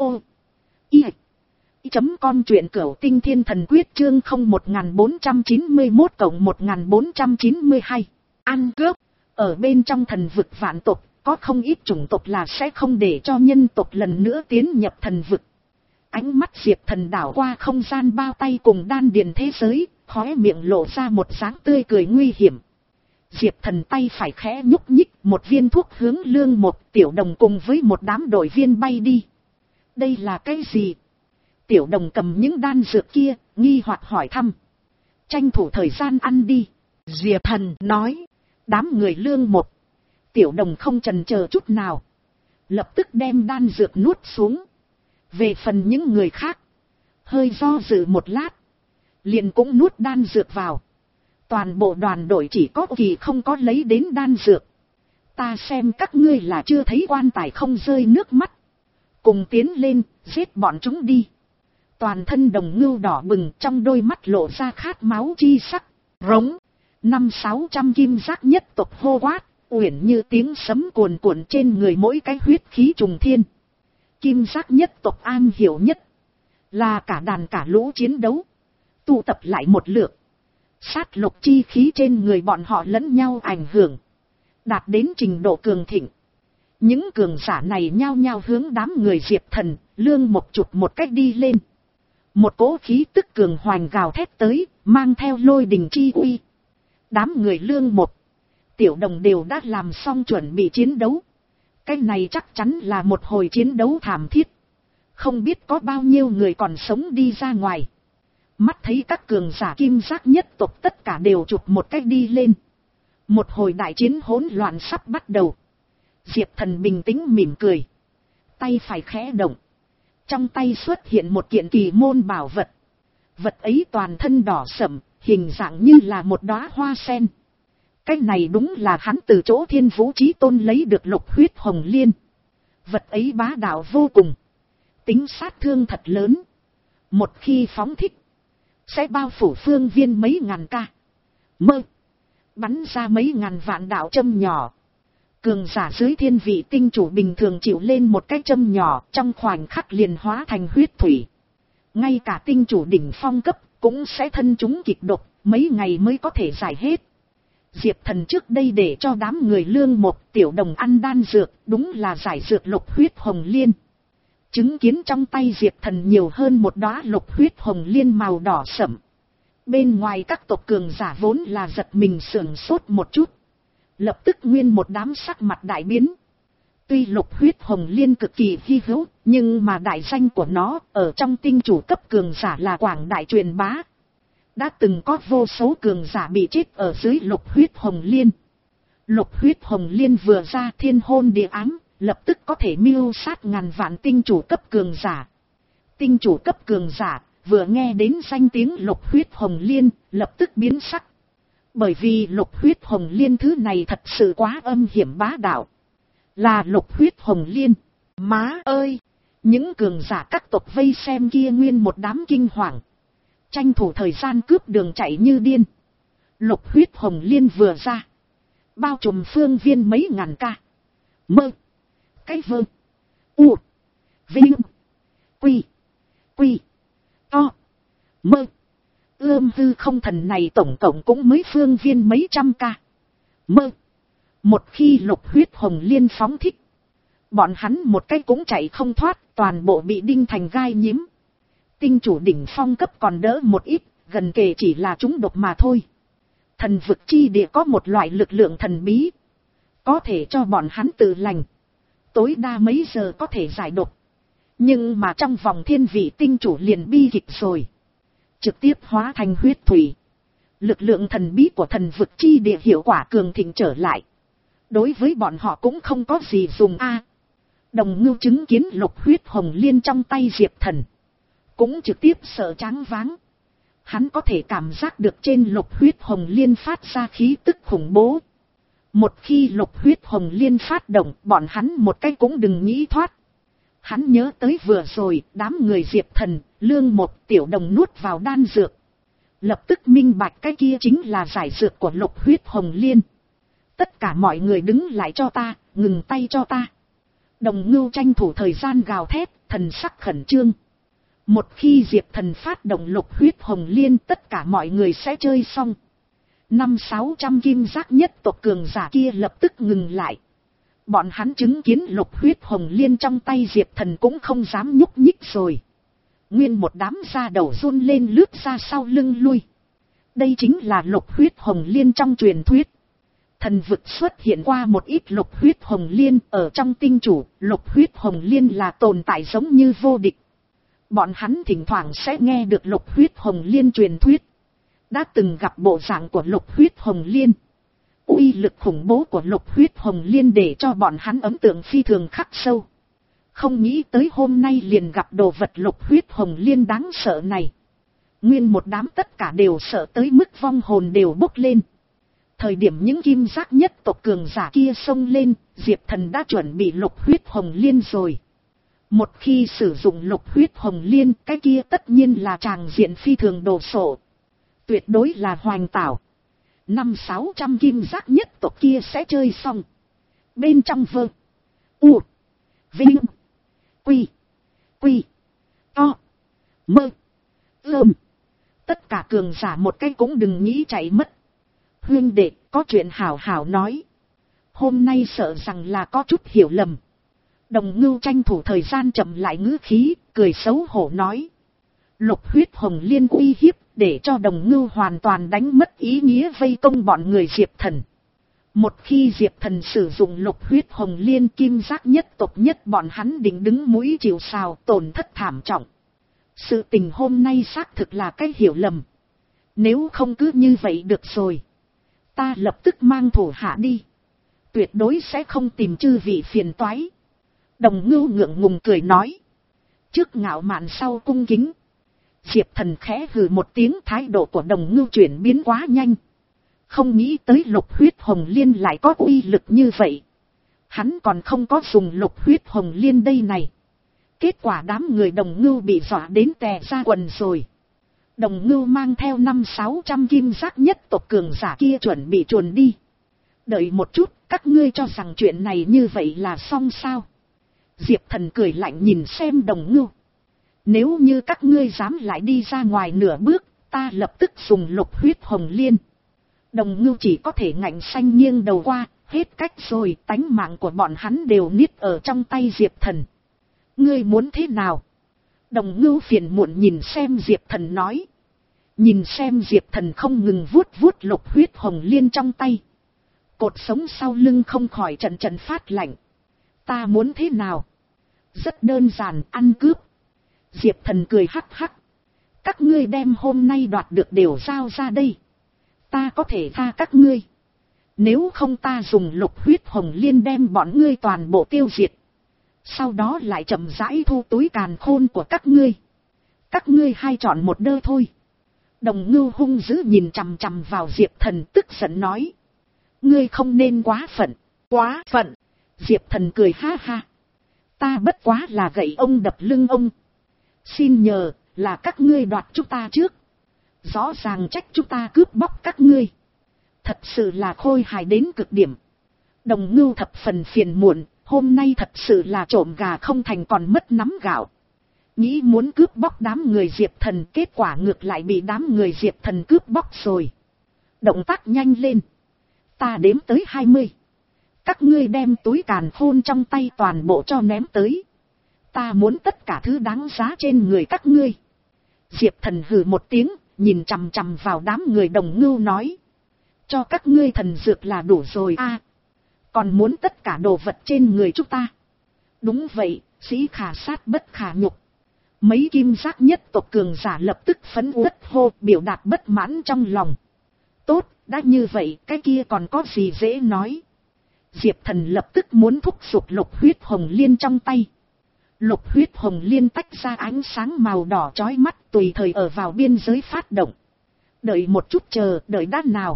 i chấm com truyện Cửu Tinh Thiên Thần Quyết chương không một bốn chín mốt cộng một bốn chín hai. Ăn cướp. Ở bên trong thần vực vạn tộc, có không ít chủng tộc là sẽ không để cho nhân tộc lần nữa tiến nhập thần vực. Ánh mắt Diệp Thần đảo qua không gian bao tay cùng đan điền thế giới, khóe miệng lộ ra một dáng tươi cười nguy hiểm. Diệp Thần tay phải khẽ nhúc nhích, một viên thuốc hướng Lương Một, Tiểu Đồng cùng với một đám đội viên bay đi. Đây là cái gì? Tiểu Đồng cầm những đan dược kia, nghi hoặc hỏi thăm. Tranh thủ thời gian ăn đi. Diệp Thần nói. Đám người Lương Một, Tiểu Đồng không chần chờ chút nào, lập tức đem đan dược nuốt xuống. Về phần những người khác, hơi do dự một lát, liền cũng nuốt đan dược vào. Toàn bộ đoàn đội chỉ có Kỳ không có lấy đến đan dược. Ta xem các ngươi là chưa thấy quan tài không rơi nước mắt. Cùng tiến lên, giết bọn chúng đi. Toàn thân Đồng Ngưu đỏ bừng, trong đôi mắt lộ ra khát máu chi sắc. Rống. Năm sáu trăm kim giác nhất tộc hô quát, uyển như tiếng sấm cuồn cuộn trên người mỗi cái huyết khí trùng thiên. Kim giác nhất tộc an hiểu nhất, là cả đàn cả lũ chiến đấu, tụ tập lại một lượt. Sát lục chi khí trên người bọn họ lẫn nhau ảnh hưởng, đạt đến trình độ cường thịnh. Những cường giả này nhao nhao hướng đám người Diệp Thần, Lương Một chụp một cách đi lên. Một cỗ khí tức cường hoành gào thét tới, mang theo lôi đình chi uy. Đám người Lương Một, Tiểu Đồng đều đã làm xong chuẩn bị chiến đấu. Cái này chắc chắn là một hồi chiến đấu thảm thiết. Không biết có bao nhiêu người còn sống đi ra ngoài. Mắt thấy các cường giả kim giác nhất tộc tất cả đều chụp một cách đi lên. Một hồi đại chiến hỗn loạn sắp bắt đầu. Diệp Thần bình tĩnh mỉm cười. Tay phải khẽ động. Trong tay xuất hiện một kiện kỳ môn bảo vật. Vật ấy toàn thân đỏ sẫm, hình dạng như là một đóa hoa sen. Cái này đúng là hắn từ chỗ Thiên Vũ Chí Tôn lấy được lục huyết hồng liên. Vật ấy bá đạo vô cùng. Tính sát thương thật lớn. Một khi phóng thích, sẽ bao phủ phương viên mấy ngàn ca. Mơ. Bắn ra mấy ngàn vạn đạo châm nhỏ. Cường giả dưới thiên vị tinh chủ bình thường chịu lên một cái châm nhỏ, trong khoảnh khắc liền hóa thành huyết thủy. Ngay cả tinh chủ đỉnh phong cấp cũng sẽ thân chúng kịch độc, mấy ngày mới có thể giải hết. Diệp Thần trước đây để cho đám người Lương Một, Tiểu Đồng ăn đan dược, đúng là giải dược lục huyết hồng liên. Chứng kiến trong tay Diệp Thần nhiều hơn một đóa lục huyết hồng liên màu đỏ sẫm. Bên ngoài các tộc cường giả vốn là giật mình sửng sốt một chút. Lập tức nguyên một đám sắc mặt đại biến. Tuy lục huyết hồng liên cực kỳ hy hữu, nhưng mà đại danh của nó ở trong tinh chủ cấp cường giả là quảng đại truyền bá. Đã từng có vô số cường giả bị chết ở dưới lục huyết hồng liên. Lục huyết hồng liên vừa ra thiên hôn địa ám, lập tức có thể mưu sát ngàn vạn tinh chủ cấp cường giả. Tinh chủ cấp cường giả vừa nghe đến danh tiếng lục huyết hồng liên, lập tức biến sắc. Bởi vì lục huyết hồng liên thứ này thật sự quá âm hiểm bá đạo. Là lục huyết hồng liên. Má ơi! Những cường giả các tộc vây xem kia nguyên một đám kinh hoàng. Tranh thủ thời gian cướp đường chạy như điên. Lục huyết hồng liên vừa ra. Bao trùm phương viên mấy ngàn ca. Mơ. Cái vơ. U. Vinh. Quy. Quy. To. Mơ. Ươm hư không thần này tổng cộng cũng mới phương viên mấy trăm ca. Mơ. Một khi lục huyết hồng liên phóng thích. Bọn hắn một cái cũng chạy không thoát, toàn bộ bị đinh thành gai nhím. Tinh chủ đỉnh phong cấp còn đỡ một ít, gần kề chỉ là chúng độc mà thôi. Thần vực chi địa có một loại lực lượng thần bí, có thể cho bọn hắn tự lành, tối đa mấy giờ có thể giải độc. Nhưng mà trong vòng thiên vị tinh chủ liền bi kịch rồi, trực tiếp hóa thành huyết thủy. Lực lượng thần bí của thần vực chi địa hiệu quả cường thịnh trở lại, đối với bọn họ cũng không có gì dùng a. Đồng Ngưu chứng kiến lục huyết hồng liên trong tay Diệp Thần, cũng trực tiếp sợ choáng váng. Hắn có thể cảm giác được trên lục huyết hồng liên phát ra khí tức khủng bố. Một khi lục huyết hồng liên phát động, bọn hắn một cái cũng đừng nghĩ thoát. Hắn nhớ tới vừa rồi, đám người Diệp Thần, Lương Một, Tiểu Đồng nuốt vào đan dược. Lập tức minh bạch cái kia chính là giải dược của lục huyết hồng liên. Tất cả mọi người đứng lại cho ta, ngừng tay cho ta. Đồng Ngưu tranh thủ thời gian gào thét, thần sắc khẩn trương. Một khi Diệp Thần phát động lục huyết hồng liên, tất cả mọi người sẽ chơi xong. Năm sáu trăm kim giác nhất tộc cường giả kia lập tức ngừng lại. Bọn hắn chứng kiến lục huyết hồng liên trong tay Diệp Thần cũng không dám nhúc nhích rồi. Nguyên một đám da đầu run lên lướt ra sau lưng lui. Đây chính là lục huyết hồng liên trong truyền thuyết. Thần vực xuất hiện qua một ít lục huyết hồng liên, ở trong tinh chủ, lục huyết hồng liên là tồn tại giống như vô địch. Bọn hắn thỉnh thoảng sẽ nghe được lục huyết hồng liên truyền thuyết. Đã từng gặp bộ dạng của lục huyết hồng liên. Uy lực khủng bố của lục huyết hồng liên để cho bọn hắn ấn tượng phi thường khắc sâu. Không nghĩ tới hôm nay liền gặp đồ vật lục huyết hồng liên đáng sợ này. Nguyên một đám tất cả đều sợ tới mức vong hồn đều bốc lên. Thời điểm những kim giác nhất tộc cường giả kia xông lên, Diệp Thần đã chuẩn bị lục huyết hồng liên rồi. Một khi sử dụng lục huyết hồng liên, cái kia tất nhiên là tràng diện phi thường đồ sộ. Tuyệt đối là hoành tảo. Năm sáu trăm kim giác nhất tộc kia sẽ chơi xong. Bên trong vơ. U. Vinh. Quy. Quy. To. Mơ. Ơm. Tất cả cường giả một cái cũng đừng nghĩ chạy mất. Huynh đệ, có chuyện hảo hảo nói. Hôm nay sợ rằng là có chút hiểu lầm. Đồng Ngưu tranh thủ thời gian chậm lại ngữ khí, cười xấu hổ nói. Lục huyết hồng liên uy hiếp, để cho Đồng Ngưu hoàn toàn đánh mất ý nghĩa vây công bọn người Diệp Thần. Một khi Diệp Thần sử dụng lục huyết hồng liên, kim giác nhất tộc nhất bọn hắn định đứng mũi chịu sào, tổn thất thảm trọng. Sự tình hôm nay xác thực là cái hiểu lầm. Nếu không cứ như vậy được rồi. Ta lập tức mang thủ hạ đi. Tuyệt đối sẽ không tìm chư vị phiền toái. Đồng Ngưu ngượng ngùng cười nói. Trước ngạo mạn sau cung kính. Diệp Thần khẽ hừ một tiếng, thái độ của Đồng Ngưu chuyển biến quá nhanh. Không nghĩ tới lục huyết hồng liên lại có uy lực như vậy. Hắn còn không có dùng lục huyết hồng liên đây này. Kết quả đám người Đồng Ngưu bị dọa đến tè ra quần rồi. Đồng Ngưu mang theo năm sáu trăm kim giác nhất tộc cường giả kia chuẩn bị chuồn đi. Đợi một chút, các ngươi cho rằng chuyện này như vậy là xong sao? Diệp Thần cười lạnh nhìn xem Đồng Ngưu. Nếu như các ngươi dám lại đi ra ngoài nửa bước, ta lập tức dùng lục huyết hồng liên. Đồng Ngưu chỉ có thể ngạnh xanh nghiêng đầu qua, hết cách rồi, tánh mạng của bọn hắn đều niết ở trong tay Diệp Thần. Ngươi muốn thế nào? Đồng Ngưu phiền muộn nhìn xem Diệp Thần nói. Nhìn xem Diệp Thần không ngừng vuốt vuốt lục huyết hồng liên trong tay. Cột sống sau lưng không khỏi trận trận phát lạnh. Ta muốn thế nào? Rất đơn giản, ăn cướp. Diệp Thần cười hắc hắc. Các ngươi đem hôm nay đoạt được đều giao ra đây. Ta có thể tha các ngươi. Nếu không ta dùng lục huyết hồng liên đem bọn ngươi toàn bộ tiêu diệt. Sau đó lại chậm rãi thu túi càn khôn của các ngươi. Các ngươi hai chọn một đơ thôi. Đồng Ngưu hung dữ nhìn chằm chằm vào Diệp Thần, tức giận nói. Ngươi không nên quá phận, quá phận. Diệp Thần cười ha ha. Ta bất quá là gậy ông đập lưng ông. Xin nhờ, là các ngươi đoạt chúng ta trước. Rõ ràng trách chúng ta cướp bóc các ngươi. Thật sự là khôi hài đến cực điểm. Đồng Ngưu thập phần phiền muộn, hôm nay thật sự là trộm gà không thành còn mất nắm gạo. Nghĩ muốn cướp bóc đám người Diệp Thần, kết quả ngược lại bị đám người Diệp Thần cướp bóc rồi. Động tác nhanh lên. Ta đếm tới hai mươi. Các ngươi đem túi càn khôn trong tay toàn bộ cho ném tới. Ta muốn tất cả thứ đáng giá trên người các ngươi. Diệp Thần hừ một tiếng, nhìn chằm chằm vào đám người Đồng Ngưu nói. Cho các ngươi thần dược là đủ rồi a, còn muốn tất cả đồ vật trên người chúng ta. Đúng vậy, sĩ khả sát bất khả nhục. Mấy kim giác nhất tộc cường giả lập tức phấn uất hô, biểu đạt bất mãn trong lòng. Tốt, đã như vậy, cái kia còn có gì dễ nói. Diệp Thần lập tức muốn thúc giục lục huyết hồng liên trong tay. Lục huyết hồng liên tách ra ánh sáng màu đỏ chói mắt, tùy thời ở vào biên giới phát động. Đợi một chút, chờ, đợi đã nào.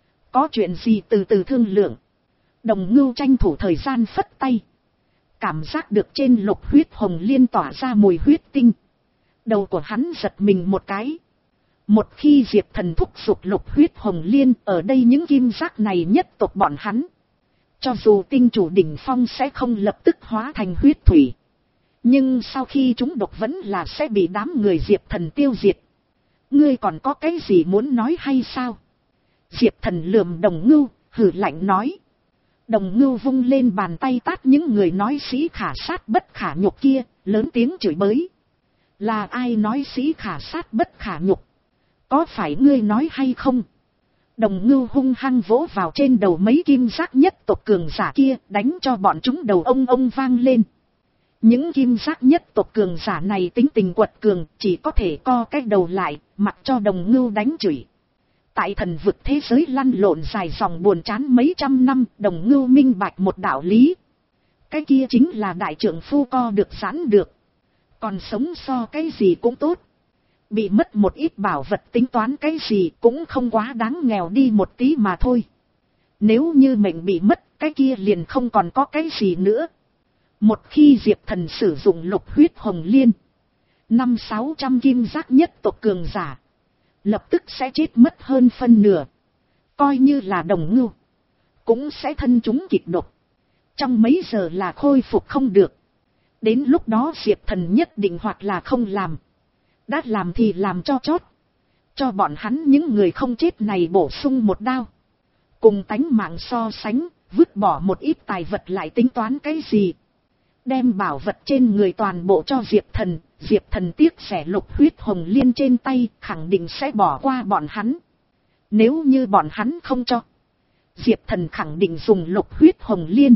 Có chuyện gì từ từ thương lượng. Đồng Ngưu tranh thủ thời gian phất tay. Cảm giác được trên lục huyết hồng liên tỏa ra mùi huyết tinh. Đầu của hắn giật mình một cái. Một khi Diệp Thần thúc giục lục huyết hồng liên, ở đây những kim giác này nhất tộc bọn hắn. Cho dù tinh chủ đỉnh phong sẽ không lập tức hóa thành huyết thủy. Nhưng sau khi chúng độc vẫn là sẽ bị đám người Diệp Thần tiêu diệt. Ngươi còn có cái gì muốn nói hay sao? Diệp Thần lườm Đồng Ngưu, hừ lạnh nói. Đồng Ngưu vung lên bàn tay tát những người nói sĩ khả sát bất khả nhục kia, lớn tiếng chửi bới. Là ai nói sĩ khả sát bất khả nhục? Có phải ngươi nói hay không? Đồng Ngưu hung hăng vỗ vào trên đầu mấy kim giác nhất tộc cường giả kia, đánh cho bọn chúng đầu ông ông vang lên. Những kim giác nhất tộc cường giả này tính tình quật cường, chỉ có thể co cái đầu lại, mặc cho Đồng Ngưu đánh chửi. Tại thần vực thế giới lăn lộn dài dòng buồn chán mấy trăm năm, Đồng Ngưu minh bạch một đạo lý. Cái kia chính là đại trưởng phu co được giãn được. Còn sống so cái gì cũng tốt. Bị mất một ít bảo vật tính toán cái gì cũng không quá đáng, nghèo đi một tí mà thôi. Nếu như mệnh bị mất, cái kia liền không còn có cái gì nữa. Một khi Diệp Thần sử dụng lục huyết hồng liên, năm sáu trăm kim giác nhất tộc cường giả lập tức sẽ chết mất hơn phân nửa. Coi như là Đồng Ngưu cũng sẽ thân chúng kịch độc, trong mấy giờ là khôi phục không được. Đến lúc đó Diệp Thần nhất định hoặc là không làm, đã làm thì làm cho chót, cho bọn hắn những người không chết này bổ sung một đao. Cùng tánh mạng so sánh, vứt bỏ một ít tài vật lại tính toán cái gì. Đem bảo vật trên người toàn bộ cho Diệp Thần, Diệp Thần tiếc rẻ lục huyết hồng liên trên tay, khẳng định sẽ bỏ qua bọn hắn. Nếu như bọn hắn không cho, Diệp Thần khẳng định dùng lục huyết hồng liên,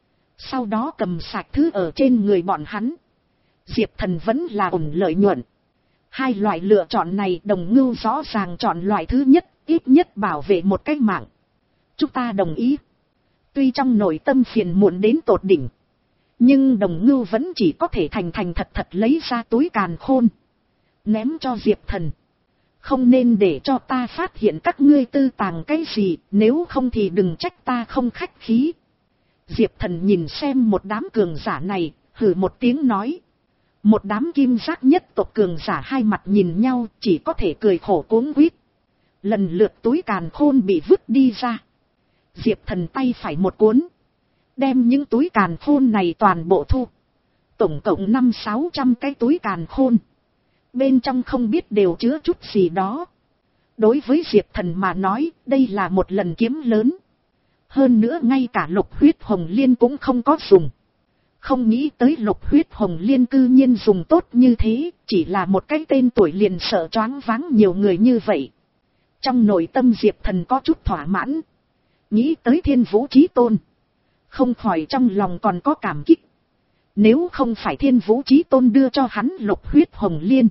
sau đó cầm sạch thứ ở trên người bọn hắn. Diệp Thần vẫn là ổn lợi nhuận. Hai loại lựa chọn này Đồng Ngưu rõ ràng chọn loại thứ nhất, ít nhất bảo vệ một cái mạng. Chúng ta đồng ý. Tuy trong nội tâm phiền muộn đến tột đỉnh, nhưng Đồng Ngưu vẫn chỉ có thể thành thành thật thật lấy ra túi càn khôn, ném cho Diệp Thần. Không nên để cho ta phát hiện các ngươi tư tàng cái gì, nếu không thì đừng trách ta không khách khí. Diệp Thần nhìn xem một đám cường giả này, hừ một tiếng nói. Một đám kim giác nhất tộc cường giả hai mặt nhìn nhau, chỉ có thể cười khổ cuống quýt. Lần lượt túi càn khôn bị vứt đi ra. Diệp Thần tay phải một cuốn, đem những túi càn khôn này toàn bộ thu. Tổng cộng năm sáu trăm cái túi càn khôn. Bên trong không biết đều chứa chút gì đó. Đối với Diệp Thần mà nói, đây là một lần kiếm lớn. Hơn nữa ngay cả lục huyết hồng liên cũng không có dùng. Không nghĩ tới lục huyết hồng liên cư nhiên dùng tốt như thế, chỉ là một cái tên tuổi liền sợ choáng váng nhiều người như vậy. Trong nội tâm Diệp Thần có chút thỏa mãn. Nghĩ tới Thiên Vũ Chí Tôn, không khỏi trong lòng còn có cảm kích. Nếu không phải Thiên Vũ Chí Tôn đưa cho hắn lục huyết hồng liên,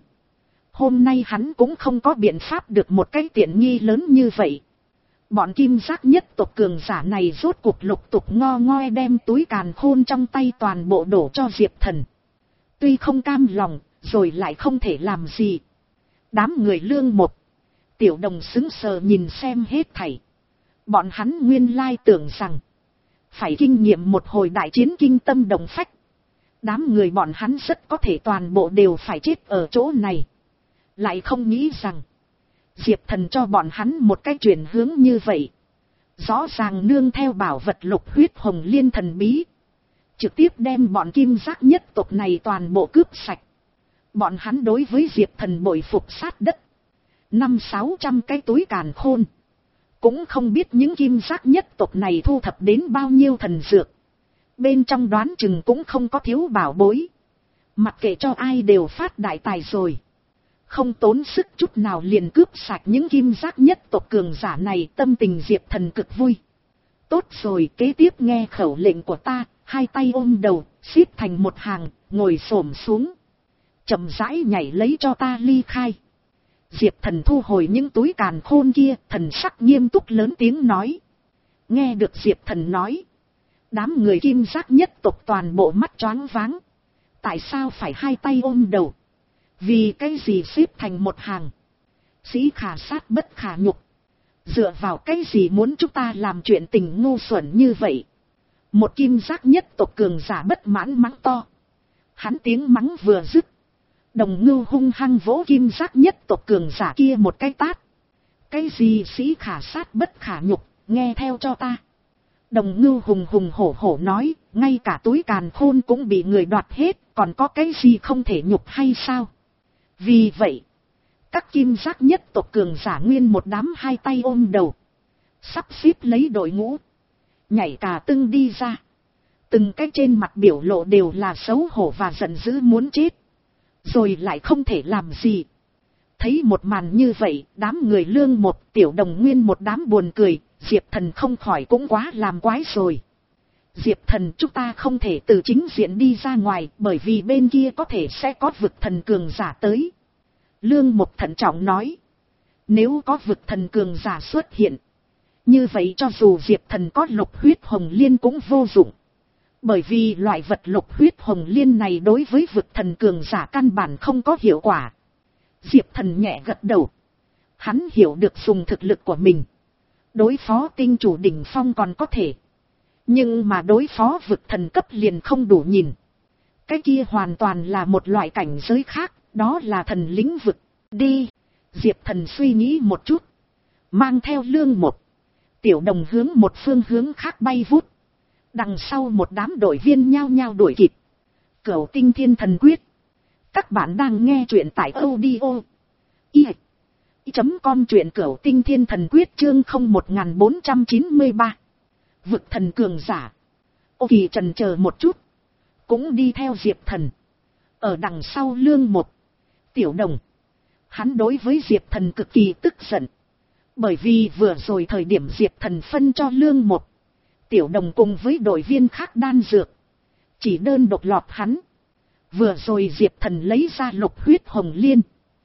hôm nay hắn cũng không có biện pháp được một cái tiện nghi lớn như vậy. Bọn kim giác nhất tộc cường giả này rốt cuộc lục tục ngo ngoe đem túi càn khôn trong tay toàn bộ đổ cho Diệp Thần. Tuy không cam lòng, rồi lại không thể làm gì. Đám người Lương Một, Tiểu Đồng sững sờ nhìn xem hết thảy. Bọn hắn nguyên lai tưởng rằng phải kinh nghiệm một hồi đại chiến kinh tâm động phách, đám người bọn hắn rất có thể toàn bộ đều phải chết ở chỗ này. Lại không nghĩ rằng Diệp Thần cho bọn hắn một cái chuyển hướng như vậy. Rõ ràng nương theo bảo vật lục huyết hồng liên thần bí, trực tiếp đem bọn kim giác nhất tộc này toàn bộ cướp sạch. Bọn hắn đối với Diệp Thần bội phục sát đất. Năm sáu trăm cái túi càn khôn, cũng không biết những kim giác nhất tộc này thu thập đến bao nhiêu thần dược. Bên trong đoán chừng cũng không có thiếu bảo bối. Mặc kệ cho ai đều phát đại tài rồi. không tốn sức chút nào liền cướp sạch những kim giác nhất tộc cường giả này, tâm tình Diệp Thần cực vui. Tốt rồi, kế tiếp nghe khẩu lệnh của ta, hai tay ôm đầu, xếp thành một hàng, ngồi xổm xuống. Chậm rãi nhảy lấy cho ta ly khai. Diệp Thần thu hồi những túi càn khôn kia, thần sắc nghiêm túc lớn tiếng nói. Nghe được Diệp Thần nói, đám người kim giác nhất tộc toàn bộ mắt choáng váng. Tại sao phải hai tay ôm đầu? Vì cái gì xếp thành một hàng? Sĩ khả sát bất khả nhục. Dựa vào cái gì muốn chúng ta làm chuyện tình ngu xuẩn như vậy? Một kim giác nhất tộc cường giả bất mãn mắng to. Hắn tiếng mắng vừa dứt, Đồng Ngưu hung hăng vỗ kim giác nhất tộc cường giả kia một cái tát. Cái gì sĩ khả sát bất khả nhục, nghe theo cho ta. Đồng Ngưu hùng hùng hổ hổ nói, ngay cả túi càn khôn cũng bị người đoạt hết, còn có cái gì không thể nhục hay sao? Vì vậy, các kim giác nhất tộc cường giả nguyên một đám hai tay ôm đầu, sắp xếp lấy đội ngũ, nhảy cả tưng đi ra. Từng cái trên mặt biểu lộ đều là xấu hổ và giận dữ muốn chết, rồi lại không thể làm gì. Thấy một màn như vậy, đám người Lương một, Tiểu Đồng nguyên một đám buồn cười, Diệp Thần không khỏi cũng quá làm quái rồi. Diệp Thần, chúng ta không thể từ chính diện đi ra ngoài, bởi vì bên kia có thể sẽ có vực thần cường giả tới. Lương một thận trọng nói. Nếu có vực thần cường giả xuất hiện, như vậy cho dù Diệp Thần có lục huyết hồng liên cũng vô dụng. Bởi vì loại vật lục huyết hồng liên này đối với vực thần cường giả căn bản không có hiệu quả. Diệp Thần nhẹ gật đầu. Hắn hiểu được dùng thực lực của mình đối phó tinh chủ đỉnh phong còn có thể, nhưng mà đối phó vực thần cấp liền không đủ nhìn. Cái kia hoàn toàn là một loại cảnh giới khác, đó là thần lĩnh vực. Đi. Diệp Thần suy nghĩ một chút, mang theo Lương một, Tiểu Đồng hướng một phương hướng khác bay vút. Đằng sau một đám đội viên nhao nhao đuổi kịp. Cửu Tinh Thiên Thần Quyết. Các bạn đang nghe truyện tại audio i chấm com, truyện Cửu Tinh Thiên Thần Quyết chương không một bốn chín ba. Vực thần cường giả. Ô Kỳ trần chờ một chút, cũng đi theo Diệp Thần. Ở đằng sau Lương một, Tiểu Đồng. Hắn đối với Diệp Thần cực kỳ tức giận. Bởi vì vừa rồi thời điểm Diệp Thần phân cho Lương một, Tiểu Đồng cùng với đội viên khác đan dược, chỉ đơn độc lọt hắn. Vừa rồi Diệp Thần lấy ra lục huyết hồng liên,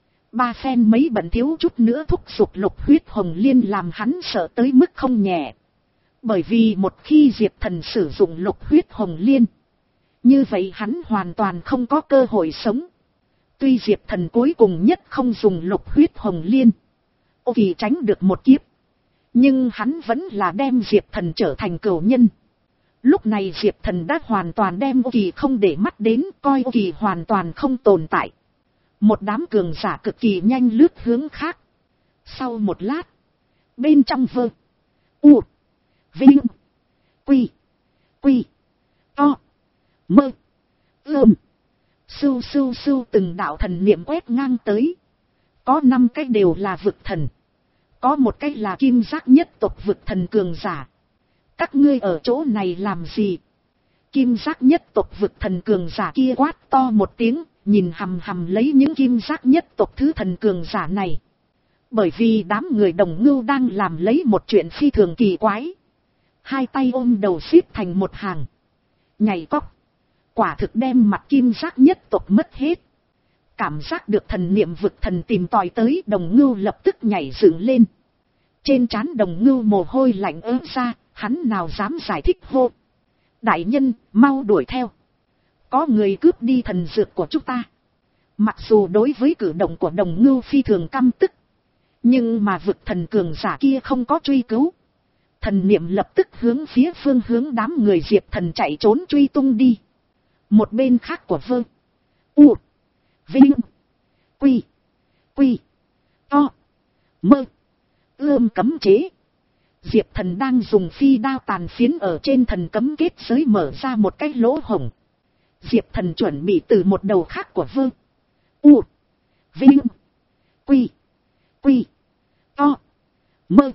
ba phen mấy bận thiếu chút nữa thúc giục lục huyết hồng liên làm hắn sợ tới mức không nhẹ. Bởi vì một khi Diệp Thần sử dụng lục huyết hồng liên, như vậy hắn hoàn toàn không có cơ hội sống. Tuy Diệp Thần cuối cùng nhất không dùng lục huyết hồng liên, Ô Kỳ tránh được một kiếp, nhưng hắn vẫn là đem Diệp Thần trở thành cửu nhân. Lúc này Diệp Thần đã hoàn toàn đem Ô Kỳ không để mắt đến, coi Ô Kỳ hoàn toàn không tồn tại. Một đám cường giả cực kỳ nhanh lướt hướng khác. Sau một lát, bên trong vơ U Vinh Quy Quy To Mơ Ưm Sưu sưu sưu từng đạo thần niệm quét ngang tới. Có năm cái đều là vực thần, có một cái là kim giác nhất tộc vực thần cường giả. Các ngươi ở chỗ này làm gì? Kim giác nhất tộc vực thần cường giả kia quát to một tiếng, nhìn hằm hằm lấy những kim giác nhất tộc thứ thần cường giả này. Bởi vì đám người Đồng Ngưu đang làm lấy một chuyện phi thường kỳ quái. Hai tay ôm đầu xếp thành một hàng, nhảy cóc, quả thực đem mặt kim giác nhất tộc mất hết. Cảm giác được thần niệm vực thần tìm tòi tới, Đồng Ngưu lập tức nhảy dựng lên. Trên trán Đồng Ngưu mồ hôi lạnh ứa ra, hắn nào dám giải thích hô. Đại nhân, mau đuổi theo. Có người cướp đi thần dược của chúng ta. Mặc dù đối với cử động của Đồng Ngưu phi thường căm tức, nhưng mà vực thần cường giả kia không có truy cứu. Thần niệm lập tức hướng phía phương hướng đám người Diệp Thần chạy trốn truy tung đi. Một bên khác của vơ U Vinh Quy Quy To Mơ Ươm cấm chế. Diệp Thần đang dùng phi đao tàn phiến ở trên thần cấm kết giới mở ra một cái lỗ hổng. Diệp Thần chuẩn bị từ một đầu khác của vơ U Vinh Quy Quy To Mơ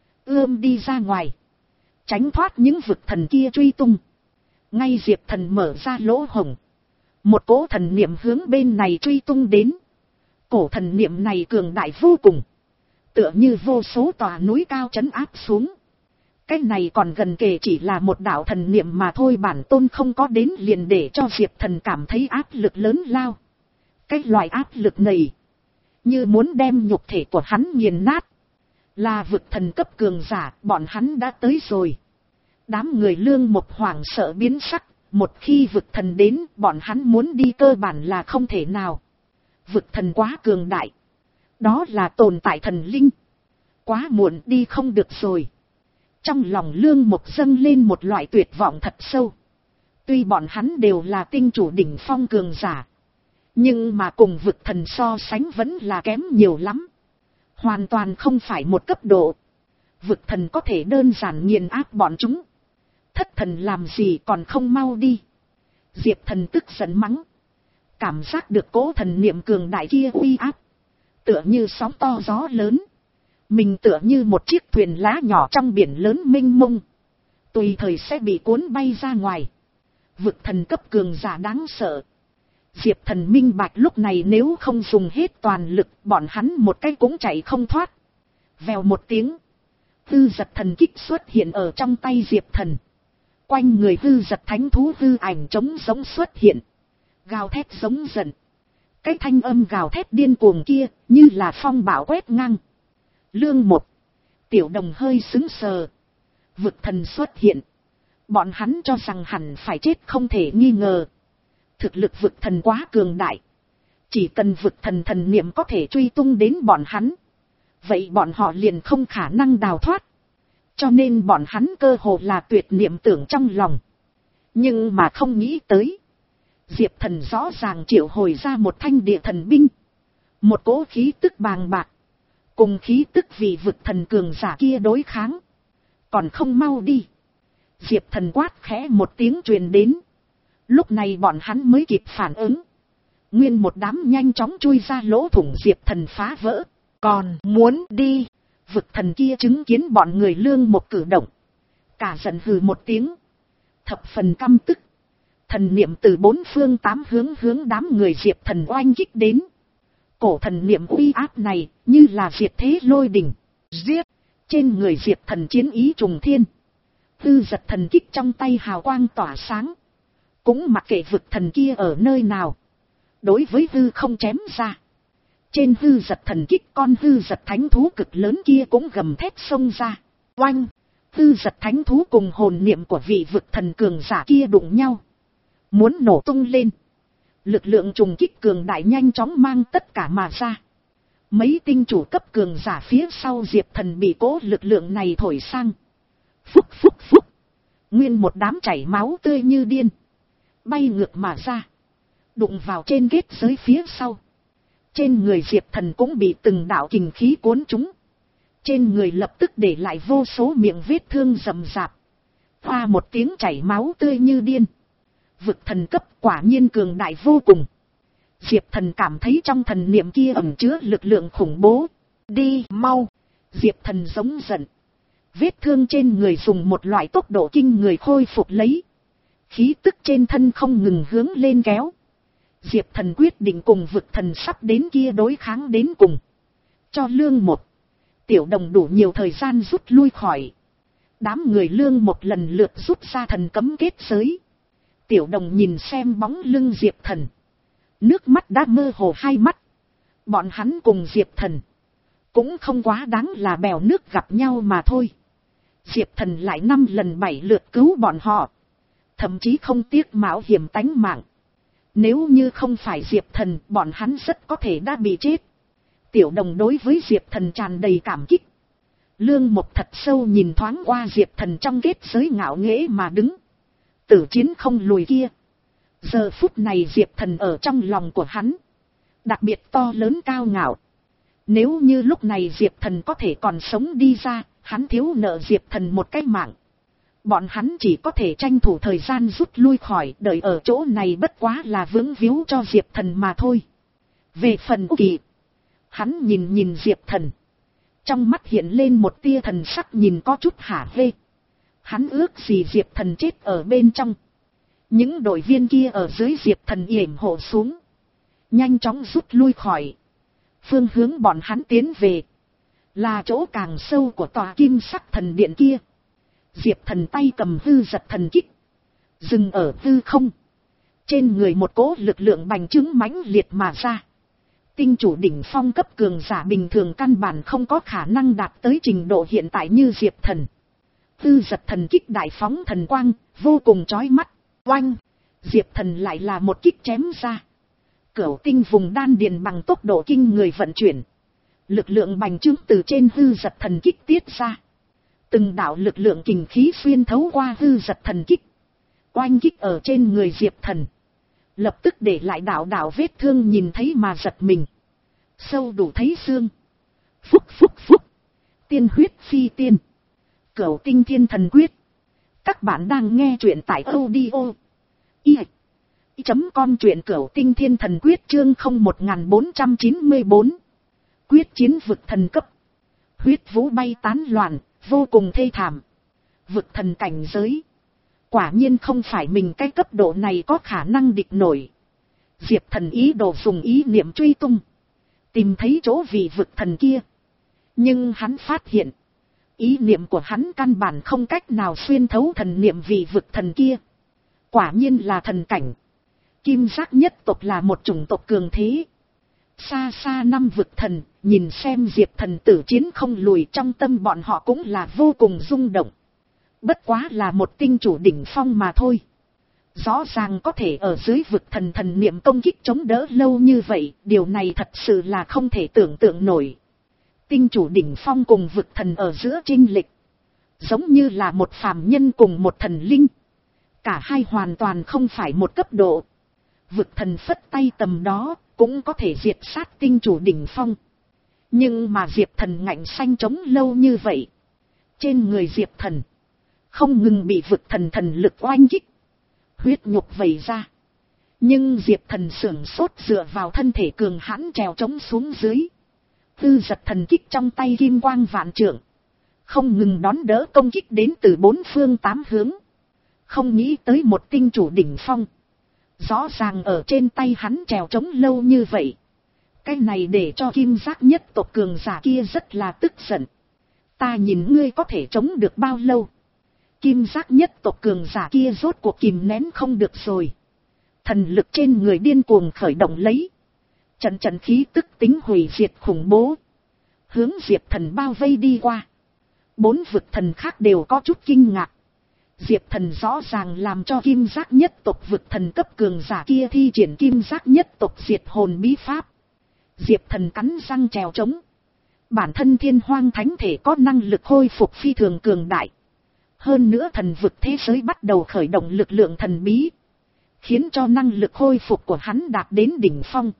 Ươm đi ra ngoài, tránh thoát những vực thần kia truy tung. Ngay Diệp Thần mở ra lỗ hổng, một cỗ thần niệm hướng bên này truy tung đến. Cổ thần niệm này cường đại vô cùng. Tựa như vô số tòa núi cao trấn áp xuống. Cái này còn gần kề chỉ là một đạo thần niệm mà thôi, bản tôn không có đến liền để cho Diệp Thần cảm thấy áp lực lớn lao. Cái loại áp lực này, như muốn đem nhục thể của hắn nghiền nát. Là vực thần cấp cường giả, bọn hắn đã tới rồi. Đám người Lương Mộc hoảng sợ biến sắc, một khi vực thần đến, bọn hắn muốn đi cơ bản là không thể nào. Vực thần quá cường đại. Đó là tồn tại thần linh. Quá muộn, đi không được rồi. Trong lòng Lương Mộc dâng lên một loại tuyệt vọng thật sâu. Tuy bọn hắn đều là tinh chủ đỉnh phong cường giả, nhưng mà cùng vực thần so sánh vẫn là kém nhiều lắm. Hoàn toàn không phải một cấp độ. Vực thần có thể đơn giản nghiền áp bọn chúng. Thất thần làm gì còn không mau đi. Diệp Thần tức giận mắng. Cảm giác được cỗ thần niệm cường đại kia uy áp. Tựa như sóng to gió lớn. Mình tựa như một chiếc thuyền lá nhỏ trong biển lớn mênh mông. Tùy thời sẽ bị cuốn bay ra ngoài. Vực thần cấp cường giả đáng sợ. Diệp Thần minh bạch lúc này nếu không dùng hết toàn lực, bọn hắn một cái cũng chạy không thoát. Vèo một tiếng, hư giật thần kích xuất hiện ở trong tay Diệp Thần. Quanh người hư giật thánh thú hư ảnh trống giống xuất hiện. Gào thét giống giận. Cái thanh âm gào thét điên cuồng kia, như là phong bão quét ngang. Lương Một, Tiểu Đồng hơi sững sờ. Vực thần xuất hiện. Bọn hắn cho rằng hẳn phải chết không thể nghi ngờ. Thực lực vực thần quá cường đại. Chỉ cần vực thần thần niệm có thể truy tung đến bọn hắn, vậy bọn họ liền không khả năng đào thoát. Cho nên bọn hắn cơ hồ là tuyệt niệm tưởng trong lòng. Nhưng mà không nghĩ tới. Diệp Thần rõ ràng triệu hồi ra một thanh địa thần binh. Một cỗ khí tức bàng bạc. Cùng khí tức vì vực thần cường giả kia đối kháng. Còn không mau đi. Diệp Thần quát khẽ một tiếng truyền đến. Lúc này bọn hắn mới kịp phản ứng. Nguyên một đám nhanh chóng chui ra lỗ thủng Diệp Thần phá vỡ. Còn muốn đi. Vực thần kia chứng kiến bọn người Lương một cử động. Cả giận hừ một tiếng. Thập phần căm tức. Thần niệm từ bốn phương tám hướng hướng đám người Diệp Thần oanh kích đến. Cổ thần niệm uy áp này như là diệt thế lôi đỉnh. Giết. Trên người Diệp Thần chiến ý trùng thiên. Hư giật thần kích trong tay hào quang tỏa sáng. Cũng mặc kệ vực thần kia ở nơi nào. Đối với hư không chém ra. Trên hư giật thần kích con hư giật thánh thú cực lớn kia cũng gầm thét xông ra. Oanh. Hư giật thánh thú cùng hồn niệm của vị vực thần cường giả kia đụng nhau. Muốn nổ tung lên. Lực lượng trùng kích cường đại nhanh chóng mang tất cả mà ra. Mấy tinh chủ cấp cường giả phía sau Diệp Thần bị cố lực lượng này thổi sang. Phúc phúc phúc. Nguyên một đám chảy máu tươi như điên. Bay ngược mà ra. Đụng vào trên kết giới phía sau. Trên người Diệp Thần cũng bị từng đạo kình khí cuốn trúng. Trên người lập tức để lại vô số miệng vết thương rầm rạp. Hoa một tiếng chảy máu tươi như điên. Vực thần cấp quả nhiên cường đại vô cùng. Diệp Thần cảm thấy trong thần niệm kia ẩn chứa lực lượng khủng bố. Đi mau. Diệp Thần giống giận. Vết thương trên người dùng một loại tốc độ kinh người khôi phục lấy. Khí tức trên thân không ngừng hướng lên kéo. Diệp Thần quyết định cùng vực thần sắp đến kia đối kháng đến cùng. Cho Lương Một, Tiểu Đồng đủ nhiều thời gian rút lui khỏi. Đám người Lương một lần lượt rút ra thần cấm kết giới. Tiểu Đồng nhìn xem bóng lưng Diệp Thần. Nước mắt đã mơ hồ hai mắt. Bọn hắn cùng Diệp Thần cũng không quá đáng là bèo nước gặp nhau mà thôi. Diệp Thần lại năm lần bảy lượt cứu bọn họ. Thậm chí không tiếc mạo hiểm tánh mạng. Nếu như không phải Diệp Thần, bọn hắn rất có thể đã bị chết. Tiểu Đồng đối với Diệp Thần tràn đầy cảm kích. Lương Một thật sâu nhìn thoáng qua Diệp Thần trong kết giới ngạo nghễ mà đứng. Tử chiến không lùi kia. Giờ phút này Diệp Thần ở trong lòng của hắn. Đặc biệt to lớn cao ngạo. Nếu như lúc này Diệp Thần có thể còn sống đi ra, hắn thiếu nợ Diệp Thần một cái mạng. Bọn hắn chỉ có thể tranh thủ thời gian rút lui khỏi, đợi ở chỗ này bất quá là vướng víu cho Diệp Thần mà thôi. Về phần Kỳ, hắn nhìn nhìn Diệp Thần. Trong mắt hiện lên một tia thần sắc nhìn có chút hả hê. Hắn ước gì Diệp Thần chết ở bên trong. Những đội viên kia ở dưới Diệp Thần yểm hộ xuống. Nhanh chóng rút lui khỏi. Phương hướng bọn hắn tiến về, là chỗ càng sâu của tòa kim sắc thần điện kia. Diệp Thần tay cầm hư giật thần kích, dừng ở hư không. Trên người một cỗ lực lượng bành trướng mãnh liệt mà ra. Tinh chủ đỉnh phong cấp cường giả bình thường căn bản không có khả năng đạt tới trình độ hiện tại như Diệp Thần. Hư giật thần kích đại phóng thần quang, vô cùng chói mắt. Oanh! Diệp Thần lại là một kích chém ra. Cửu tinh vùng đan điền bằng tốc độ kinh người vận chuyển. Lực lượng bành trướng từ trên hư giật thần kích tiết ra. Từng đạo lực lượng kình khí xuyên thấu qua hư giật thần kích. Oanh kích ở trên người Diệp Thần. Lập tức để lại đạo đạo vết thương nhìn thấy mà giật mình. Sâu đủ thấy xương. Phúc phúc phúc. Tiên huyết phi tiên. Cửu tinh thiên thần quyết. Các bạn đang nghe truyện tại audio. Y. Chấm con truyện cửu tinh thiên thần quyết chương không một bốn trăm chín mươi bốn. Quyết chiến vực thần cấp. Huyết vũ bay tán loạn, vô cùng thê thảm. Vực thần cảnh giới. Quả nhiên không phải mình cái cấp độ này có khả năng địch nổi. Diệp Thần ý đồ dùng ý niệm truy tung. Tìm thấy chỗ vị vực thần kia. Nhưng hắn phát hiện. Ý niệm của hắn căn bản không cách nào xuyên thấu thần niệm vị vực thần kia. Quả nhiên là thần cảnh. Kim giác nhất tộc là một chủng tộc cường thế. Xa xa năm vực thần, nhìn xem Diệp Thần tử chiến không lùi, trong tâm bọn họ cũng là vô cùng rung động. Bất quá là một tinh chủ đỉnh phong mà thôi. Rõ ràng có thể ở dưới vực thần thần niệm công kích chống đỡ lâu như vậy, điều này thật sự là không thể tưởng tượng nổi. Tinh chủ đỉnh phong cùng vực thần ở giữa chênh lệch, giống như là một phàm nhân cùng một thần linh. Cả hai hoàn toàn không phải một cấp độ. Vực thần phất tay tầm đó, cũng có thể diệt sát tinh chủ đỉnh phong. Nhưng mà Diệp Thần ngạnh xanh chống lâu như vậy. Trên người Diệp Thần, không ngừng bị vực thần thần lực oanh kích. Huyết nhục vẩy ra. Nhưng Diệp Thần sưởng sốt dựa vào thân thể cường hãn trèo trống xuống dưới. Tư giật thần kích trong tay kim quang vạn trượng. Không ngừng đón đỡ công kích đến từ bốn phương tám hướng. Không nghĩ tới một tinh chủ đỉnh phong. Rõ ràng ở trên tay hắn trèo trống lâu như vậy. Cái này để cho kim giác nhất tộc cường giả kia rất là tức giận. Ta nhìn ngươi có thể chống được bao lâu. Kim giác nhất tộc cường giả kia rốt cuộc kìm nén không được rồi. Thần lực trên người điên cuồng khởi động lấy. Trận trận khí tức tính hủy diệt khủng bố. Hướng Diệp Thần bao vây đi qua. Bốn vực thần khác đều có chút kinh ngạc. Diệp Thần rõ ràng làm cho kim giác nhất tộc vực thần cấp cường giả kia thi triển kim giác nhất tộc diệt hồn bí pháp. Diệp Thần cắn răng trèo trống. Bản thân thiên hoang thánh thể có năng lực khôi phục phi thường cường đại. Hơn nữa thần vực thế giới bắt đầu khởi động lực lượng thần bí. Khiến cho năng lực khôi phục của hắn đạt đến đỉnh phong.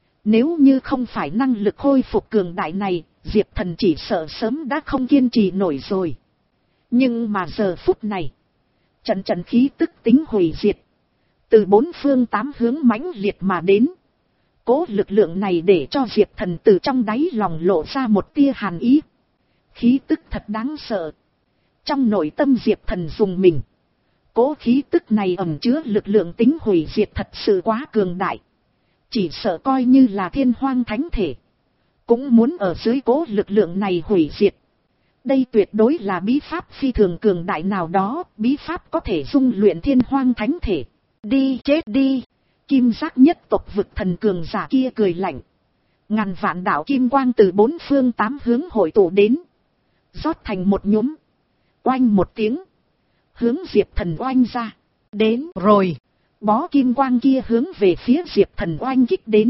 Nếu như không phải năng lực khôi phục cường đại này, Diệp Thần chỉ sợ sớm đã không kiên trì nổi rồi. Nhưng mà giờ phút này, trận trận khí tức tính hủy diệt. Từ bốn phương tám hướng mãnh liệt mà đến. Cố lực lượng này để cho Diệp Thần từ trong đáy lòng lộ ra một tia hàn ý. Khí tức thật đáng sợ. Trong nội tâm Diệp Thần dùng mình. Cố khí tức này ẩn chứa lực lượng tính hủy diệt thật sự quá cường đại. Chỉ sợ coi như là thiên hoang thánh thể. Cũng muốn ở dưới cố lực lượng này hủy diệt. Đây tuyệt đối là bí pháp phi thường cường đại nào đó. Bí pháp có thể dung luyện thiên hoang thánh thể. Đi chết đi. Kim giác nhất tộc vực thần cường giả kia cười lạnh. Ngàn vạn đạo kim quang từ bốn phương tám hướng hội tụ đến. Rót thành một nhúm. Oanh một tiếng. Hướng Diệp Thần oanh ra. Đến rồi. Bó kim quang kia hướng về phía Diệp Thần oanh kích đến.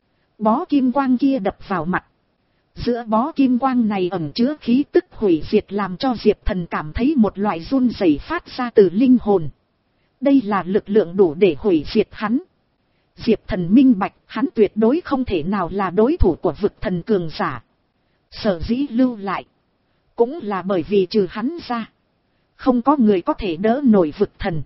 Bó kim quang kia đập vào mặt. Giữa bó kim quang này ẩn chứa khí tức hủy diệt làm cho Diệp Thần cảm thấy một loại run rẩy phát ra từ linh hồn. Đây là lực lượng đủ để hủy diệt hắn. Diệp Thần minh bạch hắn tuyệt đối không thể nào là đối thủ của vực thần cường giả. Sở dĩ lưu lại. Cũng là bởi vì trừ hắn ra. Không có người có thể đỡ nổi vực thần.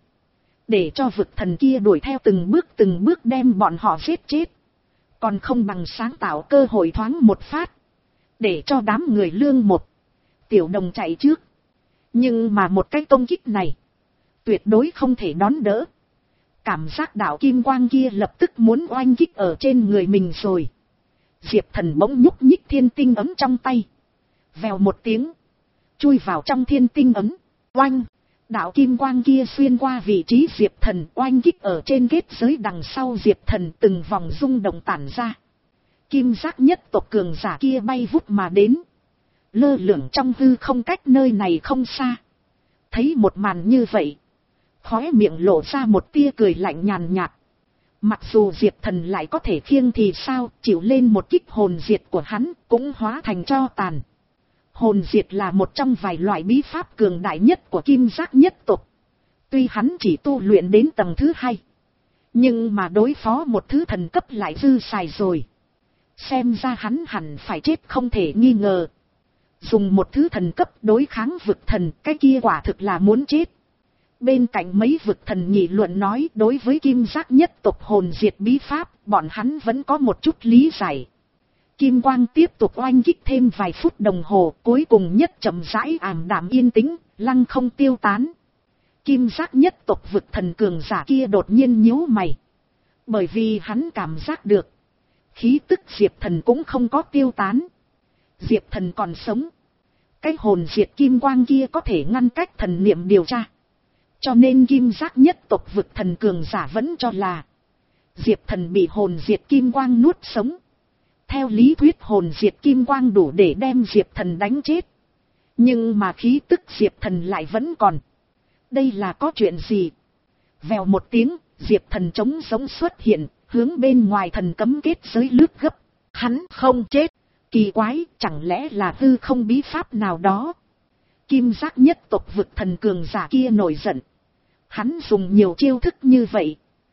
Để cho vực thần kia đuổi theo từng bước từng bước đem bọn họ giết chết. Còn không bằng sáng tạo cơ hội thoáng một phát. Để cho đám người lương một. Tiểu đồng chạy trước. Nhưng mà một cái công kích này. Tuyệt đối không thể đón đỡ. Cảm giác đạo kim quang kia lập tức muốn oanh kích ở trên người mình rồi. Diệp Thần bỗng nhúc nhích thiên tinh ấm trong tay. Vèo một tiếng. Chui vào trong thiên tinh ấm. Oanh. Đạo kim quang kia xuyên qua vị trí Diệp Thần, oanh kích ở trên kết giới đằng sau Diệp Thần, từng vòng rung động tản ra. Kim giác nhất tộc cường giả kia bay vút mà đến. Lơ lửng trong hư không cách nơi này không xa. Thấy một màn như vậy, khóe miệng lộ ra một tia cười lạnh nhàn nhạt. Mặc dù Diệp Thần lại có thể khiêng thì sao, chịu lên một kích hồn diệt của hắn cũng hóa thành tro tàn. Hồn diệt là một trong vài loại bí pháp cường đại nhất của kim giác nhất tộc. Tuy hắn chỉ tu luyện đến tầng thứ hai, nhưng mà đối phó một thứ thần cấp lại dư xài rồi. Xem ra hắn hẳn phải chết không thể nghi ngờ. Dùng một thứ thần cấp đối kháng vực thần, cái kia quả thực là muốn chết. Bên cạnh mấy vực thần nghị luận nói, đối với kim giác nhất tộc hồn diệt bí pháp, bọn hắn vẫn có một chút lý giải. Kim quang tiếp tục oanh kích thêm vài phút đồng hồ, cuối cùng nhất chậm rãi ảm đạm yên tĩnh, lăng không tiêu tán. Kim giác nhất tộc vực thần cường giả kia đột nhiên nhíu mày. Bởi vì hắn cảm giác được, khí tức Diệp Thần cũng không có tiêu tán. Diệp Thần còn sống. Cái hồn diệt kim quang kia có thể ngăn cách thần niệm điều tra. Cho nên kim giác nhất tộc vực thần cường giả vẫn cho là Diệp Thần bị hồn diệt kim quang nuốt sống. Theo lý thuyết hồn diệt kim quang đủ để đem Diệp Thần đánh chết. Nhưng mà khí tức Diệp Thần lại vẫn còn. Đây là có chuyện gì? Vèo một tiếng, Diệp Thần trống giống xuất hiện, hướng bên ngoài thần cấm kết giới lướt gấp. Hắn không chết. Kỳ quái, chẳng lẽ là hư không bí pháp nào đó? Kim giác nhất tộc vực thần cường giả kia nổi giận. Hắn dùng nhiều chiêu thức như vậy,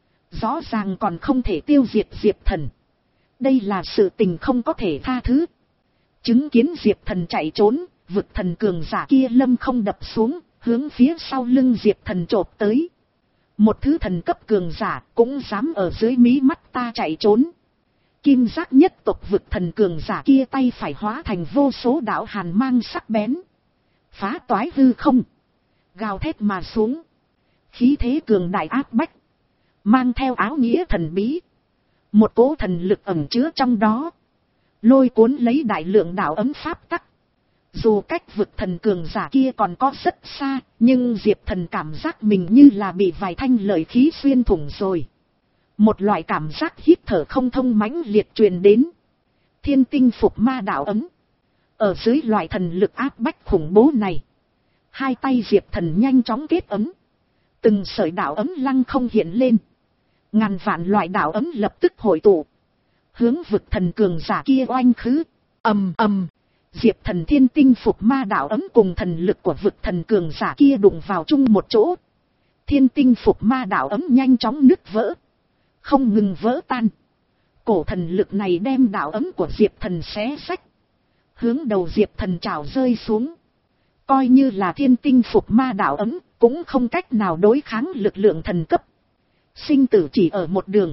rõ ràng còn không thể tiêu diệt Diệp Thần. Đây là sự tình không có thể tha thứ. Chứng kiến Diệp Thần chạy trốn, vực thần cường giả kia lâm không đập xuống, hướng phía sau lưng Diệp Thần chộp tới. Một thứ thần cấp cường giả cũng dám ở dưới mí mắt ta chạy trốn. Kim giác nhất tộc vực thần cường giả kia tay phải hóa thành vô số đạo hàn mang sắc bén. Phá toái hư không. Gào thét mà xuống. Khí thế cường đại áp bách. Mang theo áo nghĩa thần bí. Một cỗ thần lực ẩn chứa trong đó. Lôi cuốn lấy đại lượng đạo ấm pháp tắc. Dù cách vực thần cường giả kia còn có rất xa, nhưng Diệp Thần cảm giác mình như là bị vài thanh lợi khí xuyên thủng rồi. Một loại cảm giác hít thở không thông mãnh liệt truyền đến. Thiên tinh phục ma đạo ấm. Ở dưới loại thần lực áp bách khủng bố này, hai tay Diệp Thần nhanh chóng kết ấm. Từng sợi đạo ấm lăng không hiện lên. Ngàn vạn loại đạo ấm lập tức hội tụ, hướng vực thần cường giả kia oanh khứ. Ầm ầm. Diệp Thần thiên tinh phục ma đạo ấm cùng thần lực của vực thần cường giả kia đụng vào chung một chỗ. Thiên tinh phục ma đạo ấm nhanh chóng nứt vỡ, không ngừng vỡ tan. Cổ thần lực này đem đạo ấm của Diệp Thần xé xách, hướng đầu Diệp Thần trào rơi xuống. Coi như là thiên tinh phục ma đạo ấm, cũng không cách nào đối kháng lực lượng thần cấp. Sinh tử chỉ ở một đường.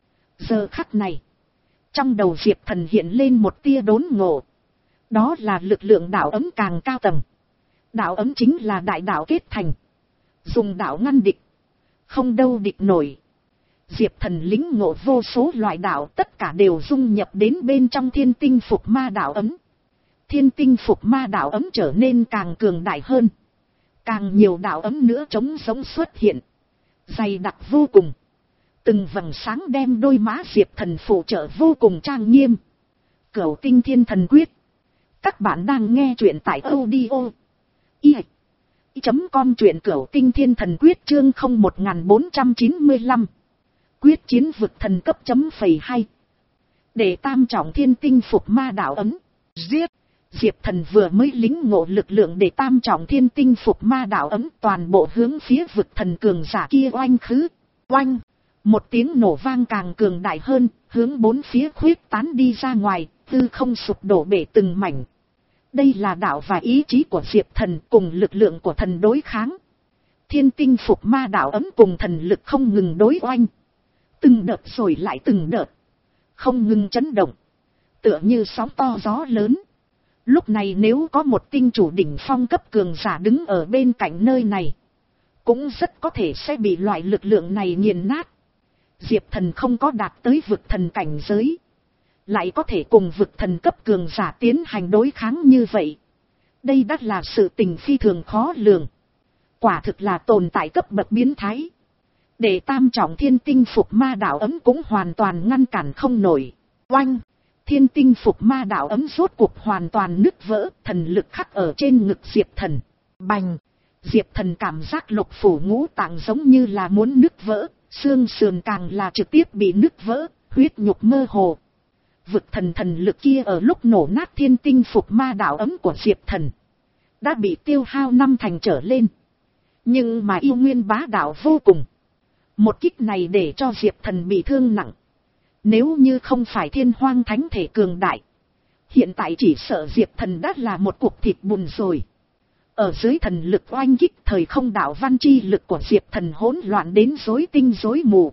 Giờ khắc này, trong đầu Diệp Thần hiện lên một tia đốn ngộ. Đó là lực lượng đạo ấm càng cao tầng. Đạo ấm chính là đại đạo kết thành. Dùng đạo ngăn địch, không đâu địch nổi. Diệp Thần lĩnh ngộ vô số loại đạo, tất cả đều dung nhập đến bên trong thiên tinh phục ma đạo ấm. Thiên tinh phục ma đạo ấm trở nên càng cường đại hơn. Càng nhiều đạo ấm nữa trống giống xuất hiện. Dày đặc vô cùng. Từng vầng sáng đem đôi má Diệp Thần phụ trợ vô cùng trang nghiêm. Cửu tinh thiên thần quyết. Các bạn đang nghe truyện tại audio i chấm com truyện cửu tinh thiên thần quyết chương không một bốn chín lăm. Quyết chiến vực thần cấp chấm phẩy hai. Để tam trọng thiên tinh phục ma đạo ấm. Giết. Diệp Thần vừa mới lĩnh ngộ lực lượng để tam trọng thiên tinh phục ma đạo ấm, toàn bộ hướng phía vực thần cường giả kia oanh khứ. Oanh. Một tiếng nổ vang càng cường đại hơn, hướng bốn phía khuyết tán đi ra ngoài, tư không sụp đổ bể từng mảnh. Đây là đạo và ý chí của Diệp Thần cùng lực lượng của thần đối kháng. Thiên tinh phục ma đạo ấm cùng thần lực không ngừng đối oanh. Từng đợt rồi lại từng đợt. Không ngừng chấn động. Tựa như sóng to gió lớn. Lúc này nếu có một tinh chủ đỉnh phong cấp cường giả đứng ở bên cạnh nơi này, cũng rất có thể sẽ bị loại lực lượng này nghiền nát. Diệp Thần không có đạt tới vực thần cảnh giới, lại có thể cùng vực thần cấp cường giả tiến hành đối kháng như vậy. Đây đắt là sự tình phi thường khó lường. Quả thực là tồn tại cấp bậc biến thái. Để tam trọng thiên tinh phục ma đạo ấm cũng hoàn toàn ngăn cản không nổi. Oanh! Thiên tinh phục ma đạo ấm rốt cuộc hoàn toàn nứt vỡ, thần lực khắc ở trên ngực Diệp Thần. Bành! Diệp Thần cảm giác lục phủ ngũ tạng giống như là muốn nứt vỡ, xương sườn càng là trực tiếp bị nứt vỡ, huyết nhục mơ hồ. Vực thần thần lực kia ở lúc nổ nát thiên tinh phục ma đạo ấm của Diệp Thần đã bị tiêu hao năm thành trở lên. Nhưng mà yêu nguyên bá đạo vô cùng. Một kích này để cho Diệp Thần bị thương nặng. Nếu như không phải thiên hoang thánh thể cường đại, hiện tại chỉ sợ Diệp Thần đã là một cục thịt bùn rồi. Ở dưới thần lực oanh kích, thời không đạo văn chi lực của Diệp Thần hỗn loạn đến rối tinh rối mù.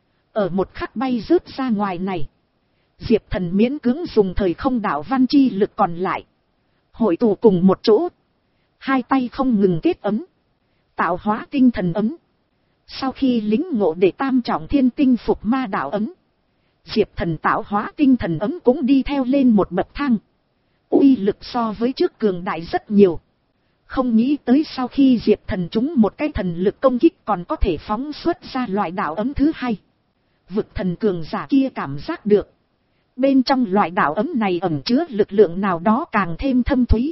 Ở một khắc bay rớt ra ngoài này, Diệp Thần miễn cưỡng dùng thời không đạo văn chi lực còn lại, hội tụ cùng một chỗ. Hai tay không ngừng kết ấm, tạo hóa tinh thần ấm. Sau khi lính ngộ để tam trọng thiên tinh phục ma đạo ấm, Diệp Thần tạo hóa tinh thần ấm cũng đi theo lên một bậc thang. Uy lực so với trước cường đại rất nhiều. Không nghĩ tới sau khi Diệp Thần trúng một cái thần lực công kích còn có thể phóng xuất ra loại đạo ấm thứ hai. Vực thần cường giả kia cảm giác được bên trong loại đạo ấm này ẩn chứa lực lượng nào đó càng thêm thâm thúy.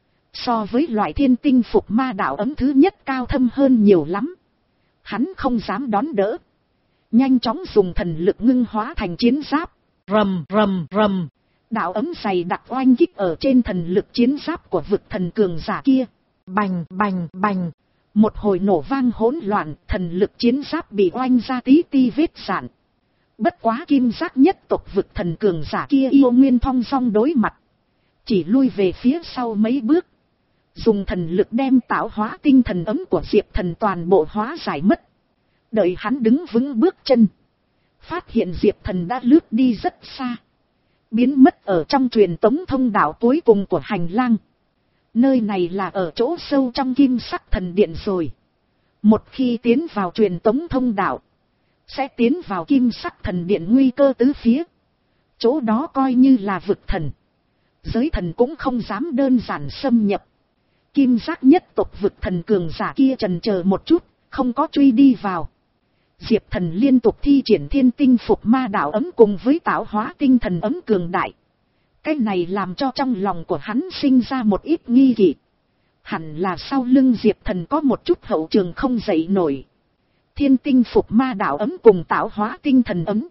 So với loại thiên tinh phục ma đạo ấm thứ nhất cao thâm hơn nhiều lắm. Hắn không dám đón đỡ. Nhanh chóng dùng thần lực ngưng hóa thành chiến giáp. Rầm rầm rầm. Đạo ấm dày đặc oanh kích ở trên thần lực chiến giáp của vực thần cường giả kia. Bành bành bành. Một hồi nổ vang hỗn loạn, thần lực chiến giáp bị oanh ra tí ti vết rạn. Bất quá kim giác nhất tộc vực thần cường giả kia yêu nguyên thong dong đối mặt. Chỉ lui về phía sau mấy bước. Dùng thần lực đem tạo hóa tinh thần ấm của Diệp Thần toàn bộ hóa giải mất. Đợi hắn đứng vững bước chân, phát hiện Diệp Thần đã lướt đi rất xa, biến mất ở trong truyền tống thông đạo cuối cùng của hành lang. Nơi này là ở chỗ sâu trong kim sắc thần điện rồi. Một khi tiến vào truyền tống thông đạo, sẽ tiến vào kim sắc thần điện nguy cơ tứ phía. Chỗ đó coi như là vực thần, giới thần cũng không dám đơn giản xâm nhập. Kim giác nhất tộc vực thần cường giả kia chần chờ một chút, không có truy đi vào. Diệp Thần liên tục thi triển thiên tinh phục ma đạo ấm cùng với tạo hóa tinh thần ấm cường đại. Cái này làm cho trong lòng của hắn sinh ra một ít nghi kỵ. Hẳn là sau lưng Diệp Thần có một chút hậu trường không dậy nổi. Thiên tinh phục ma đạo ấm cùng tạo hóa tinh thần ấm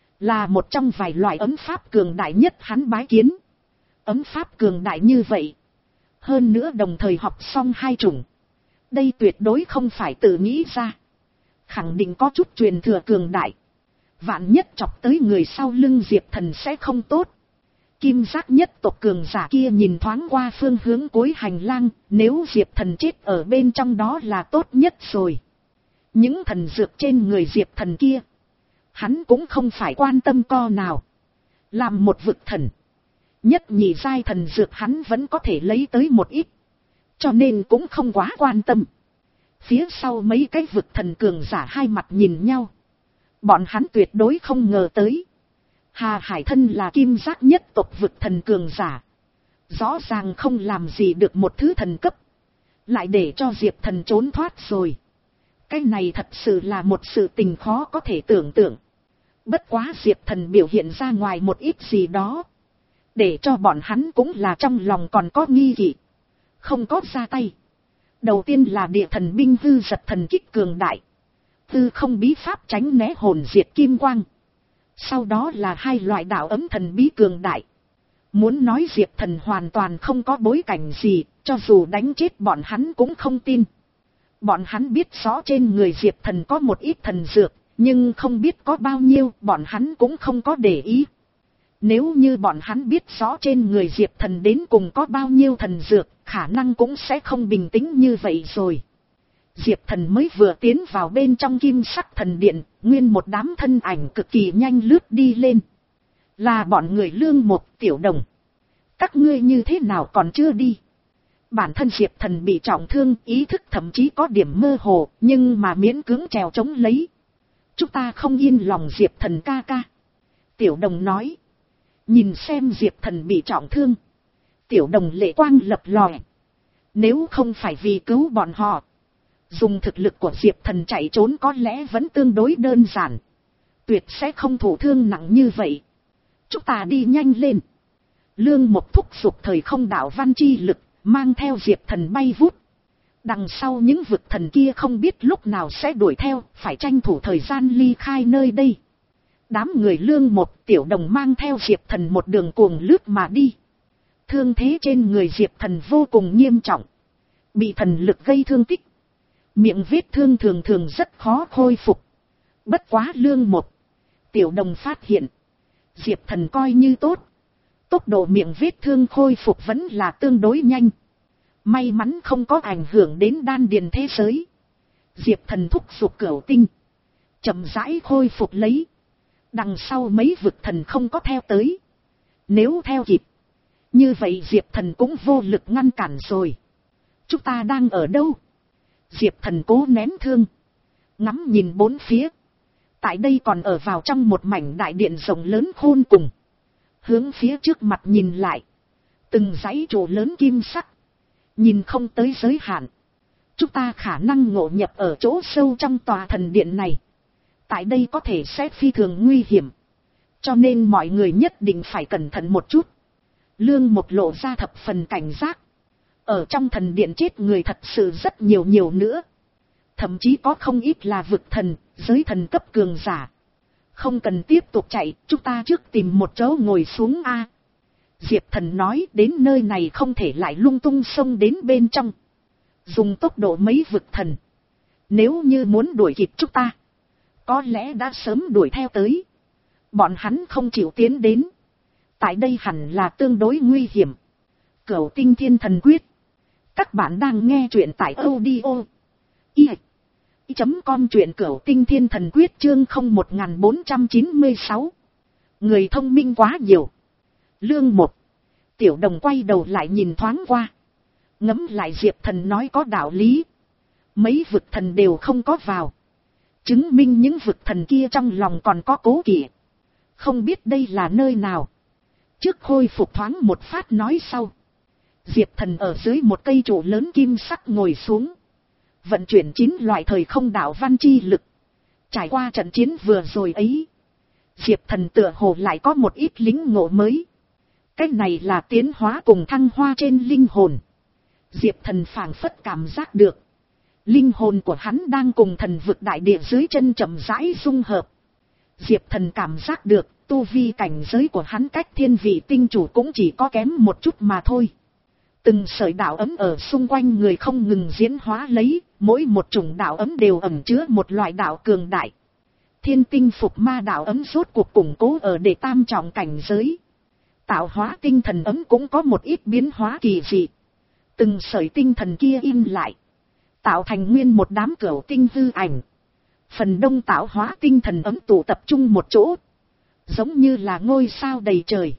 là một trong vài loại ấm pháp cường đại nhất hắn bái kiến. Ấm pháp cường đại như vậy, hơn nữa đồng thời học xong hai chủng, đây tuyệt đối không phải tự nghĩ ra. Khẳng định có chút truyền thừa cường đại. Vạn nhất chọc tới người sau lưng Diệp Thần sẽ không tốt. Kim giác nhất tộc cường giả kia nhìn thoáng qua phương hướng cuối hành lang. Nếu Diệp Thần chết ở bên trong đó là tốt nhất rồi. Những thần dược trên người Diệp Thần kia, hắn cũng không phải quan tâm co nào. Làm một vực thần, nhất nhị giai thần dược hắn vẫn có thể lấy tới một ít, cho nên cũng không quá quan tâm. Phía sau mấy cái vực thần cường giả hai mặt nhìn nhau. Bọn hắn tuyệt đối không ngờ tới, Hà Hải thân là kim giác nhất tộc vực thần cường giả, rõ ràng không làm gì được một thứ thần cấp, lại để cho Diệp Thần trốn thoát rồi. Cái này thật sự là một sự tình khó có thể tưởng tượng. Bất quá Diệp Thần biểu hiện ra ngoài một ít gì đó, để cho bọn hắn cũng là trong lòng còn có nghi kỵ, không có ra tay. Đầu tiên là địa thần binh hư giật thần kích cường đại, tư không bí pháp tránh né hồn diệt kim quang. Sau đó là hai loại đạo ấm thần bí cường đại. Muốn nói Diệp Thần hoàn toàn không có bối cảnh gì, cho dù đánh chết bọn hắn cũng không tin. Bọn hắn biết rõ trên người Diệp Thần có một ít thần dược, nhưng không biết có bao nhiêu, bọn hắn cũng không có để ý. Nếu như bọn hắn biết rõ trên người Diệp Thần đến cùng có bao nhiêu thần dược, khả năng cũng sẽ không bình tĩnh như vậy rồi. Diệp Thần mới vừa tiến vào bên trong kim sắc thần điện, nguyên một đám thân ảnh cực kỳ nhanh lướt đi lên. Là bọn người Lương Một, Tiểu Đồng. Các ngươi như thế nào còn chưa đi? Bản thân Diệp Thần bị trọng thương, ý thức thậm chí có điểm mơ hồ, nhưng mà miễn cưỡng trèo chống lấy. Chúng ta không yên lòng Diệp Thần ca ca. Tiểu Đồng nói. Nhìn xem Diệp Thần bị trọng thương, Tiểu Đồng lệ quang lập lòe. Nếu không phải vì cứu bọn họ, dùng thực lực của Diệp Thần chạy trốn có lẽ vẫn tương đối đơn giản, tuyệt sẽ không thụ thương nặng như vậy. Chúng ta đi nhanh lên. Lương Một thúc giục thời không đạo văn chi lực, mang theo Diệp Thần bay vút. Đằng sau những vực thần kia không biết lúc nào sẽ đuổi theo, phải tranh thủ thời gian ly khai nơi đây. Đám người Lương Một, Tiểu Đồng mang theo Diệp Thần một đường cuồng lướt mà đi. Thương thế trên người Diệp Thần vô cùng nghiêm trọng, bị thần lực gây thương tích. Miệng vết thương thường thường rất khó khôi phục. Bất quá Lương Một, Tiểu Đồng phát hiện, Diệp Thần coi như tốt, tốc độ miệng vết thương khôi phục vẫn là tương đối nhanh. May mắn không có ảnh hưởng đến đan điền thế giới. Diệp Thần thúc giục cửu tinh, chậm rãi khôi phục lấy. Đằng sau mấy vực thần không có theo tới. Nếu theo kịp, như vậy Diệp Thần cũng vô lực ngăn cản rồi. Chúng ta đang ở đâu? Diệp Thần cố nén thương, ngắm nhìn bốn phía. Tại đây còn ở vào trong một mảnh đại điện rộng lớn khôn cùng. Hướng phía trước mặt nhìn lại, từng dãy trụ lớn kim sắc, nhìn không tới giới hạn. Chúng ta khả năng ngộ nhập ở chỗ sâu trong tòa thần điện này. Tại đây có thể sẽ phi thường nguy hiểm, cho nên mọi người nhất định phải cẩn thận một chút. Lương Một lộ ra thập phần cảnh giác. Ở trong thần điện chết người thật sự rất nhiều nhiều nữa. Thậm chí có không ít là vực thần, giới thần cấp cường giả. Không cần tiếp tục chạy, chúng ta trước tìm một chỗ ngồi xuống a. Diệp Thần nói, đến nơi này không thể lại lung tung xông đến bên trong. Dùng tốc độ mấy vực thần, nếu như muốn đuổi kịp chúng ta, có lẽ đã sớm đuổi theo tới. Bọn hắn không chịu tiến đến. Tại đây hẳn là tương đối nguy hiểm. Cửu Tinh Thiên Thần Quyết. Các bạn đang nghe truyện tại audio i chấm com, truyện Cửu Tinh Thiên Thần Quyết chương không một bốn chín sáu. Người thông minh quá nhiều. Lương Một, Tiểu Đồng quay đầu lại nhìn thoáng qua. Ngẫm lại Diệp Thần nói có đạo lý. Mấy vực thần đều không có vào, chứng minh những vực thần kia trong lòng còn có cố kỵ. Không biết đây là nơi nào. Trước khôi phục thoáng một phát nói sau. Diệp Thần ở dưới một cây trụ lớn kim sắc ngồi xuống, vận chuyển chín loại thời không đạo văn chi lực. Trải qua trận chiến vừa rồi ấy, Diệp Thần tựa hồ lại có một ít lính ngộ mới. Cái này là tiến hóa cùng thăng hoa trên linh hồn. Diệp Thần phảng phất cảm giác được, linh hồn của hắn đang cùng thần vực đại địa dưới chân chậm rãi dung hợp. Diệp Thần cảm giác được, tu vi cảnh giới của hắn cách thiên vị tinh chủ cũng chỉ có kém một chút mà thôi. Từng sợi đạo ấm ở xung quanh người không ngừng diễn hóa lấy, mỗi một chủng đạo ấm đều ẩn chứa một loại đạo cường đại. Thiên tinh phục ma đạo ấm rốt cuộc củng cố ở đệ tam trọng cảnh giới. Tạo hóa tinh thần ấm cũng có một ít biến hóa kỳ dị. Từng sợi tinh thần kia in lại, tạo thành nguyên một đám cửu tinh hư ảnh. Phần đông tạo hóa tinh thần ấm tụ tập trung một chỗ, giống như là ngôi sao đầy trời.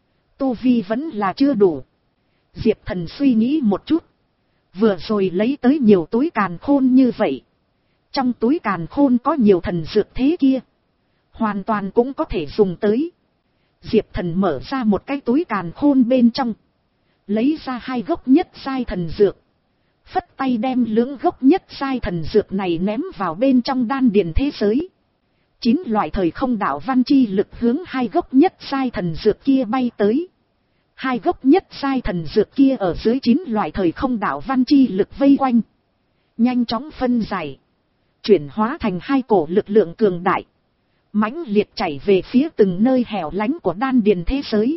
Tu vi vẫn là chưa đủ. Diệp Thần suy nghĩ một chút. Vừa rồi lấy tới nhiều túi càn khôn như vậy. Trong túi càn khôn có nhiều thần dược thế kia, hoàn toàn cũng có thể dùng tới. Diệp Thần mở ra một cái túi càn khôn bên trong, lấy ra hai gốc nhất giai thần dược. Phất tay đem lưỡng gốc nhất giai thần dược này ném vào bên trong đan điền thế giới. Chín loại thời không đạo văn chi lực hướng hai gốc nhất giai thần dược kia bay tới. Hai gốc nhất giai thần dược kia ở dưới chín loại thời không đạo văn chi lực vây quanh, nhanh chóng phân giải, chuyển hóa thành hai cổ lực lượng cường đại, mãnh liệt chảy về phía từng nơi hẻo lánh của đan điền thế giới.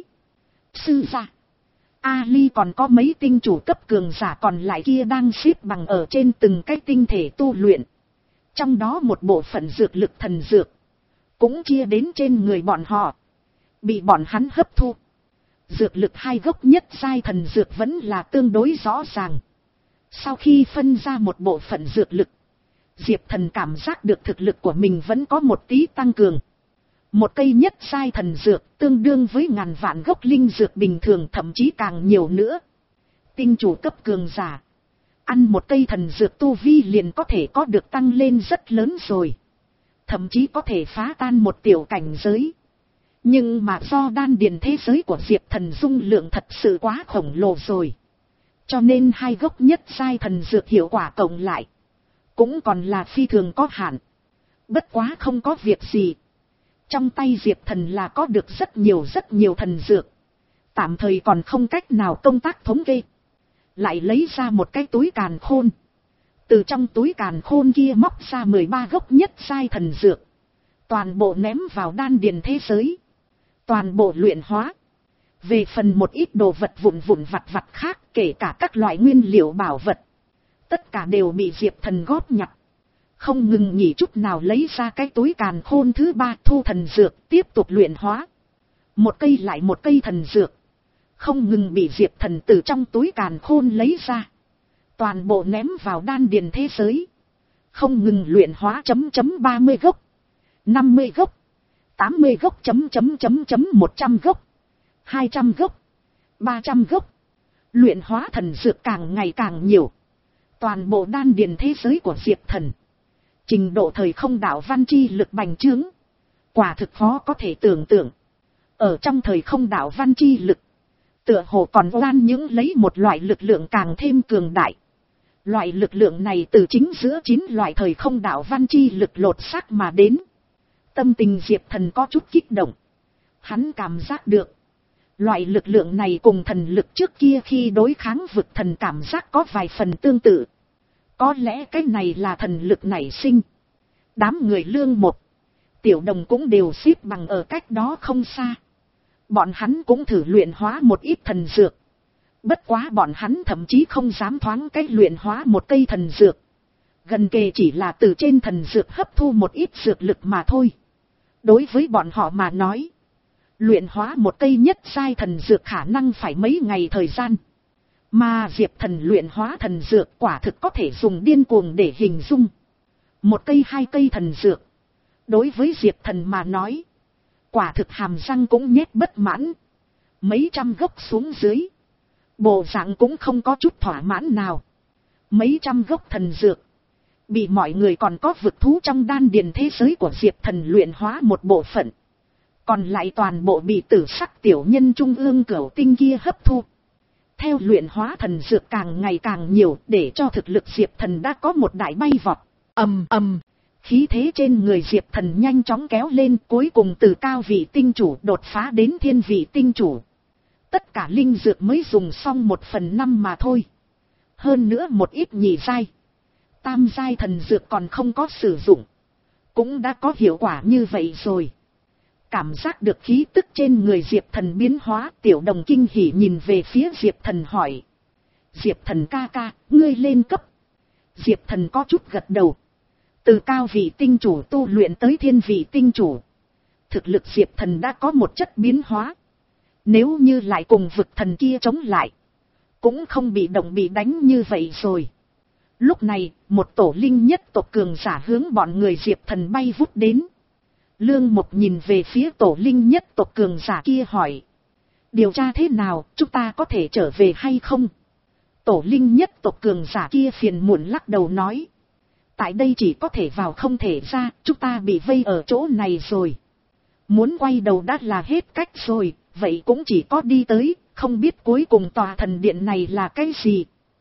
Sư gia, Ali còn có mấy tinh chủ cấp cường giả còn lại kia đang xếp bằng ở trên từng cái tinh thể tu luyện. Trong đó một bộ phận dược lực thần dược cũng chia đến trên người bọn họ, bị bọn hắn hấp thu. Dược lực hai gốc nhất giai thần dược vẫn là tương đối rõ ràng. Sau khi phân ra một bộ phận dược lực, Diệp Thần cảm giác được thực lực của mình vẫn có một tí tăng cường. Một cây nhất giai thần dược tương đương với ngàn vạn gốc linh dược bình thường, thậm chí càng nhiều nữa. Tinh chủ cấp cường giả ăn một cây thần dược tu vi liền có thể có được tăng lên rất lớn rồi. Thậm chí có thể phá tan một tiểu cảnh giới. Nhưng mà do đan điền thế giới của Diệp Thần dung lượng thật sự quá khổng lồ rồi. Cho nên hai gốc nhất giai thần dược hiệu quả cộng lại. Cũng còn là phi thường có hạn. Bất quá không có việc gì. Trong tay Diệp Thần là có được rất nhiều rất nhiều thần dược. Tạm thời còn không cách nào công tác thống kê. Lại lấy ra một cái túi càn khôn. Từ trong túi càn khôn kia móc ra mười ba gốc nhất giai thần dược. Toàn bộ ném vào đan điền thế giới. Toàn bộ luyện hóa. Về phần một ít đồ vật vụn vụn vặt vặt khác, kể cả các loại nguyên liệu bảo vật. Tất cả đều bị Diệp Thần góp nhặt. Không ngừng nghỉ chút nào lấy ra cái túi càn khôn thứ ba thu thần dược, tiếp tục luyện hóa. Một cây lại một cây thần dược. Không ngừng bị Diệp Thần từ trong túi càn khôn lấy ra. Toàn bộ ném vào đan điền thế giới. Không ngừng luyện hóa chấm chấm ba mươi gốc. năm mươi gốc. tám mươi gốc chấm chấm chấm chấm một trăm gốc. hai trăm gốc. ba trăm gốc. Luyện hóa thần dược càng ngày càng nhiều. Toàn bộ đan điền thế giới của Diệp Thần. Trình độ thời không đạo văn chi lực bành trướng. Quả thực khó có thể tưởng tượng. Ở trong thời không đạo văn chi lực. Tựa hồ còn oan những lấy một loại lực lượng càng thêm cường đại. Loại lực lượng này từ chính giữa chín loại thời không đạo văn chi lực lột xác mà đến. Tâm tình Diệp Thần có chút kích động. Hắn cảm giác được. Loại lực lượng này cùng thần lực trước kia khi đối kháng vực thần cảm giác có vài phần tương tự. Có lẽ cái này là thần lực nảy sinh. Đám người Lương Một, Tiểu Đồng cũng đều xếp bằng ở cách đó không xa. Bọn hắn cũng thử luyện hóa một ít thần dược. Bất quá bọn hắn thậm chí không dám thoáng cách luyện hóa một cây thần dược. Gần kề chỉ là từ trên thần dược hấp thu một ít dược lực mà thôi. Đối với bọn họ mà nói, luyện hóa một cây nhất giai thần dược khả năng phải mấy ngày thời gian. Mà Diệp Thần luyện hóa thần dược quả thực có thể dùng điên cuồng để hình dung. Một cây hai cây thần dược. Đối với Diệp Thần mà nói, quả thực hàm răng cũng nhét bất mãn. Mấy trăm gốc xuống dưới. Bộ dạng cũng không có chút thỏa mãn nào. Mấy trăm gốc thần dược. Bị mọi người còn có vực thú trong đan điền thế giới của Diệp Thần luyện hóa một bộ phận. Còn lại toàn bộ bị tử sắc tiểu nhân trung ương cửu tinh kia hấp thu. Theo luyện hóa thần dược càng ngày càng nhiều để cho thực lực Diệp Thần đã có một đại bay vọt. Ầm ầm. Khí thế trên người Diệp Thần nhanh chóng kéo lên, cuối cùng từ cao vị tinh chủ đột phá đến thiên vị tinh chủ. Tất cả linh dược mới dùng xong một phần năm mà thôi. Hơn nữa một ít nhị giai. Tam giai thần dược còn không có sử dụng. Cũng đã có hiệu quả như vậy rồi. Cảm giác được khí tức trên người Diệp Thần biến hóa, Tiểu Đồng kinh hỉ nhìn về phía Diệp Thần hỏi. Diệp Thần ca ca, ngươi lên cấp. Diệp Thần có chút gật đầu. Từ cao vị tinh chủ tu luyện tới thiên vị tinh chủ. Thực lực Diệp Thần đã có một chất biến hóa. Nếu như lại cùng vực thần kia chống lại, cũng không bị động bị đánh như vậy rồi. Lúc này, một tổ linh nhất tộc cường giả hướng bọn người Diệp Thần bay vút đến. Lương Mục nhìn về phía tổ linh nhất tộc cường giả kia hỏi. Điều tra thế nào, chúng ta có thể trở về hay không? Tổ linh nhất tộc cường giả kia phiền muộn lắc đầu nói. Tại đây chỉ có thể vào không thể ra, chúng ta bị vây ở chỗ này rồi. Muốn quay đầu đã là hết cách rồi, vậy cũng chỉ có đi tới, không biết cuối cùng tòa thần điện này là cái gì.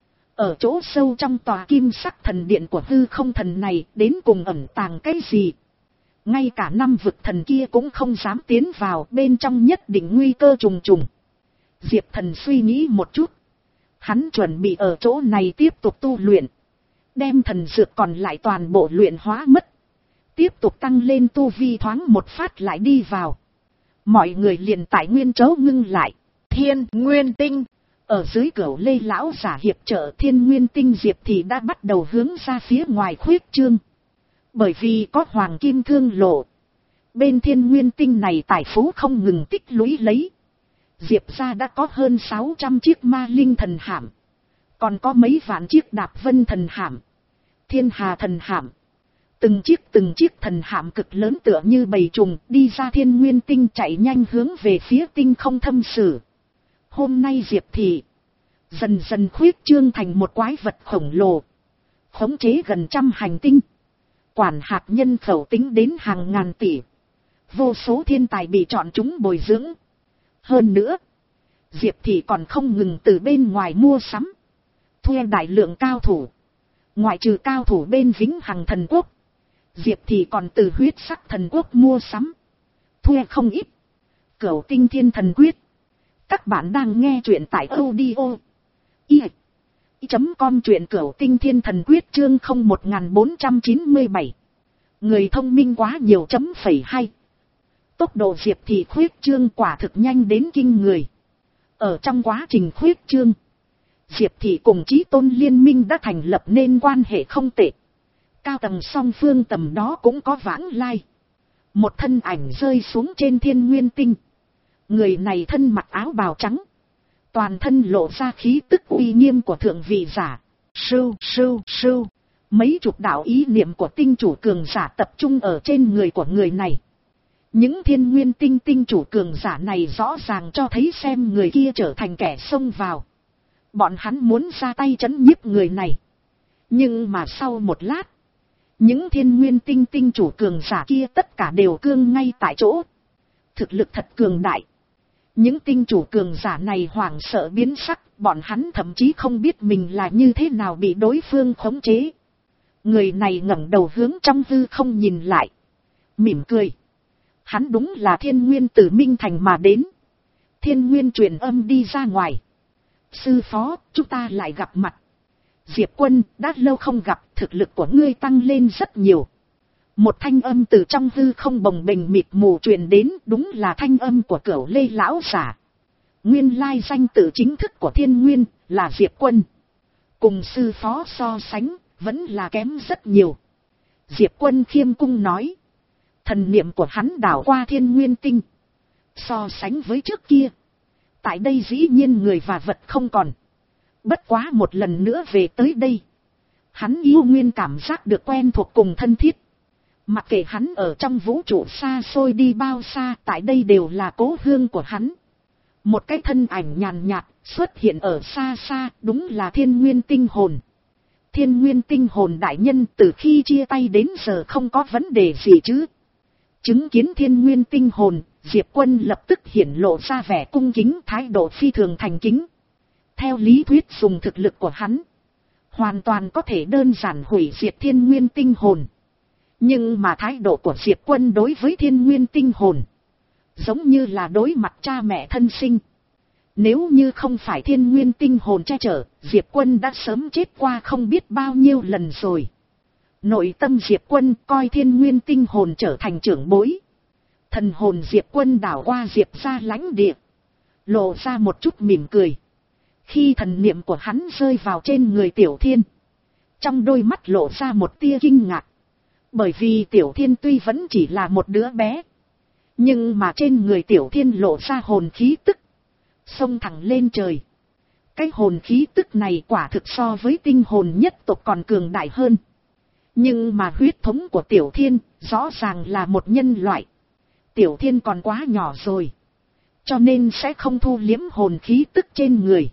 Ở chỗ sâu trong tòa kim sắc thần điện của hư không thần này, đến cùng ẩn tàng cái gì? Ngay cả năm vực thần kia cũng không dám tiến vào, bên trong nhất định nguy cơ trùng trùng. Diệp Thần suy nghĩ một chút. Hắn chuẩn bị ở chỗ này tiếp tục tu luyện. Đem thần dược còn lại toàn bộ luyện hóa mất. Tiếp tục tăng lên tu vi thoáng một phát lại đi vào. Mọi người liền tại nguyên chỗ ngưng lại. Thiên Nguyên Tinh. Ở dưới Cửu Lê lão giả hiệp trợ Thiên Nguyên Tinh Diệp thì đã bắt đầu hướng ra phía ngoài khuyết trương. Bởi vì có hoàng kim thương lộ. Bên Thiên Nguyên Tinh này tài phú không ngừng tích lũy lấy. Diệp ra đã có hơn sáu trăm chiếc ma linh thần hạm. Còn có mấy vạn chiếc đạp vân thần hạm. Thiên hà thần hạm. Từng chiếc từng chiếc thần hạm cực lớn tựa như bầy trùng đi ra Thiên Nguyên Tinh chạy nhanh hướng về phía tinh không thâm sử. Hôm nay Diệp Thị dần dần khuyết trương thành một quái vật khổng lồ. Khống chế gần trăm hành tinh. Quản hạt nhân khẩu tính đến hàng ngàn tỷ. Vô số thiên tài bị chọn chúng bồi dưỡng. Hơn nữa, Diệp Thị còn không ngừng từ bên ngoài mua sắm, thuê đại lượng cao thủ. Ngoại trừ cao thủ bên Vĩnh Hằng Thần Quốc, Diệp Thị còn từ Huyết Sắc Thần Quốc mua sắm, thuê không ít. Cửu Tinh Thiên Thần Quyết. Các bạn đang nghe truyện tại audio i chấm com, truyện Cửu Tinh Thiên Thần Quyết chương không một bốn chín bảy. Người thông minh quá nhiều chấm phẩy hai. Tốc độ Diệp Thị khuyết trương quả thực nhanh đến kinh người. Ở trong quá trình khuyết trương, Diệp Thị cùng Chí Tôn liên minh đã thành lập nên quan hệ không tệ. Cao tầng song phương tầm đó cũng có vãng lai. Một thân ảnh rơi xuống trên Thiên Nguyên Tinh. Người này thân mặc áo bào trắng, toàn thân lộ ra khí tức uy nghiêm của thượng vị giả. Sưu sưu sưu. Mấy chục đạo ý niệm của tinh chủ cường giả tập trung ở trên người của người này. Những Thiên Nguyên Tinh tinh chủ cường giả này rõ ràng cho thấy xem người kia trở thành kẻ xông vào. Bọn hắn muốn ra tay trấn nhiếp người này. Nhưng mà sau một lát, những Thiên Nguyên Tinh tinh chủ cường giả kia tất cả đều cương ngay tại chỗ. Thực lực thật cường đại. Những tinh chủ cường giả này hoảng sợ biến sắc, bọn hắn thậm chí không biết mình là như thế nào bị đối phương khống chế. Người này ngẩng đầu hướng trong hư không nhìn lại, mỉm cười. Hắn đúng là Thiên Nguyên từ Minh Thành mà đến. Thiên Nguyên truyền âm đi ra ngoài. Sư phó, chúng ta lại gặp mặt. Diệp Quân, đã lâu không gặp, thực lực của ngươi tăng lên rất nhiều. Một thanh âm từ trong hư không bồng bềnh mịt mù truyền đến, đúng là thanh âm của Cửu Lê lão giả. Nguyên lai danh tự chính thức của Thiên Nguyên là Diệp Quân. Cùng sư phó so sánh, vẫn là kém rất nhiều. Diệp Quân khiêm cung nói. Thần niệm của hắn đảo qua Thiên Nguyên Tinh. So sánh với trước kia, tại đây dĩ nhiên người và vật không còn. Bất quá một lần nữa về tới đây, hắn yêu nguyên cảm giác được quen thuộc cùng thân thiết. Mặc kệ hắn ở trong vũ trụ xa xôi đi bao xa, tại đây đều là cố hương của hắn. Một cái thân ảnh nhàn nhạt xuất hiện ở xa xa, đúng là Thiên Nguyên Tinh hồn. Thiên Nguyên Tinh hồn đại nhân từ khi chia tay đến giờ không có vấn đề gì chứ? Chứng kiến Thiên Nguyên Tinh hồn, Diệp Quân lập tức hiển lộ ra vẻ cung kính, thái độ phi thường thành kính. Theo lý thuyết dùng thực lực của hắn, hoàn toàn có thể đơn giản hủy diệt Thiên Nguyên Tinh hồn. Nhưng mà thái độ của Diệp Quân đối với Thiên Nguyên Tinh hồn, giống như là đối mặt cha mẹ thân sinh. Nếu như không phải Thiên Nguyên Tinh hồn che chở, Diệp Quân đã sớm chết qua không biết bao nhiêu lần rồi. Nội tâm Diệp Quân coi Thiên Nguyên Tinh hồn trở thành trưởng bối. Thần hồn Diệp Quân đảo qua Diệp ra lãnh địa, lộ ra một chút mỉm cười. Khi thần niệm của hắn rơi vào trên người Tiểu Thiên, trong đôi mắt lộ ra một tia kinh ngạc. Bởi vì Tiểu Thiên tuy vẫn chỉ là một đứa bé, nhưng mà trên người Tiểu Thiên lộ ra hồn khí tức, xông thẳng lên trời. Cái hồn khí tức này quả thực so với tinh hồn nhất tộc còn cường đại hơn. Nhưng mà huyết thống của Tiểu Thiên rõ ràng là một nhân loại. Tiểu Thiên còn quá nhỏ rồi, cho nên sẽ không thu liếm hồn khí tức trên người.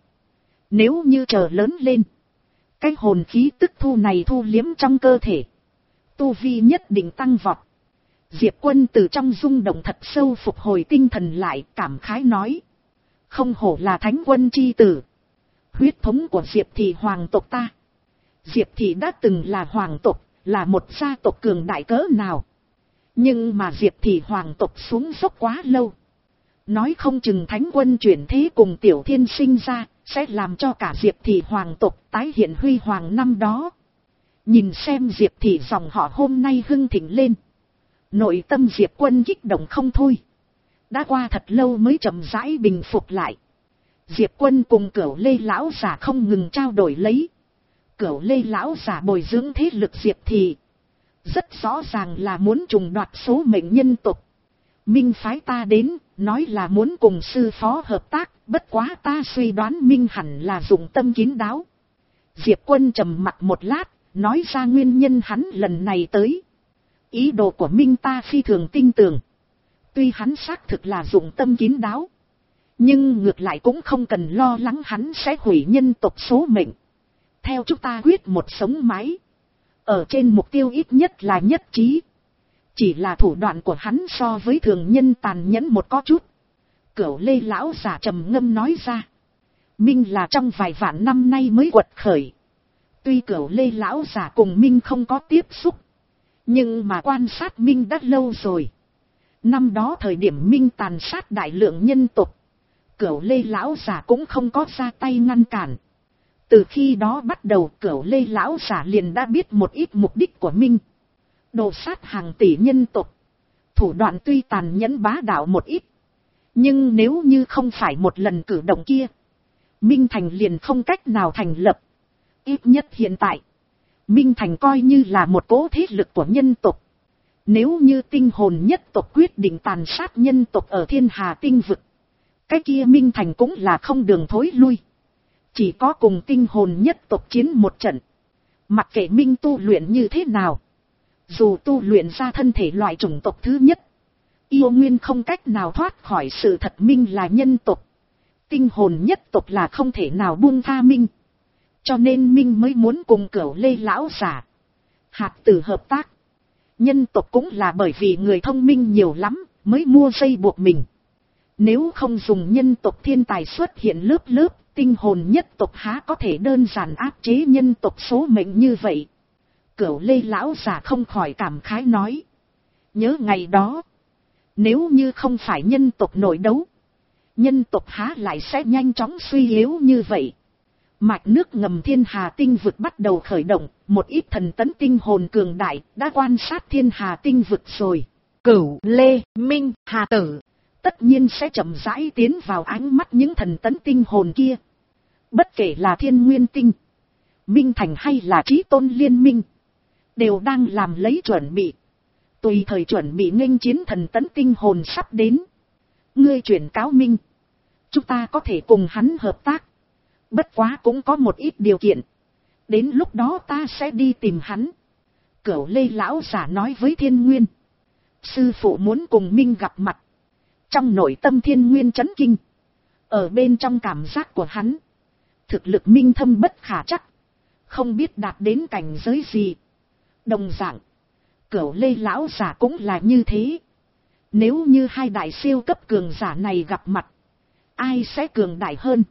Nếu như chờ lớn lên, cái hồn khí tức thu này thu liếm trong cơ thể, tu vi nhất định tăng vọt. Diệp Quân từ trong rung động thật sâu phục hồi tinh thần lại, cảm khái nói. Không hổ là Thánh Quân chi tử. Huyết thống của Diệp Thị hoàng tộc ta. Diệp Thị đã từng là hoàng tộc, là một gia tộc cường đại cỡ nào. Nhưng mà Diệp Thị hoàng tộc xuống dốc quá lâu. Nói không chừng Thánh Quân chuyển thế cùng Tiểu Thiên sinh ra, sẽ làm cho cả Diệp Thị hoàng tộc tái hiện huy hoàng năm đó. Nhìn xem Diệp Thị dòng họ hôm nay hưng thịnh lên, nội tâm Diệp Quân kích động không thôi. Đã qua thật lâu mới chậm rãi bình phục lại. Diệp Quân cùng Cửu Lê lão giả không ngừng trao đổi lấy. Cửu Lê lão giả bồi dưỡng thế lực Diệp Thị, rất rõ ràng là muốn trùng đoạt số mệnh nhân tộc. Minh phái ta đến, nói là muốn cùng sư phó hợp tác, bất quá ta suy đoán Minh hẳn là dụng tâm kín đáo. Diệp Quân trầm mặt một lát, nói ra nguyên nhân hắn lần này tới. Ý đồ của Minh ta phi thường tinh tường. Tuy hắn xác thực là dụng tâm kín đáo, nhưng ngược lại cũng không cần lo lắng hắn sẽ hủy nhân tộc số mệnh. Theo chúng ta quyết một sống mái, ở trên mục tiêu ít nhất là nhất trí. Chỉ là thủ đoạn của hắn so với thường nhân tàn nhẫn một có chút. Cửu Lê lão giả trầm ngâm nói ra. Minh là trong vài vạn năm nay mới quật khởi. Tuy Cửu Lê lão giả cùng Minh không có tiếp xúc, nhưng mà quan sát Minh đã lâu rồi. Năm đó thời điểm Minh tàn sát đại lượng nhân tộc, Cửu Lê lão giả cũng không có ra tay ngăn cản. Từ khi đó bắt đầu, Cửu Lê lão giả liền đã biết một ít mục đích của Minh. Đồ sát hàng tỷ nhân tộc, thủ đoạn tuy tàn nhẫn bá đạo một ít, nhưng nếu như không phải một lần cử động kia, Minh Thành liền không cách nào thành lập. Ít nhất hiện tại, Minh Thành coi như là một cỗ thế lực của nhân tộc. Nếu như tinh hồn nhất tộc quyết định tàn sát nhân tộc ở Thiên Hà tinh vực, cái kia Minh Thành cũng là không đường thối lui. Chỉ có cùng tinh hồn nhất tộc chiến một trận. Mặc kệ Minh tu luyện như thế nào, dù tu luyện ra thân thể loại chủng tộc thứ nhất, yêu nguyên không cách nào thoát khỏi sự thật Minh là nhân tộc. Tinh hồn nhất tộc là không thể nào buông tha Minh. Cho nên Minh mới muốn cùng Cửu Lê lão giả, hạt tử hợp tác. Nhân tộc cũng là bởi vì người thông minh nhiều lắm, mới mua dây buộc mình. Nếu không dùng nhân tộc thiên tài xuất hiện lớp lớp, tinh hồn nhất tộc há có thể đơn giản áp chế nhân tộc số mệnh như vậy. Cửu Lê lão giả không khỏi cảm khái nói. Nhớ ngày đó, nếu như không phải nhân tộc nội đấu, nhân tộc há lại sẽ nhanh chóng suy yếu như vậy. Mạch nước ngầm Thiên Hà tinh vực bắt đầu khởi động, một ít thần tấn tinh hồn cường đại đã quan sát Thiên Hà tinh vực rồi. Cửu Lê, Minh, Hà Tử tất nhiên sẽ chậm rãi tiến vào ánh mắt những thần tấn tinh hồn kia. Bất kể là Thiên Nguyên tinh, Minh Thành hay là Chí Tôn liên minh, đều đang làm lấy chuẩn bị, tùy thời chuẩn bị nghênh chiến thần tấn tinh hồn sắp đến. Ngươi chuyển cáo Minh, chúng ta có thể cùng hắn hợp tác. Bất quá cũng có một ít điều kiện. Đến lúc đó ta sẽ đi tìm hắn. Cửu Lê lão giả nói với Thiên Nguyên. Sư phụ muốn cùng Minh gặp mặt. Trong nội tâm Thiên Nguyên chấn kinh. Ở bên trong cảm giác của hắn, thực lực Minh thâm bất khả chắc, không biết đạt đến cảnh giới gì. Đồng dạng, Cửu Lê lão giả cũng là như thế. Nếu như hai đại siêu cấp cường giả này gặp mặt, ai sẽ cường đại hơn?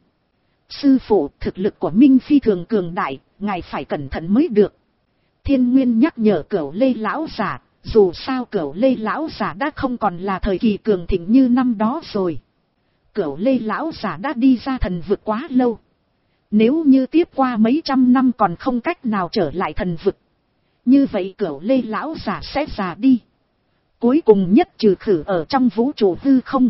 Sư phụ, thực lực của Minh phi thường cường đại, ngài phải cẩn thận mới được. Thiên Nguyên nhắc nhở Cửu Lê lão giả, dù sao Cửu Lê lão giả đã không còn là thời kỳ cường thịnh như năm đó rồi. Cửu Lê lão giả đã đi ra thần vực quá lâu. Nếu như tiếp qua mấy trăm năm còn không cách nào trở lại thần vực, như vậy Cửu Lê lão giả sẽ già đi, cuối cùng nhất trừ khử ở trong vũ trụ hư không.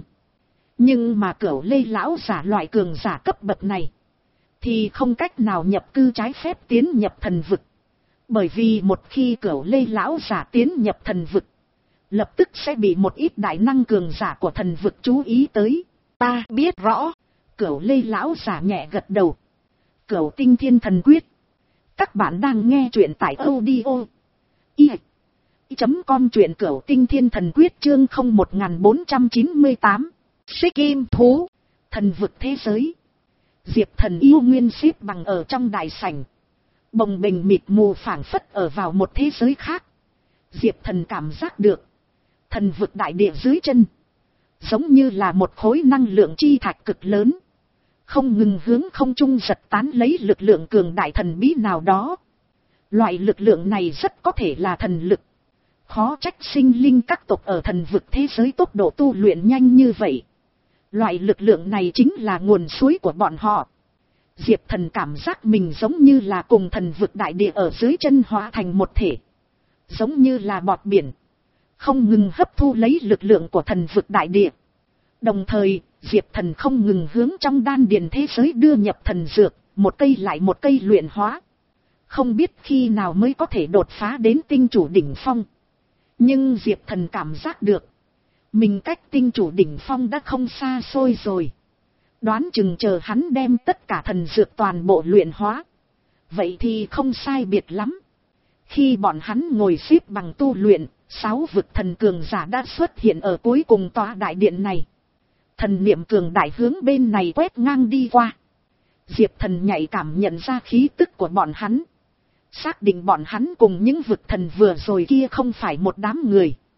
Nhưng mà Cửu Lê lão giả loại cường giả cấp bậc này thì không cách nào nhập cư trái phép tiến nhập thần vực. Bởi vì một khi Cửu Lê lão giả tiến nhập thần vực, lập tức sẽ bị một ít đại năng cường giả của thần vực chú ý tới. Ta biết rõ. Cửu Lê lão giả nhẹ gật đầu. Cửu Tinh Thiên Thần Quyết. Các bạn đang nghe truyện tại audio i chấm com, truyện Cửu Tinh Thiên Thần Quyết chương không một bốn chín tám. Xích kim thú, thần vực thế giới. Diệp Thần yêu nguyên xếp bằng ở trong đại sảnh, bồng bềnh mịt mù phảng phất ở vào một thế giới khác. Diệp Thần cảm giác được, thần vực đại địa dưới chân giống như là một khối năng lượng chi thạch cực lớn, không ngừng hướng không trung giật tán lấy lực lượng cường đại thần bí nào đó. Loại lực lượng này rất có thể là thần lực. Khó trách sinh linh các tộc ở thần vực thế giới tốc độ tu luyện nhanh như vậy. Loại lực lượng này chính là nguồn suối của bọn họ. Diệp Thần cảm giác mình giống như là cùng thần vực đại địa ở dưới chân hóa thành một thể, giống như là bọt biển, không ngừng hấp thu lấy lực lượng của thần vực đại địa. Đồng thời, Diệp Thần không ngừng hướng trong đan điền thế giới đưa nhập thần dược, một cây lại một cây luyện hóa. Không biết khi nào mới có thể đột phá đến tinh chủ đỉnh phong. Nhưng Diệp Thần cảm giác được, mình cách tinh chủ đỉnh phong đã không xa xôi rồi. Đoán chừng chờ hắn đem tất cả thần dược toàn bộ luyện hóa, vậy thì không sai biệt lắm. Khi bọn hắn ngồi xếp bằng tu luyện, sáu vực thần cường giả đã xuất hiện ở cuối cùng tòa đại điện này. Thần niệm cường đại hướng bên này quét ngang đi qua. Diệp Thần nhạy cảm nhận ra khí tức của bọn hắn, xác định bọn hắn cùng những vực thần vừa rồi kia không phải một đám người.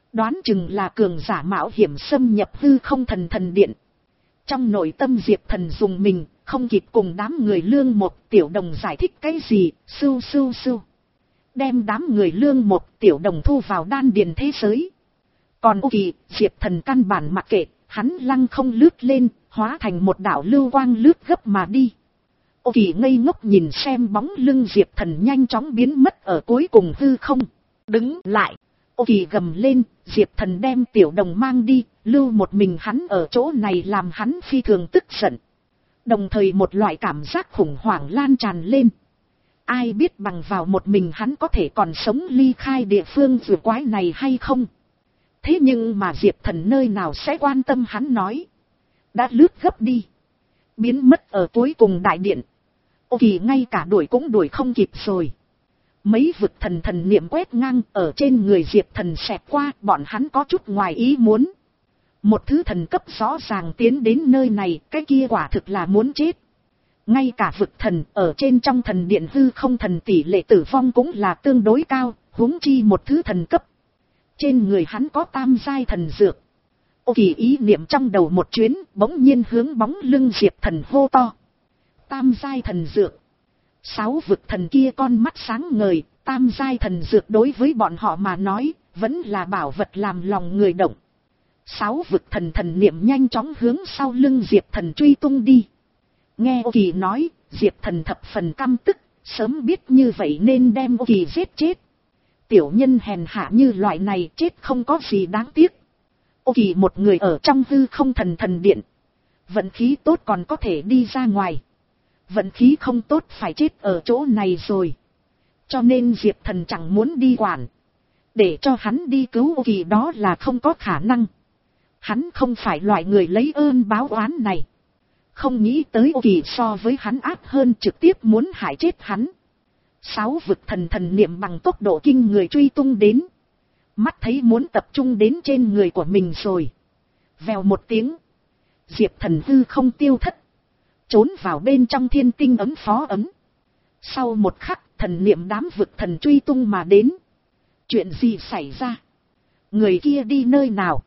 Đoán chừng là cường giả mạo hiểm xâm nhập hư không thần thần điện. Trong nội tâm Diệp Thần dùng mình, không kịp cùng đám người Lương Một Tiểu Đồng giải thích cái gì, sưu sưu sưu. Đem đám người Lương Một Tiểu Đồng thu vào đan điền thế giới. Còn Ô Kỳ, Diệp Thần căn bản mặc kệ, hắn lăng không lướt lên, hóa thành một đạo lưu quang lướt gấp mà đi. Ô Kỳ ngây ngốc nhìn xem bóng lưng Diệp Thần nhanh chóng biến mất ở cuối cùng hư không. Đứng lại, Ô Kỳ gầm lên, Diệp Thần đem Tiểu Đồng mang đi, lưu một mình hắn ở chỗ này làm hắn phi thường tức giận. Đồng thời một loại cảm giác khủng hoảng lan tràn lên. Ai biết bằng vào một mình hắn có thể còn sống ly khai địa phương vừa quái này hay không? Thế nhưng mà Diệp Thần nơi nào sẽ quan tâm, hắn nói. Đã lướt gấp đi. Biến mất ở cuối cùng đại điện. Ô Kỳ ngay cả đuổi cũng đuổi không kịp rồi. Mấy vực thần thần niệm quét ngang ở trên người Diệp Thần xẹt qua, bọn hắn có chút ngoài ý muốn. Một thứ thần cấp rõ ràng tiến đến nơi này, cái kia quả thực là muốn chết. Ngay cả vực thần ở trên trong thần điện hư không thần tỷ lệ tử vong cũng là tương đối cao, huống chi một thứ thần cấp. Trên người hắn có tam giai thần dược. Ô Kỳ ý niệm trong đầu một chuyến, bỗng nhiên hướng bóng lưng Diệp Thần hô to. Tam giai thần dược. Sáu vực thần kia con mắt sáng ngời, tam giai thần dược đối với bọn họ mà nói, vẫn là bảo vật làm lòng người động. Sáu vực thần thần niệm nhanh chóng hướng sau lưng Diệp Thần truy tung đi. Nghe Ô Kỳ nói, Diệp Thần thập phần căm tức, sớm biết như vậy nên đem Ô Kỳ giết chết. Tiểu nhân hèn hạ như loại này chết không có gì đáng tiếc. Ô Kỳ một người ở trong hư không thần thần điện. Vận khí tốt còn có thể đi ra ngoài. Vận khí không tốt phải chết ở chỗ này rồi. Cho nên Diệp Thần chẳng muốn đi quản. Để cho hắn đi cứu Ô Kỳ đó là không có khả năng. Hắn không phải loại người lấy ơn báo oán này. Không nghĩ tới Ô Kỳ so với hắn ác hơn, trực tiếp muốn hại chết hắn. Sáu vực thần thần niệm bằng tốc độ kinh người truy tung đến. Mắt thấy muốn tập trung đến trên người của mình rồi. Vèo một tiếng. Diệp Thần hư không tiêu thất. Trốn vào bên trong thiên tinh ấm phó ấm. Sau một khắc, thần niệm đám vực thần truy tung mà đến. Chuyện gì xảy ra? Người kia đi nơi nào?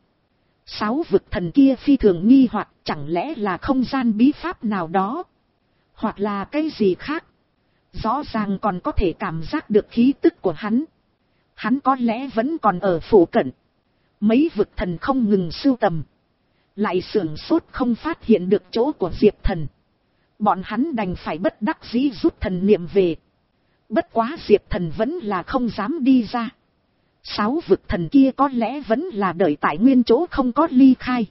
Sáu vực thần kia phi thường nghi hoặc, chẳng lẽ là không gian bí pháp nào đó? Hoặc là cái gì khác? Rõ ràng còn có thể cảm giác được khí tức của hắn. Hắn có lẽ vẫn còn ở phủ cận. Mấy vực thần không ngừng sưu tầm. Lại sưởng sốt không phát hiện được chỗ của Diệp Thần. Bọn hắn đành phải bất đắc dĩ rút thần niệm về. Bất quá Diệp Thần vẫn là không dám đi ra. Sáu vực thần kia có lẽ vẫn là đợi tại nguyên chỗ không có ly khai.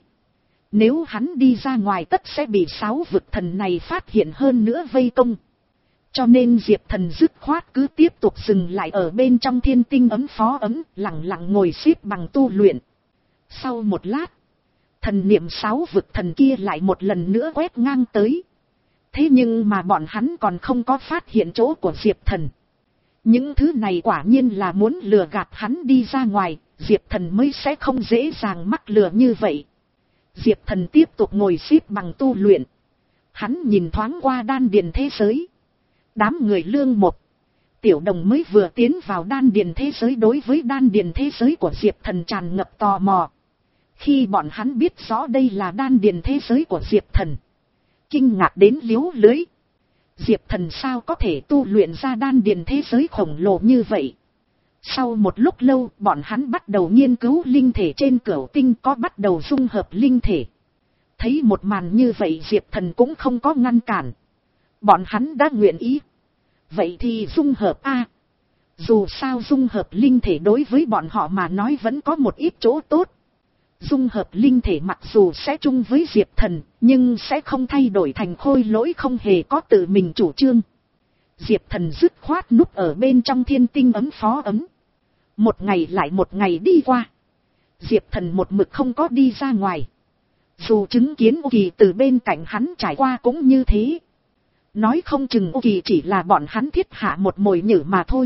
Nếu hắn đi ra ngoài tất sẽ bị sáu vực thần này phát hiện hơn nữa vây công. Cho nên Diệp Thần dứt khoát cứ tiếp tục dừng lại ở bên trong thiên tinh ấm phó ấm, lặng lặng ngồi xếp bằng tu luyện. Sau một lát, thần niệm sáu vực thần kia lại một lần nữa quét ngang tới. Thế nhưng mà bọn hắn còn không có phát hiện chỗ của Diệp Thần. Những thứ này quả nhiên là muốn lừa gạt hắn đi ra ngoài, Diệp Thần mới sẽ không dễ dàng mắc lừa như vậy. Diệp Thần tiếp tục ngồi xếp bằng tu luyện. Hắn nhìn thoáng qua đan điền thế giới. Đám người Lương Một Tiểu Đồng mới vừa tiến vào đan điền thế giới, đối với đan điền thế giới của Diệp Thần tràn ngập tò mò. Khi bọn hắn biết rõ đây là đan điền thế giới của Diệp Thần, kinh ngạc đến liếu lưới. Diệp Thần sao có thể tu luyện ra đan điền thế giới khổng lồ như vậy? Sau một lúc lâu, bọn hắn bắt đầu nghiên cứu linh thể trên cửu tinh, có bắt đầu dung hợp linh thể. Thấy một màn như vậy Diệp Thần cũng không có ngăn cản. Bọn hắn đã nguyện ý. Vậy thì dung hợp a. Dù sao dung hợp linh thể đối với bọn họ mà nói vẫn có một ít chỗ tốt. Dung hợp linh thể mặc dù sẽ chung với Diệp Thần, nhưng sẽ không thay đổi thành khôi lỗi không hề có tự mình chủ trương. Diệp Thần dứt khoát núp ở bên trong thiên tinh ấm phó ấm. Một ngày lại một ngày đi qua. Diệp Thần một mực không có đi ra ngoài. Dù chứng kiến Ô Kỳ từ bên cạnh hắn trải qua cũng như thế. Nói không chừng Ô Kỳ chỉ là bọn hắn thiết hạ một mồi nhử mà thôi.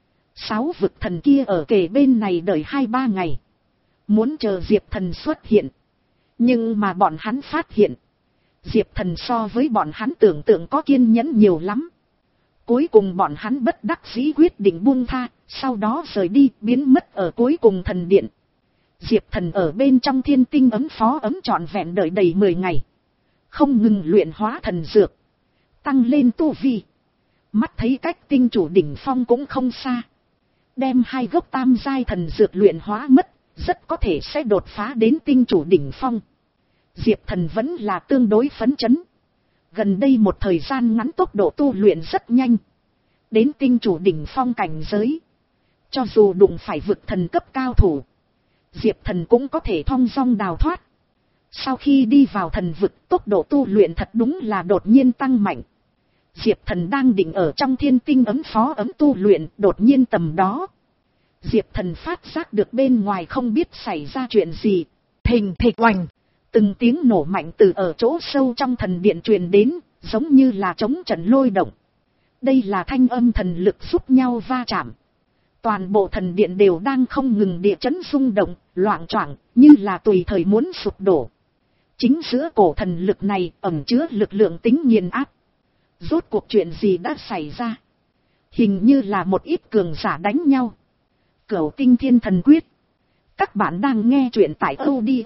Sáu vực thần kia ở kề bên này đợi hai ba ngày. Muốn chờ Diệp Thần xuất hiện. Nhưng mà bọn hắn phát hiện. Diệp Thần so với bọn hắn tưởng tượng có kiên nhẫn nhiều lắm. Cuối cùng bọn hắn bất đắc dĩ quyết định buông tha. Sau đó rời đi biến mất ở cuối cùng thần điện. Diệp Thần ở bên trong thiên tinh ấm phó ấm trọn vẹn đợi đầy mười ngày. Không ngừng luyện hóa thần dược. Tăng lên tu vi. Mắt thấy cách tinh chủ đỉnh phong cũng không xa. Đem hai gốc tam giai thần dược luyện hóa mất. Rất có thể sẽ đột phá đến tinh chủ đỉnh phong. Diệp Thần vẫn là tương đối phấn chấn. Gần đây một thời gian ngắn tốc độ tu luyện rất nhanh. Đến tinh chủ đỉnh phong cảnh giới. Cho dù đụng phải vực thần cấp cao thủ. Diệp Thần cũng có thể thong dong đào thoát. Sau khi đi vào thần vực, tốc độ tu luyện thật đúng là đột nhiên tăng mạnh. Diệp Thần đang định ở trong thiên tinh ấm phó ấm tu luyện, đột nhiên tầm đó. Diệp Thần phát giác được bên ngoài không biết xảy ra chuyện gì. Thình thịch oành, từng tiếng nổ mạnh từ ở chỗ sâu trong thần điện truyền đến, giống như là chống trận lôi động. Đây là thanh âm thần lực giúp nhau va chạm. Toàn bộ thần điện đều đang không ngừng địa chấn rung động, loạng choạng, như là tùy thời muốn sụp đổ. Chính giữa cổ thần lực này ẩn chứa lực lượng tính nghiền áp. Rốt cuộc chuyện gì đã xảy ra? Hình như là một ít cường giả đánh nhau. Cửu Tinh Thiên Thần Quyết. Các bạn đang nghe chuyện tại audio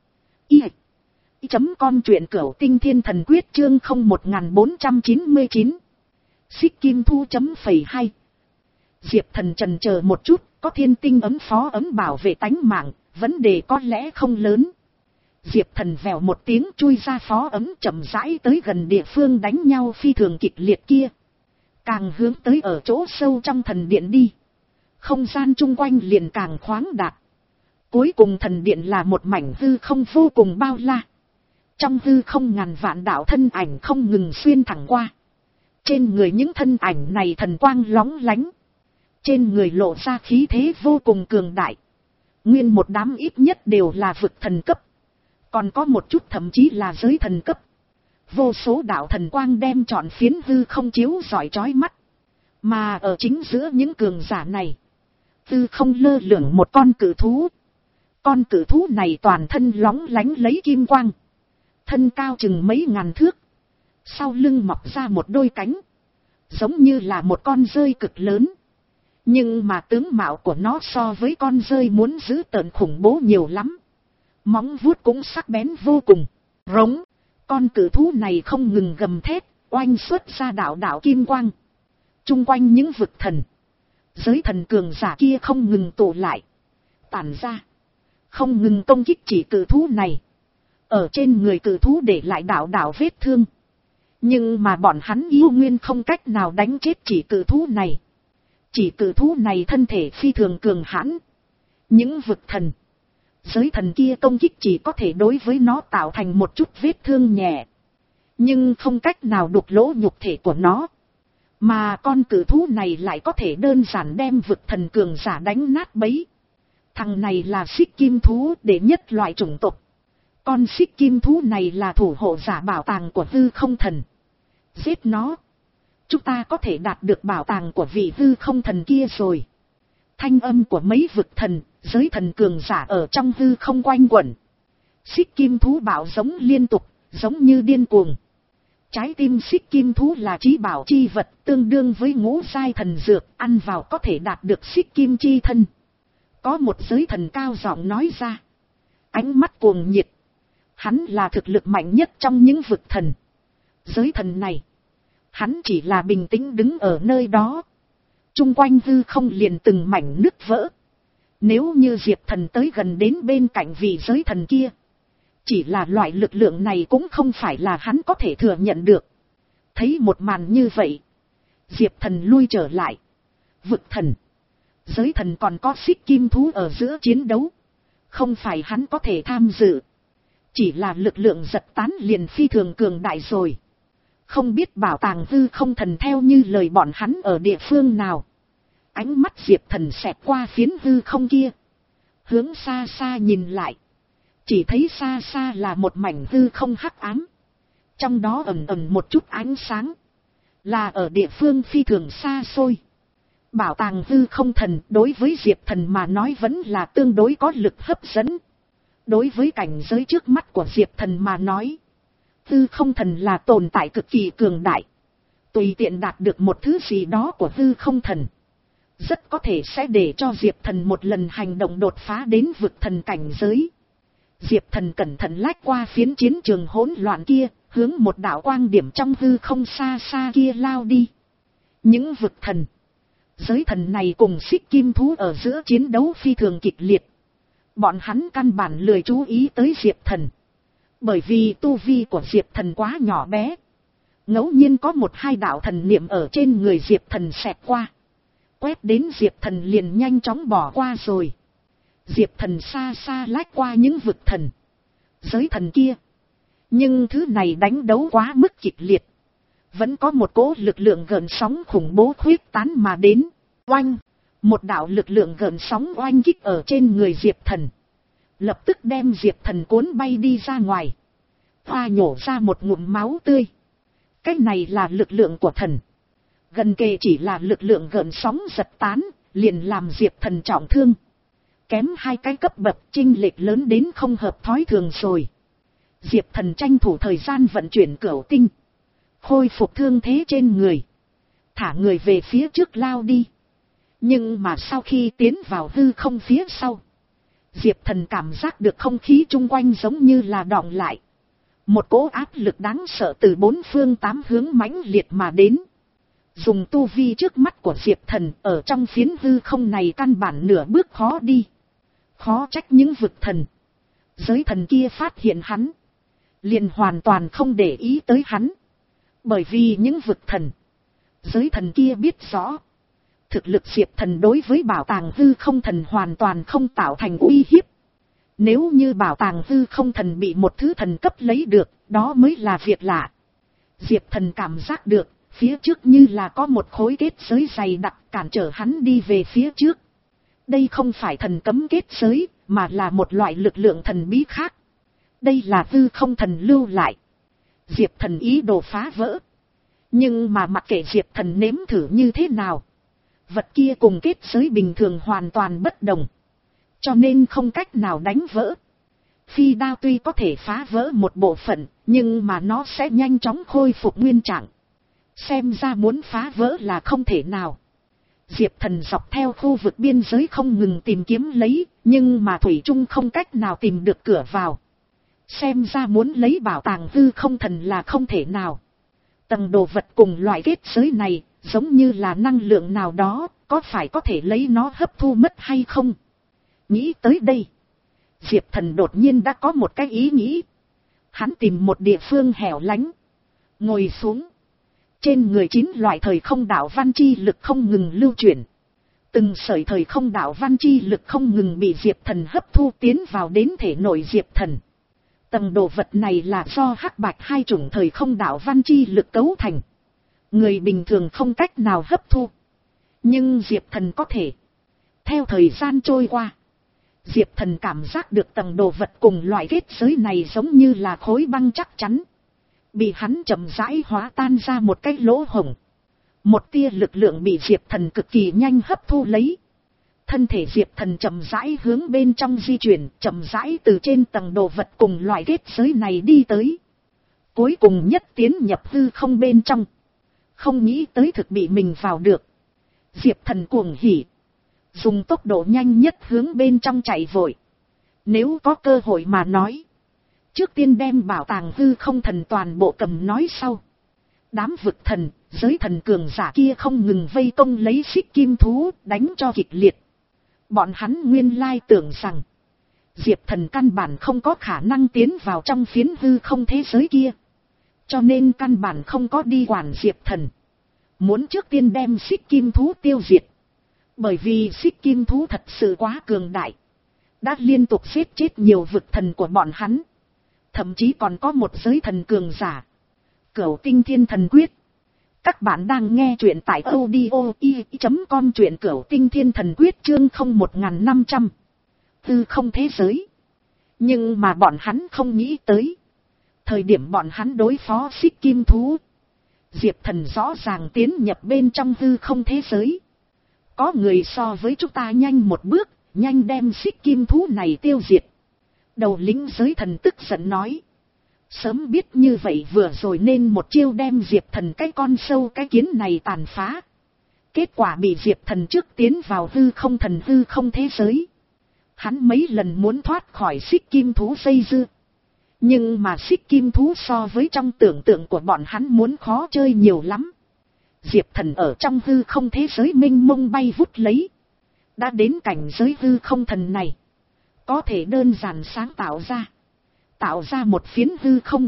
i chấm com truyện Cửu Tinh Thiên Thần Quyết chương không một bốn chín chín. Xích Kim Thu chấm phẩy hai. Diệp Thần chần chờ một chút, có thiên tinh ấm phó ấm bảo vệ tánh mạng, vấn đề có lẽ không lớn. Diệp Thần vèo một tiếng chui ra phó ấm, chậm rãi tới gần địa phương đánh nhau phi thường kịch liệt kia. Càng hướng tới ở chỗ sâu trong thần điện đi. Không gian chung quanh liền càng khoáng đạt. Cuối cùng thần điện là một mảnh hư không vô cùng bao la. Trong hư không ngàn vạn đạo thân ảnh không ngừng xuyên thẳng qua. Trên người những thân ảnh này thần quang lóng lánh. Trên người lộ ra khí thế vô cùng cường đại. Nguyên một đám ít nhất đều là vực thần cấp. Còn có một chút thậm chí là giới thần cấp. Vô số đạo thần quang đem trọn phiến hư không chiếu rọi chói mắt. Mà ở chính giữa những cường giả này, hư không lơ lửng một con cự thú. Con cự thú này toàn thân lóng lánh lấy kim quang. Thân cao chừng mấy ngàn thước. Sau lưng mọc ra một đôi cánh. Giống như là một con rơi cực lớn. Nhưng mà tướng mạo của nó so với con rơi muốn giữ tợn khủng bố nhiều lắm. Móng vuốt cũng sắc bén vô cùng. Rống. Con cự thú này không ngừng gầm thét, oanh xuất ra đạo đạo kim quang. Chung quanh những vực thần. Giới thần cường giả kia không ngừng tụ lại. Tản ra. Không ngừng công kích chỉ cự thú này. Ở trên người cự thú để lại đạo đạo vết thương. Nhưng mà bọn hắn yêu nguyên không cách nào đánh chết chỉ cự thú này. Chỉ cự thú này thân thể phi thường cường hãn. Những vực thần. Giới thần kia công kích chỉ có thể đối với nó tạo thành một chút vết thương nhẹ. Nhưng không cách nào đục lỗ nhục thể của nó. Mà con cự thú này lại có thể đơn giản đem vực thần cường giả đánh nát bấy. Thằng này là xích kim thú đệ nhất loại chủng tộc. Con xích kim thú này là thủ hộ giả bảo tàng của hư không thần. Giết nó. Chúng ta có thể đạt được bảo tàng của vị hư không thần kia rồi. Thanh âm của mấy vực thần, giới thần cường giả ở trong hư không quanh quẩn. Xích kim thú bạo giống liên tục, giống như điên cuồng. Trái tim xích kim thú là chí bảo chi vật, tương đương với ngũ giai thần dược, ăn vào có thể đạt được xích kim chi thân. Có một giới thần cao giọng nói ra. Ánh mắt cuồng nhiệt. Hắn là thực lực mạnh nhất trong những vực thần. Giới thần này. Hắn chỉ là bình tĩnh đứng ở nơi đó. Trung quanh hư không liền từng mảnh nứt vỡ. Nếu như Diệp Thần tới gần đến bên cạnh vị giới thần kia. Chỉ là loại lực lượng này cũng không phải là hắn có thể thừa nhận được. Thấy một màn như vậy. Diệp Thần lui trở lại. Vực thần. Giới thần còn có xích kim thú ở giữa chiến đấu. Không phải hắn có thể tham dự. Chỉ là lực lượng giật tán liền phi thường cường đại rồi. Không biết bảo tàng hư không thần theo như lời bọn hắn ở địa phương nào. Ánh mắt Diệp Thần xẹt qua phiến hư không kia. Hướng xa xa nhìn lại. Chỉ thấy xa xa là một mảnh hư không hắc ám. Trong đó ẩn ẩn một chút ánh sáng. Là ở địa phương phi thường xa xôi. Bảo tàng hư không thần đối với Diệp Thần mà nói vẫn là tương đối có lực hấp dẫn. Đối với cảnh giới trước mắt của Diệp Thần mà nói. Hư không thần là tồn tại cực kỳ cường đại. Tùy tiện đạt được một thứ gì đó của hư không thần. rất có thể sẽ để cho Diệp Thần một lần hành động đột phá đến vực thần cảnh giới. Diệp Thần cẩn thận lách qua phiến chiến trường hỗn loạn kia, hướng một đạo quang điểm trong hư không xa xa kia lao đi. Những vực thần, giới thần này cùng xích kim thú ở giữa chiến đấu phi thường kịch liệt. Bọn hắn căn bản lười chú ý tới Diệp Thần. Bởi vì tu vi của Diệp Thần quá nhỏ bé. Ngẫu nhiên có một hai đạo thần niệm ở trên người Diệp Thần xẹt qua. Quét đến Diệp Thần liền nhanh chóng bỏ qua rồi. Diệp Thần xa xa lách qua những vực thần, giới thần kia. Nhưng thứ này đánh đấu quá mức kịch liệt. Vẫn có một cỗ lực lượng gợn sóng khủng bố khuyết tán mà đến. Oanh! Một đạo lực lượng gợn sóng oanh kích ở trên người Diệp Thần. Lập tức đem Diệp Thần cuốn bay đi ra ngoài. Hoa nhổ ra một ngụm máu tươi. Cái này là lực lượng của thần. Gần kề chỉ là lực lượng gợn sóng giật tán, liền làm Diệp Thần trọng thương. Kém hai cái cấp bậc, chênh lệch lớn đến không hợp thói thường rồi. Diệp Thần tranh thủ thời gian vận chuyển cửu tinh, khôi phục thương thế trên người, thả người về phía trước lao đi. Nhưng mà sau khi tiến vào hư không phía sau, Diệp Thần cảm giác được không khí chung quanh giống như là đọng lại. Một cỗ áp lực đáng sợ từ bốn phương tám hướng mãnh liệt mà đến. Dùng tu vi trước mắt của Diệp Thần ở trong phiến hư không này căn bản nửa bước khó đi. Khó trách những vực thần, giới thần kia phát hiện hắn, liền hoàn toàn không để ý tới hắn. Bởi vì những vực thần, giới thần kia biết rõ, thực lực Diệp Thần đối với bảo tàng hư không thần hoàn toàn không tạo thành uy hiếp. Nếu như bảo tàng hư không thần bị một thứ thần cấp lấy được, đó mới là việc lạ. Diệp Thần cảm giác được, phía trước như là có một khối kết giới dày đặc cản trở hắn đi về phía trước. Đây không phải thần cấm kết giới, mà là một loại lực lượng thần bí khác. Đây là hư không thần lưu lại. Diệp Thần ý đồ phá vỡ. Nhưng mà mặc kệ Diệp Thần nếm thử như thế nào, vật kia cùng kết giới bình thường hoàn toàn bất đồng. Cho nên không cách nào đánh vỡ. Phi đao tuy có thể phá vỡ một bộ phận, nhưng mà nó sẽ nhanh chóng khôi phục nguyên trạng. Xem ra muốn phá vỡ là không thể nào. Diệp Thần dọc theo khu vực biên giới không ngừng tìm kiếm lấy, nhưng mà thủy chung không cách nào tìm được cửa vào. Xem ra muốn lấy bảo tàng hư không thần là không thể nào. Tầng đồ vật cùng loại kết giới này, giống như là năng lượng nào đó, có phải có thể lấy nó hấp thu mất hay không? Nghĩ tới đây, Diệp Thần đột nhiên đã có một cái ý nghĩ. Hắn tìm một địa phương hẻo lánh, ngồi xuống. Trên người chín loại thời không đạo văn chi lực không ngừng lưu chuyển. Từng sợi thời không đạo văn chi lực không ngừng bị Diệp Thần hấp thu tiến vào đến thể nội Diệp Thần. Tầng đồ vật này là do hắc bạch hai chủng thời không đạo văn chi lực cấu thành. Người bình thường không cách nào hấp thu. Nhưng Diệp Thần có thể. Theo thời gian trôi qua, Diệp Thần cảm giác được tầng đồ vật cùng loại kết giới này giống như là khối băng chắc chắn. Bị hắn chậm rãi hóa tan ra một cái lỗ hổng. Một tia lực lượng bị Diệp Thần cực kỳ nhanh hấp thu lấy. Thân thể Diệp Thần chậm rãi hướng bên trong di chuyển, chậm rãi từ trên tầng đồ vật cùng loại kết giới này đi tới. Cuối cùng nhất tiến nhập hư không bên trong. Không nghĩ tới thực bị mình vào được. Diệp Thần cuồng hỉ, dùng tốc độ nhanh nhất hướng bên trong chạy vội. Nếu có cơ hội mà nói, trước tiên đem bảo tàng hư không thần toàn bộ cầm nói sau. Đám vực thần, giới thần cường giả kia không ngừng vây công lấy xích kim thú, đánh cho kịch liệt. Bọn hắn nguyên lai tưởng rằng, Diệp Thần căn bản không có khả năng tiến vào trong phiến hư không thế giới kia. Cho nên căn bản không có đi quản Diệp Thần. Muốn trước tiên đem xích kim thú tiêu diệt. Bởi vì xích kim thú thật sự quá cường đại. Đã liên tục giết chết nhiều vực thần của bọn hắn. Thậm chí còn có một giới thần cường giả. Cửu Tinh Thiên Thần Quyết. Các bạn đang nghe truyện tại audio i chấm com, truyện Cửu Tinh Thiên Thần Quyết chương không một nghìn năm trăm. Tư không thế giới. Nhưng mà bọn hắn không nghĩ tới. Thời điểm bọn hắn đối phó xích kim thú, Diệp Thần rõ ràng tiến nhập bên trong hư không thế giới. Có người so với chúng ta nhanh một bước, nhanh đem xích kim thú này tiêu diệt. Đầu lĩnh giới thần tức giận nói. Sớm biết như vậy vừa rồi nên một chiêu đem Diệp Thần cái con sâu cái kiến này tàn phá. Kết quả bị Diệp Thần trước tiến vào hư không thần hư không thế giới. Hắn mấy lần muốn thoát khỏi xích kim thú dây dưa. Nhưng mà xích kim thú so với trong tưởng tượng của bọn hắn muốn khó chơi nhiều lắm. Diệp Thần ở trong hư không thế giới mênh mông bay vút lấy. Đã đến cảnh giới hư không thần này. Có thể đơn giản sáng tạo ra. Tạo ra một phiến hư không.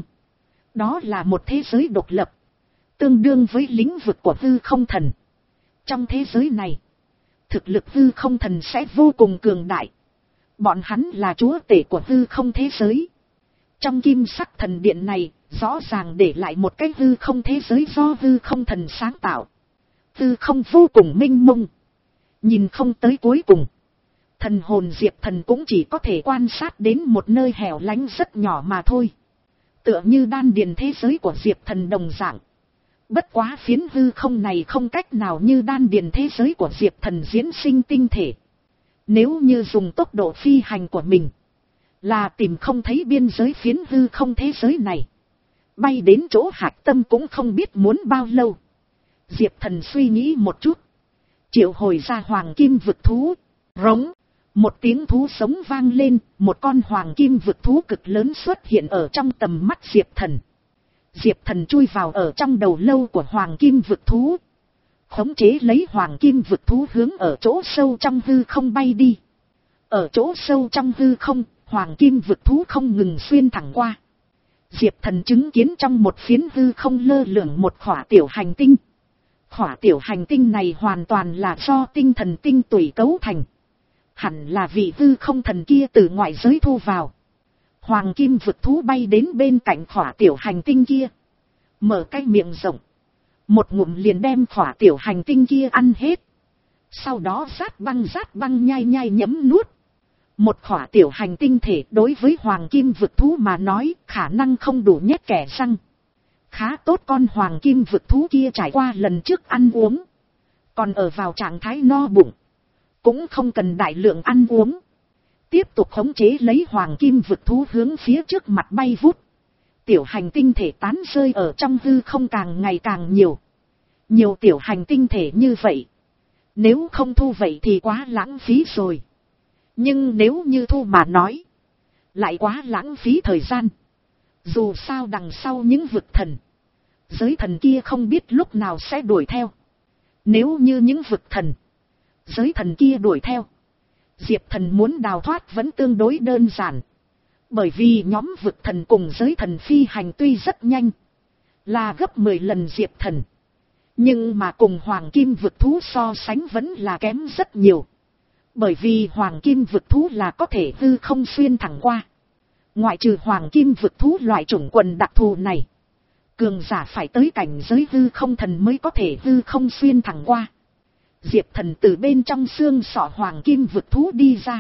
Đó là một thế giới độc lập. Tương đương với lĩnh vực của hư không thần. Trong thế giới này, thực lực hư không thần sẽ vô cùng cường đại. Bọn hắn là chúa tể của hư không thế giới. Trong kim sắc thần điện này, rõ ràng để lại một cái hư không thế giới do hư không thần sáng tạo. Hư không vô cùng mênh mông. Nhìn không tới cuối cùng. Thần hồn Diệp Thần cũng chỉ có thể quan sát đến một nơi hẻo lánh rất nhỏ mà thôi. Tựa như đan điền thế giới của Diệp Thần đồng dạng. Bất quá phiến hư không này không cách nào như đan điền thế giới của Diệp Thần diễn sinh tinh thể. Nếu như dùng tốc độ phi hành của mình, là tìm không thấy biên giới phiến hư không thế giới này. Bay đến chỗ hạch tâm cũng không biết muốn bao lâu. Diệp Thần suy nghĩ một chút. Triệu hồi ra hoàng kim vực thú. Rống. Một tiếng thú sống vang lên. Một con hoàng kim vực thú cực lớn xuất hiện ở trong tầm mắt Diệp Thần. Diệp Thần chui vào ở trong đầu lâu của hoàng kim vực thú. Khống chế lấy hoàng kim vực thú hướng ở chỗ sâu trong hư không bay đi. Ở chỗ sâu trong hư không, hoàng kim vực thú không ngừng xuyên thẳng qua. Diệp Thần chứng kiến trong một phiến hư không lơ lửng một khỏa tiểu hành tinh. Khỏa tiểu hành tinh này hoàn toàn là do tinh thần tinh tủy cấu thành. Hẳn là vị hư không thần kia từ ngoại giới thu vào. Hoàng kim vực thú bay đến bên cạnh khỏa tiểu hành tinh kia. Mở cái miệng rộng. Một ngụm liền đem khỏa tiểu hành tinh kia ăn hết. Sau đó rát băng rát băng nhai nhai nhấm nuốt. Một khỏa tiểu hành tinh thể đối với hoàng kim vực thú mà nói khả năng không đủ nhét kẻ răng. Khá tốt con hoàng kim vực thú kia trải qua lần trước ăn uống. Còn ở vào trạng thái no bụng. Cũng không cần đại lượng ăn uống. Tiếp tục khống chế lấy hoàng kim vực thú hướng phía trước mặt bay vút. Tiểu hành tinh thể tán rơi ở trong hư không càng ngày càng nhiều. Nhiều tiểu hành tinh thể như vậy. Nếu không thu vậy thì quá lãng phí rồi. Nhưng nếu như thu mà nói. Lại quá lãng phí thời gian. Dù sao đằng sau những vực thần. Giới thần kia không biết lúc nào sẽ đuổi theo. Nếu như những vực thần. Giới thần kia đuổi theo. Diệp Thần muốn đào thoát vẫn tương đối đơn giản. Bởi vì nhóm vực thần cùng giới thần phi hành tuy rất nhanh. Là gấp mười lần Diệp Thần. Nhưng mà cùng hoàng kim vực thú so sánh vẫn là kém rất nhiều. Bởi vì hoàng kim vực thú là có thể hư không xuyên thẳng qua. Ngoại trừ hoàng kim vực thú loại chủng quần đặc thù này. Cường giả phải tới cảnh giới hư không thần mới có thể hư không xuyên thẳng qua. Diệp Thần từ bên trong xương sọ hoàng kim vực thú đi ra.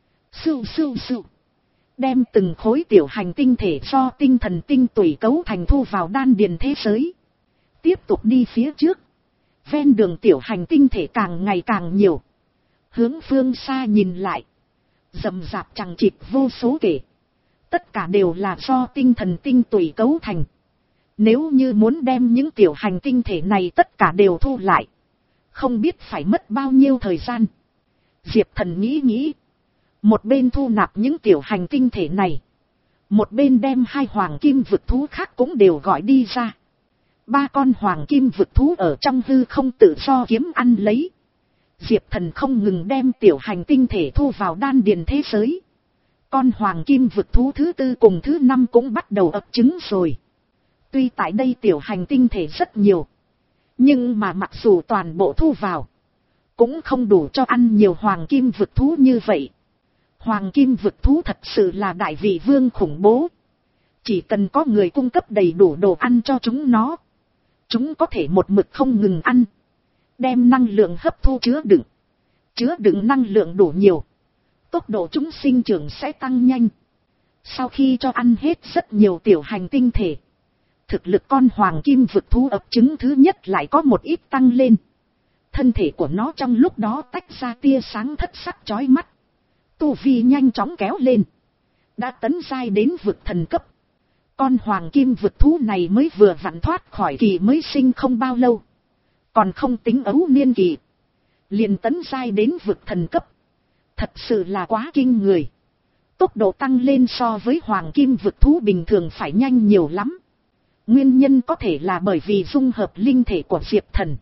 Sưu sưu sưu. Đem từng khối tiểu hành tinh thể do tinh thần tinh tủy cấu thành thu vào đan điền thế giới. Tiếp tục đi phía trước. Ven đường tiểu hành tinh thể càng ngày càng nhiều. Hướng phương xa nhìn lại. Rậm rạp chằng chịt vô số kể. Tất cả đều là do tinh thần tinh tủy cấu thành. Nếu như muốn đem những tiểu hành tinh thể này tất cả đều thu lại. Không biết phải mất bao nhiêu thời gian. Diệp Thần nghĩ nghĩ. Một bên thu nạp những tiểu hành tinh thể này. Một bên đem hai hoàng kim vực thú khác cũng đều gọi đi ra. Ba con hoàng kim vực thú ở trong hư không tự do kiếm ăn lấy. Diệp Thần không ngừng đem tiểu hành tinh thể thu vào đan điền thế giới. Con hoàng kim vực thú thứ tư cùng thứ năm cũng bắt đầu ấp trứng rồi. Tuy tại đây tiểu hành tinh thể rất nhiều. Nhưng mà mặc dù toàn bộ thu vào. Cũng không đủ cho ăn nhiều hoàng kim vực thú như vậy. Hoàng kim vực thú thật sự là đại vị vương khủng bố. Chỉ cần có người cung cấp đầy đủ đồ ăn cho chúng nó. Chúng có thể một mực không ngừng ăn. Đem năng lượng hấp thu chứa đựng. Chứa đựng năng lượng đủ nhiều. Tốc độ chúng sinh trưởng sẽ tăng nhanh. Sau khi cho ăn hết rất nhiều tiểu hành tinh thể. Thực lực con hoàng kim vực thú ấp trứng thứ nhất lại có một ít tăng lên. Thân thể của nó trong lúc đó tách ra tia sáng thất sắc chói mắt. Tu vi nhanh chóng kéo lên. Đã tấn giai đến vực thần cấp. Con hoàng kim vực thú này mới vừa vặn thoát khỏi kỳ mới sinh không bao lâu. Còn không tính ấu niên kỳ, liền tấn giai đến vực thần cấp. Thật sự là quá kinh người. Tốc độ tăng lên so với hoàng kim vực thú bình thường phải nhanh nhiều lắm. Nguyên nhân có thể là bởi vì dung hợp linh thể của Diệp Thần.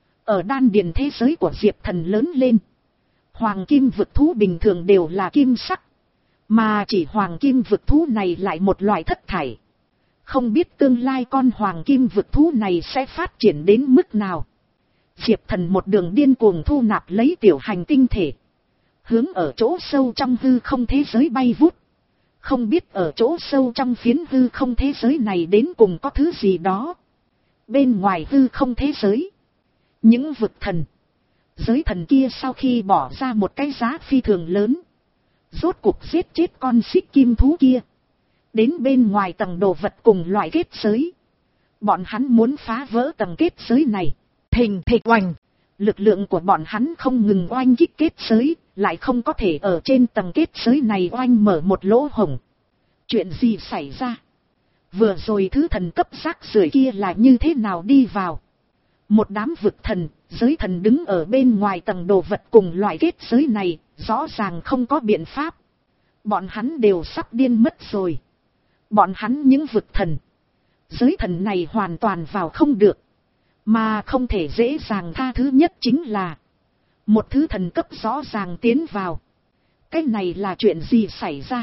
Ở đan điền thế giới của Diệp Thần lớn lên, hoàng kim vực thú bình thường đều là kim sắc. Mà chỉ hoàng kim vực thú này lại một loại thất thải. Không biết tương lai con hoàng kim vực thú này sẽ phát triển đến mức nào. Diệp Thần một đường điên cuồng thu nạp lấy tiểu hành tinh thể. Hướng ở chỗ sâu trong hư không thế giới bay vút. Không biết ở chỗ sâu trong phiến hư không thế giới này đến cùng có thứ gì đó. Bên ngoài hư không thế giới, những vực thần, giới thần kia sau khi bỏ ra một cái giá phi thường lớn, rốt cuộc giết chết con xích kim thú kia. Đến bên ngoài tầng đồ vật cùng loại kết giới. Bọn hắn muốn phá vỡ tầng kết giới này. Thình thịch oanh. Lực lượng của bọn hắn không ngừng oanh kích kết giới, lại không có thể ở trên tầng kết giới này oanh mở một lỗ hổng. Chuyện gì xảy ra? Vừa rồi thứ thần cấp rác rưởi kia là như thế nào đi vào? Một đám vực thần, giới thần đứng ở bên ngoài tầng đồ vật cùng loại kết giới này, rõ ràng không có biện pháp. Bọn hắn đều sắp điên mất rồi. Bọn hắn những vực thần, giới thần này hoàn toàn vào không được. Mà không thể dễ dàng tha thứ nhất chính là một thứ thần cấp rõ ràng tiến vào. Cái này là chuyện gì xảy ra?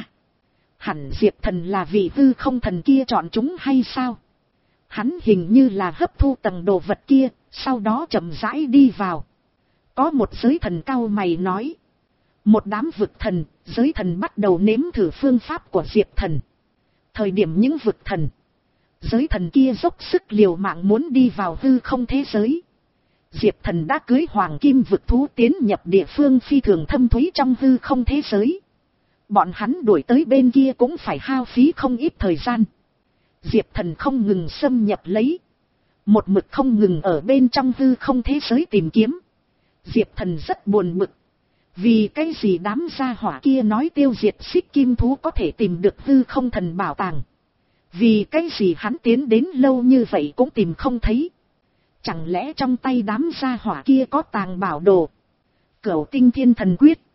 Hẳn Diệp Thần là vì hư không thần kia chọn chúng hay sao? Hắn hình như là hấp thu tầng đồ vật kia, sau đó chậm rãi đi vào. Có một giới thần cau mày nói. Một đám vực thần, giới thần bắt đầu nếm thử phương pháp của Diệp Thần. Thời điểm những vực thần, giới thần kia dốc sức liều mạng muốn đi vào hư không thế giới. Diệp Thần đã cưới hoàng kim vực thú tiến nhập địa phương phi thường thâm thúy trong hư không thế giới. Bọn hắn đuổi tới bên kia cũng phải hao phí không ít thời gian. Diệp Thần không ngừng xâm nhập lấy. Một mực không ngừng ở bên trong hư không thế giới tìm kiếm. Diệp Thần rất buồn bực. Vì cái gì đám gia hỏa kia nói tiêu diệt xích kim thú có thể tìm được hư không thần bảo tàng. Vì cái gì hắn tiến đến lâu như vậy cũng tìm không thấy. Chẳng lẽ trong tay đám gia hỏa kia có tàng bảo đồ? Cửu tinh thiên thần quyết.